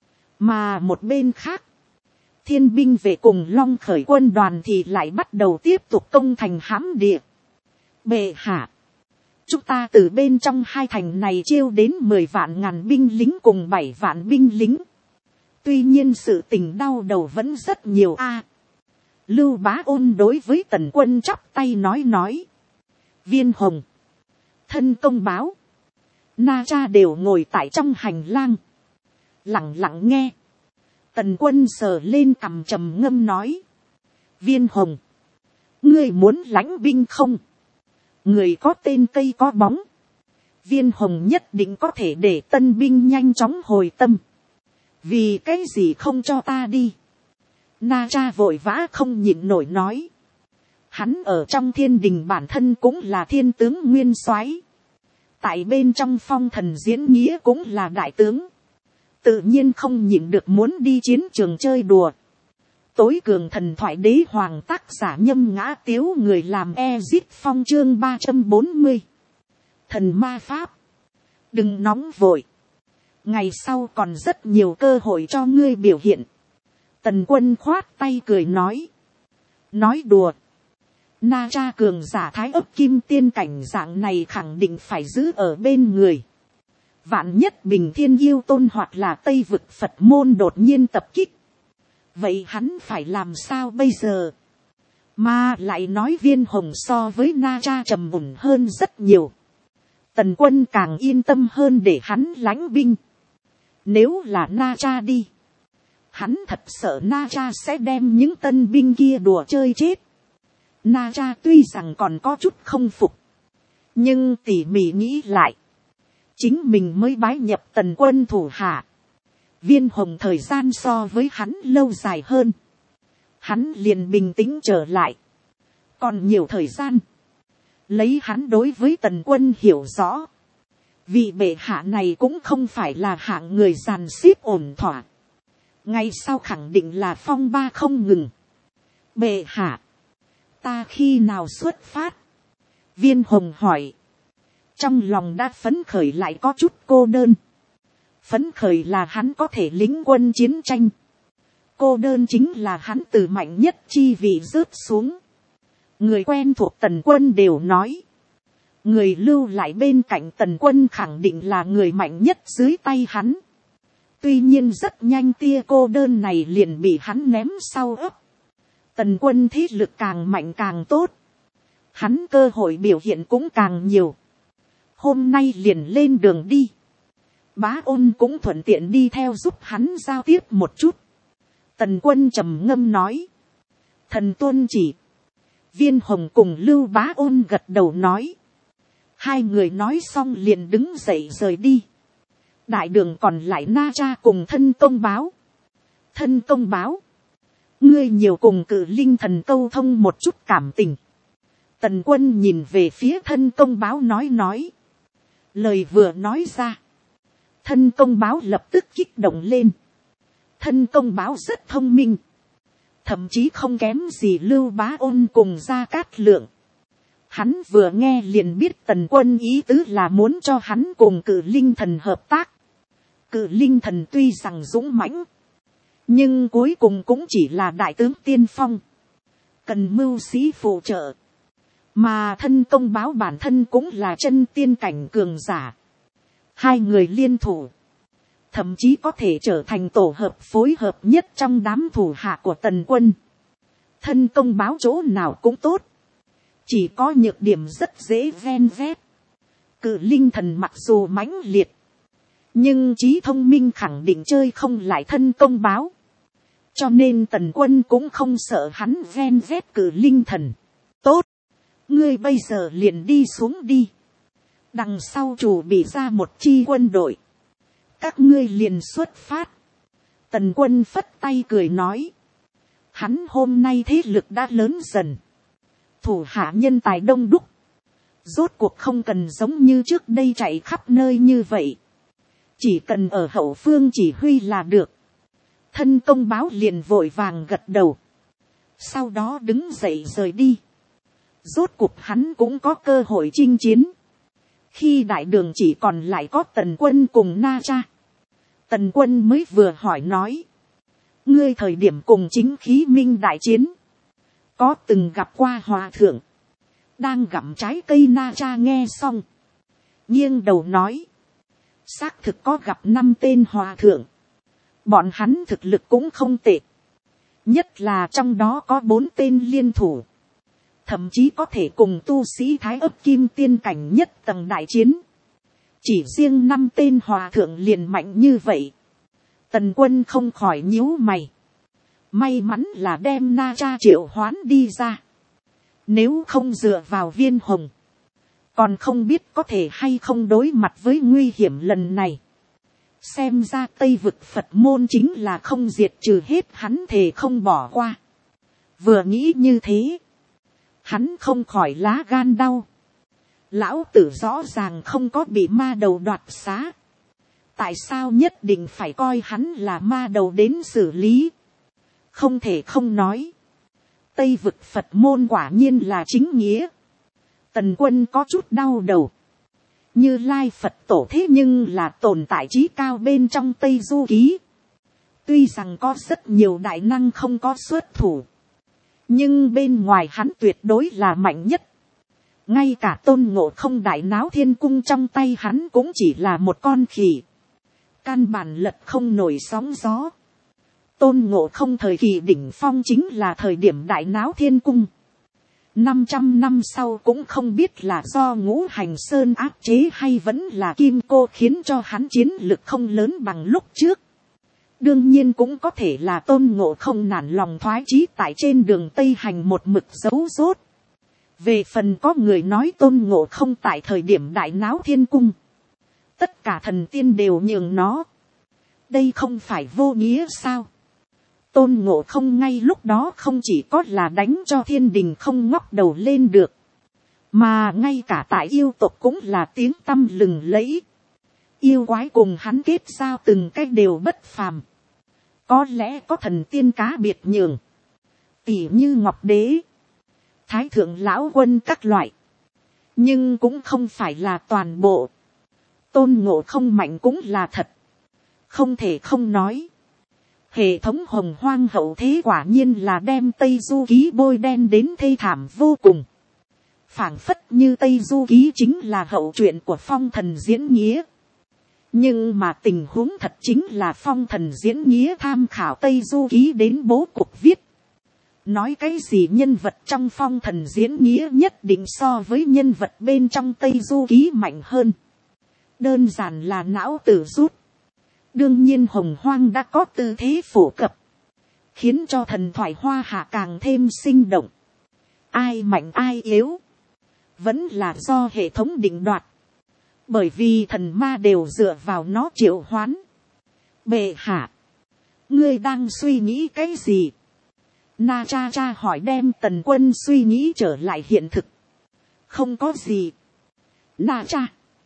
Mà một bên khác, thiên binh về cùng Long khởi quân đoàn thì lại bắt đầu tiếp tục công thành hãm địa. Bệ hạ, chúng ta từ bên trong hai thành này chiêu đến 10 vạn ngàn binh lính cùng 7 vạn binh lính. Tuy nhiên sự tình đau đầu vẫn rất nhiều a. Lưu Bá Ôn đối với Tần Quân chắp tay nói. Viên Hồng, Thân Công Báo, Na Cha đều ngồi tại trong hành lang, lặng lặng nghe. Tần Quân sờ lên cằm trầm ngâm nói. Viên Hồng, ngươi muốn lãnh binh không? Người có tên cây có bóng. Viên Hồng nhất định có thể để tân binh nhanh chóng hồi tâm. Vì cái gì không cho ta đi? Na Cha vội vã không nhịn nổi nói. Hắn ở trong thiên đình bản thân cũng là thiên tướng nguyên soái, tại bên trong phong thần diễn nghĩa cũng là đại tướng, tự nhiên không nhịn được muốn đi chiến trường chơi đùa. Tối cường thần thoại đế hoàng tác giả Nhâm Ngã Tiếu người làm Ezit Phong chương 340. Thần ma pháp. Đừng nóng vội, ngày sau còn rất nhiều cơ hội cho ngươi biểu hiện. Tần Quân khoát tay cười nói. Nói đùa. Na Cha cường giả thái ấp kim tiên cảnh dạng này khẳng định phải giữ ở bên người. Vạn nhất Bình Thiên Yêu Tôn hoặc là Tây Vực Phật môn đột nhiên tập kích, vậy hắn phải làm sao bây giờ? Mà lại nói Viên Hồng so với Na Cha trầm ổn hơn rất nhiều. Tần Quân càng yên tâm hơn để hắn lãnh binh. Nếu là Na Cha đi, hắn thật sợ Na Cha sẽ đem những tân binh kia đùa chơi chết. Na Cha tuy rằng còn có chút không phục, nhưng tỉ mỉ nghĩ lại, chính mình mới bái nhập Tần Quân thủ hạ. Viên Hồng thời gian so với hắn lâu dài hơn, hắn liền bình tĩnh trở lại. Còn nhiều thời gian, lấy hắn đối với Tần Quân hiểu rõ, vị bệ hạ này cũng không phải là hạng người dàn xếp ổn thỏa, ngày sau khẳng định là phong ba không ngừng. Bệ hạ, ta khi nào xuất phát? Viên Hồng hỏi. Trong lòng đã phấn khởi lại có chút cô đơn. Phấn khởi là hắn có thể lính quân chiến tranh. Cô đơn chính là hắn từ mạnh nhất chi vị rớt xuống. Người quen thuộc Tần Quân đều nói, người lưu lại bên cạnh Tần Quân khẳng định là người mạnh nhất dưới tay hắn. Tuy nhiên rất nhanh tia cô đơn này liền bị hắn ném sau ấp. Tần Quân thế lực càng mạnh càng tốt, hắn cơ hội biểu hiện cũng càng nhiều. Hôm nay liền lên đường đi. Bá Ôn cũng thuận tiện đi theo giúp hắn giao tiếp một chút. Tần Quân trầm ngâm nói. Thần tuân chỉ. Viên Hồng cùng Lưu Bá Ôn gật đầu nói. Hai người nói xong liền đứng dậy rời đi. Đại đường còn lại Na Cha cùng Thân Công Báo. Thân Công Báo, ngươi nhiều cùng Cự Linh thần câu thông một chút cảm tình. Tần Quân nhìn về phía Thân Công Báo nói. Lời vừa nói ra, Thân công báo lập tức kích động lên. Thân công báo rất thông minh. Thậm chí không kém gì Lưu Bá Ôn cùng Gia Cát Lượng. Hắn vừa nghe liền biết Tần Quân ý tứ là muốn cho hắn cùng Cử Linh Thần hợp tác. Cử Linh Thần tuy rằng dũng mãnh, nhưng cuối cùng cũng chỉ là đại tướng tiên phong, cần mưu sĩ phụ trợ. Mà thân công báo bản thân cũng là chân tiên cảnh cường giả. Hai người liên thủ, thậm chí có thể trở thành tổ hợp phối hợp nhất trong đám thủ hạ của Tần Quân. Thân công báo chỗ nào cũng tốt, chỉ có nhược điểm rất dễ ven vét. Cử Linh Thần mặc dù mãnh liệt, nhưng trí thông minh khẳng định chơi không lại thân công báo. Cho nên Tần Quân cũng không sợ hắn ven vét Cử Linh Thần. Tốt, ngươi bây giờ liền đi xuống đi. Đằng sau chủ bị ra một chi quân đội, các ngươi liền xuất phát. Tần Quân phất tay cười nói. Hắn hôm nay thế lực đã lớn dần, thủ hạ nhân tài đông đúc, rốt cuộc không cần giống như trước đây chạy khắp nơi như vậy, chỉ cần ở hậu phương chỉ huy là được. Thân công báo liền vội vàng gật đầu, sau đó đứng dậy rời đi. Rốt cuộc hắn cũng có cơ hội chinh chiến. Khi đại đường chỉ còn lại có Tần Quân cùng Na Cha, Tần Quân mới vừa hỏi nói, ngươi thời điểm cùng Chính Khí Minh đại chiến, có từng gặp qua hòa thượng đang gặm trái cây? Na Cha nghe xong, nghiêng đầu nói, xác thực có gặp 5 tên hòa thượng, bọn hắn thực lực cũng không tệ, nhất là trong đó có 4 tên liên thủ, thậm chí có thể cùng tu sĩ Thái Ấp Kim Tiên cảnh nhất tầng đại chiến. Chỉ riêng 5 tên hòa thượng liền mạnh như vậy. Tần Quân không khỏi nhíu mày. May mắn là đem Na Cha triệu hoán đi ra. Nếu không dựa vào Viên Hồng, còn không biết có thể hay không đối mặt với nguy hiểm lần này. Xem ra Tây Vực Phật môn chính là không diệt trừ hết, hắn thề không bỏ qua. Vừa nghĩ như thế, hắn không khỏi lá gan đau. Lão tử rõ ràng không có bị ma đầu đoạt xá, tại sao nhất định phải coi hắn là ma đầu đến xử lý? Không thể không nói, Tây Vực Phật môn quả nhiên là chính nghĩa. Tần Quân có chút đau đầu. Như Lai Phật tổ thế nhưng là tồn tại trí cao bên trong Tây Du Ký. Tuy rằng có rất nhiều đại năng không có xuất thủ, nhưng bên ngoài hắn tuyệt đối là mạnh nhất. Ngay cả Tôn Ngộ Không đại náo thiên cung trong tay hắn cũng chỉ là một con khỉ, căn bản lật không nổi sóng gió. Tôn Ngộ Không thời kỳ đỉnh phong chính là thời điểm đại náo thiên cung. 500 năm sau cũng không biết là do Ngũ Hành Sơn áp chế hay vẫn là Kim Cô khiến cho hắn chiến lực không lớn bằng lúc trước. Đương nhiên cũng có thể là Tôn Ngộ Không nản lòng thoái chí tại trên đường Tây Hành một mực giấu rốt. Về phần có người nói Tôn Ngộ Không tại thời điểm đại náo thiên cung, tất cả thần tiên đều nhường nó. Đây không phải vô nghĩa sao? Tôn Ngộ Không ngay lúc đó không chỉ có là đánh cho thiên đình không ngóc đầu lên được, mà ngay cả tại yêu tộc cũng là tiếng tăm lừng lẫy. Yêu quái cùng hắn kết giao từng cách đều bất phàm. Có lẽ có thần tiên cá biệt nhường, tỉ như Ngọc Đế, Thái Thượng Lão Quân các loại. Nhưng cũng không phải là toàn bộ. Tôn Ngộ Không mạnh cũng là thật, không thể không nói. Hệ thống Hồng Hoang hậu thế quả nhiên là đem Tây Du Ký bôi đen đến thê thảm vô cùng. Phảng phất như Tây Du Ký chính là hậu truyện của Phong Thần Diễn Nghĩa. Nhưng mà tình huống thật chính là Phong Thần Diễn Nghĩa tham khảo Tây Du Ký đến bố cục viết. Nói cái gì nhân vật trong Phong Thần Diễn Nghĩa nhất định so với nhân vật bên trong Tây Du Ký mạnh hơn. Đơn giản là não tử rút. Đương nhiên Hồng Hoang đã có tư thế phổ cập, khiến cho thần thoại Hoa Hạ càng thêm sinh động. Ai mạnh ai yếu, vẫn là do hệ thống định đoạt. Bởi vì thần ma đều dựa vào nó triệu hoán. Bệ hạ, ngươi đang suy nghĩ cái gì? Na Cha Cha hỏi, đem Tần Quân suy nghĩ trở lại hiện thực. Không có gì. Na Cha,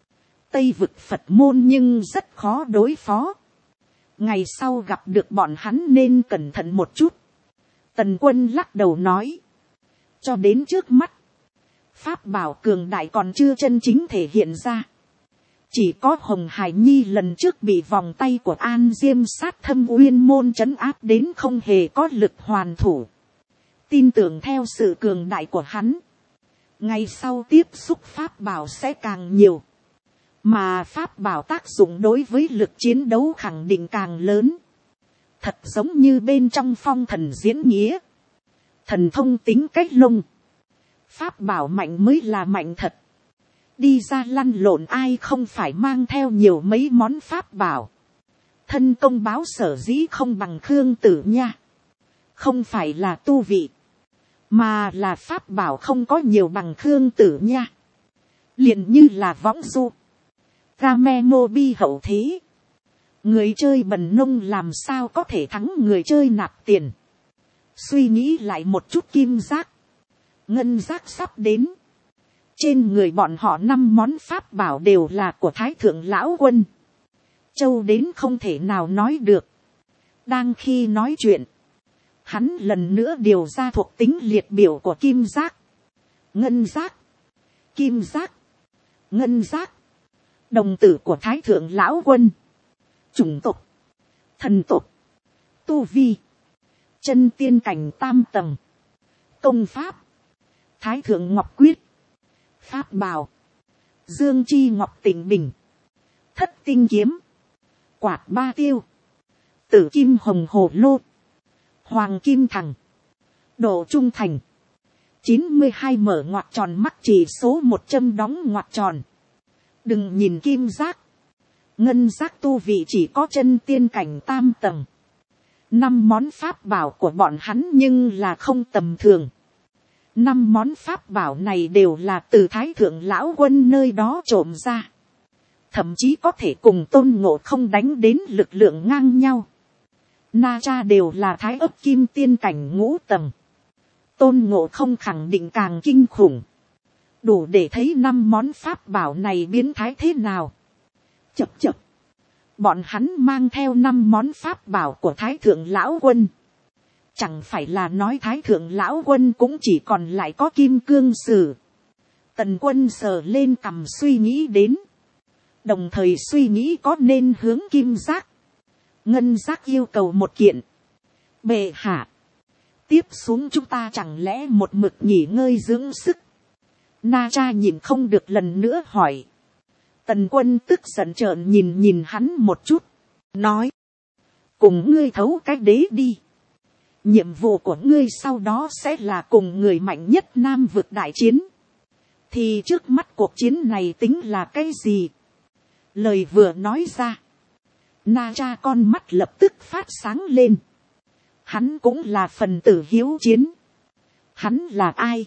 Tây vực Phật môn nhưng rất khó đối phó. Ngày sau gặp được bọn hắn nên cẩn thận một chút. Tần Quân lắc đầu nói. Cho đến trước mắt, pháp bảo cường đại còn chưa chân chính thể hiện ra. Chỉ có Hồng Hải Nhi lần trước bị vòng tay của An Diêm sát thâm uyên môn trấn áp đến không hề có lực hoàn thủ. Tin tưởng theo sự cường đại của hắn, ngày sau tiếp xúc pháp bảo sẽ càng nhiều. Mà pháp bảo tác dụng đối với lực chiến đấu khẳng định càng lớn. Thật giống như bên trong Phong Thần diễn nghĩa. Thần thông tính cách lông. Pháp bảo mạnh mới là mạnh thật. Đi ra lăn lộn ai không phải mang theo nhiều mấy món pháp bảo. Thân công báo sở dĩ không bằng Khương Tử nha. Không phải là tu vị, mà là pháp bảo không có nhiều bằng Khương Tử nha. Liền như là võng du, Game Mobi hậu thế. Người chơi bần nông làm sao có thể thắng người chơi nạp tiền. Suy nghĩ lại một chút, kim giác, ngân giác sắp đến. Trên người bọn họ 5 món pháp bảo đều là của Thái Thượng Lão Quân. Châu đến không thể nào nói được. Đang khi nói chuyện, hắn lần nữa điều ra thuộc tính liệt biểu của kim giác, ngân giác, kim giác, ngân giác. Đồng tử của Thái Thượng Lão Quân. Chủng tộc, thần tộc, tu vi, chân tiên cảnh tam tầng, công pháp, Thái Thượng Ngọc Quyết, pháp bảo, Dương Chi Ngọc Tịnh Bình, Thất Tinh Kiếm, Quạt Ba Tiêu, Tử Kim Hồng Hồ Lô, Hoàng Kim Thằng, Độ Trung Thành, 92 mở ngoặc tròn mắc chỉ số 100 đóng ngoặc tròn. Đừng nhìn kim giác, ngân giác tu vị chỉ có chân tiên cảnh tam tầng. 5 món pháp bảo của bọn hắn nhưng là không tầm thường. 5 món pháp bảo này đều là từ Thái Thượng Lão Quân nơi đó trộm ra. Thậm chí có thể cùng Tôn Ngộ Không đánh đến lực lượng ngang nhau. Na Cha đều là Thái Ấp Kim tiên cảnh ngũ tầng. Tôn Ngộ Không khẳng định càng kinh khủng. Đủ để thấy 5 món pháp bảo này biến thái thế nào. Chập chập. Bọn hắn mang theo 5 món pháp bảo của Thái Thượng Lão Quân. Chẳng phải là nói Thái Thượng Lão Quân cũng chỉ còn lại có kim cương sử. Tần Quân sờ lên cằm suy nghĩ đến. Đồng thời suy nghĩ có nên hướng kim giác, ngân giác yêu cầu một kiện. Bệ hạ, tiếp xuống chúng ta chẳng lẽ một mực nghỉ ngơi dưỡng sức. Na Cha nhìn không được lần nữa hỏi. Tần Quân tức giận trợn nhìn hắn một chút. Nói. Cùng ngươi thấu cái đế đi. Nhiệm vụ của ngươi sau đó sẽ là cùng người mạnh nhất Nam vực đại chiến. Thì trước mắt cuộc chiến này tính là cái gì? Lời vừa nói ra. Na Cha con mắt lập tức phát sáng lên. Hắn cũng là phần tử hiếu chiến. Hắn là ai?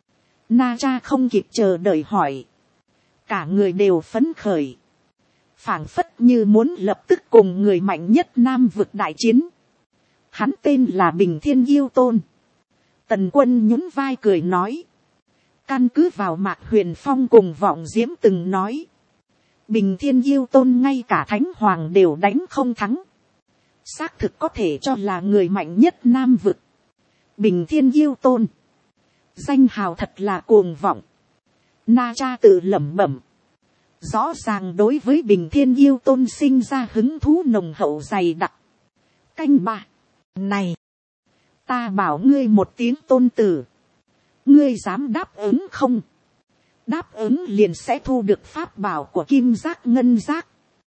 Na Cha không kịp chờ đợi hỏi. Cả người đều phấn khởi. Phảng phất như muốn lập tức cùng người mạnh nhất Nam vực đại chiến. Hắn tên là Bình Thiên Yêu Tôn. Tần Quân nhún vai cười nói. Căn cứ vào Mạc Huyền Phong cùng Vọng Diễm từng nói. Bình Thiên Yêu Tôn ngay cả Thánh Hoàng đều đánh không thắng. Xác thực có thể cho là người mạnh nhất Nam vực. Bình Thiên Yêu Tôn. Danh hào thật là cuồng vọng. Na Cha tự lẩm bẩm. Rõ ràng đối với Bình Thiên Yêu Tôn sinh ra hứng thú nồng hậu dày đặc. Canh ba. Này. Ta bảo ngươi một tiếng tôn tử. Ngươi dám đáp ứng không? Đáp ứng liền sẽ thu được pháp bảo của kim giác ngân giác.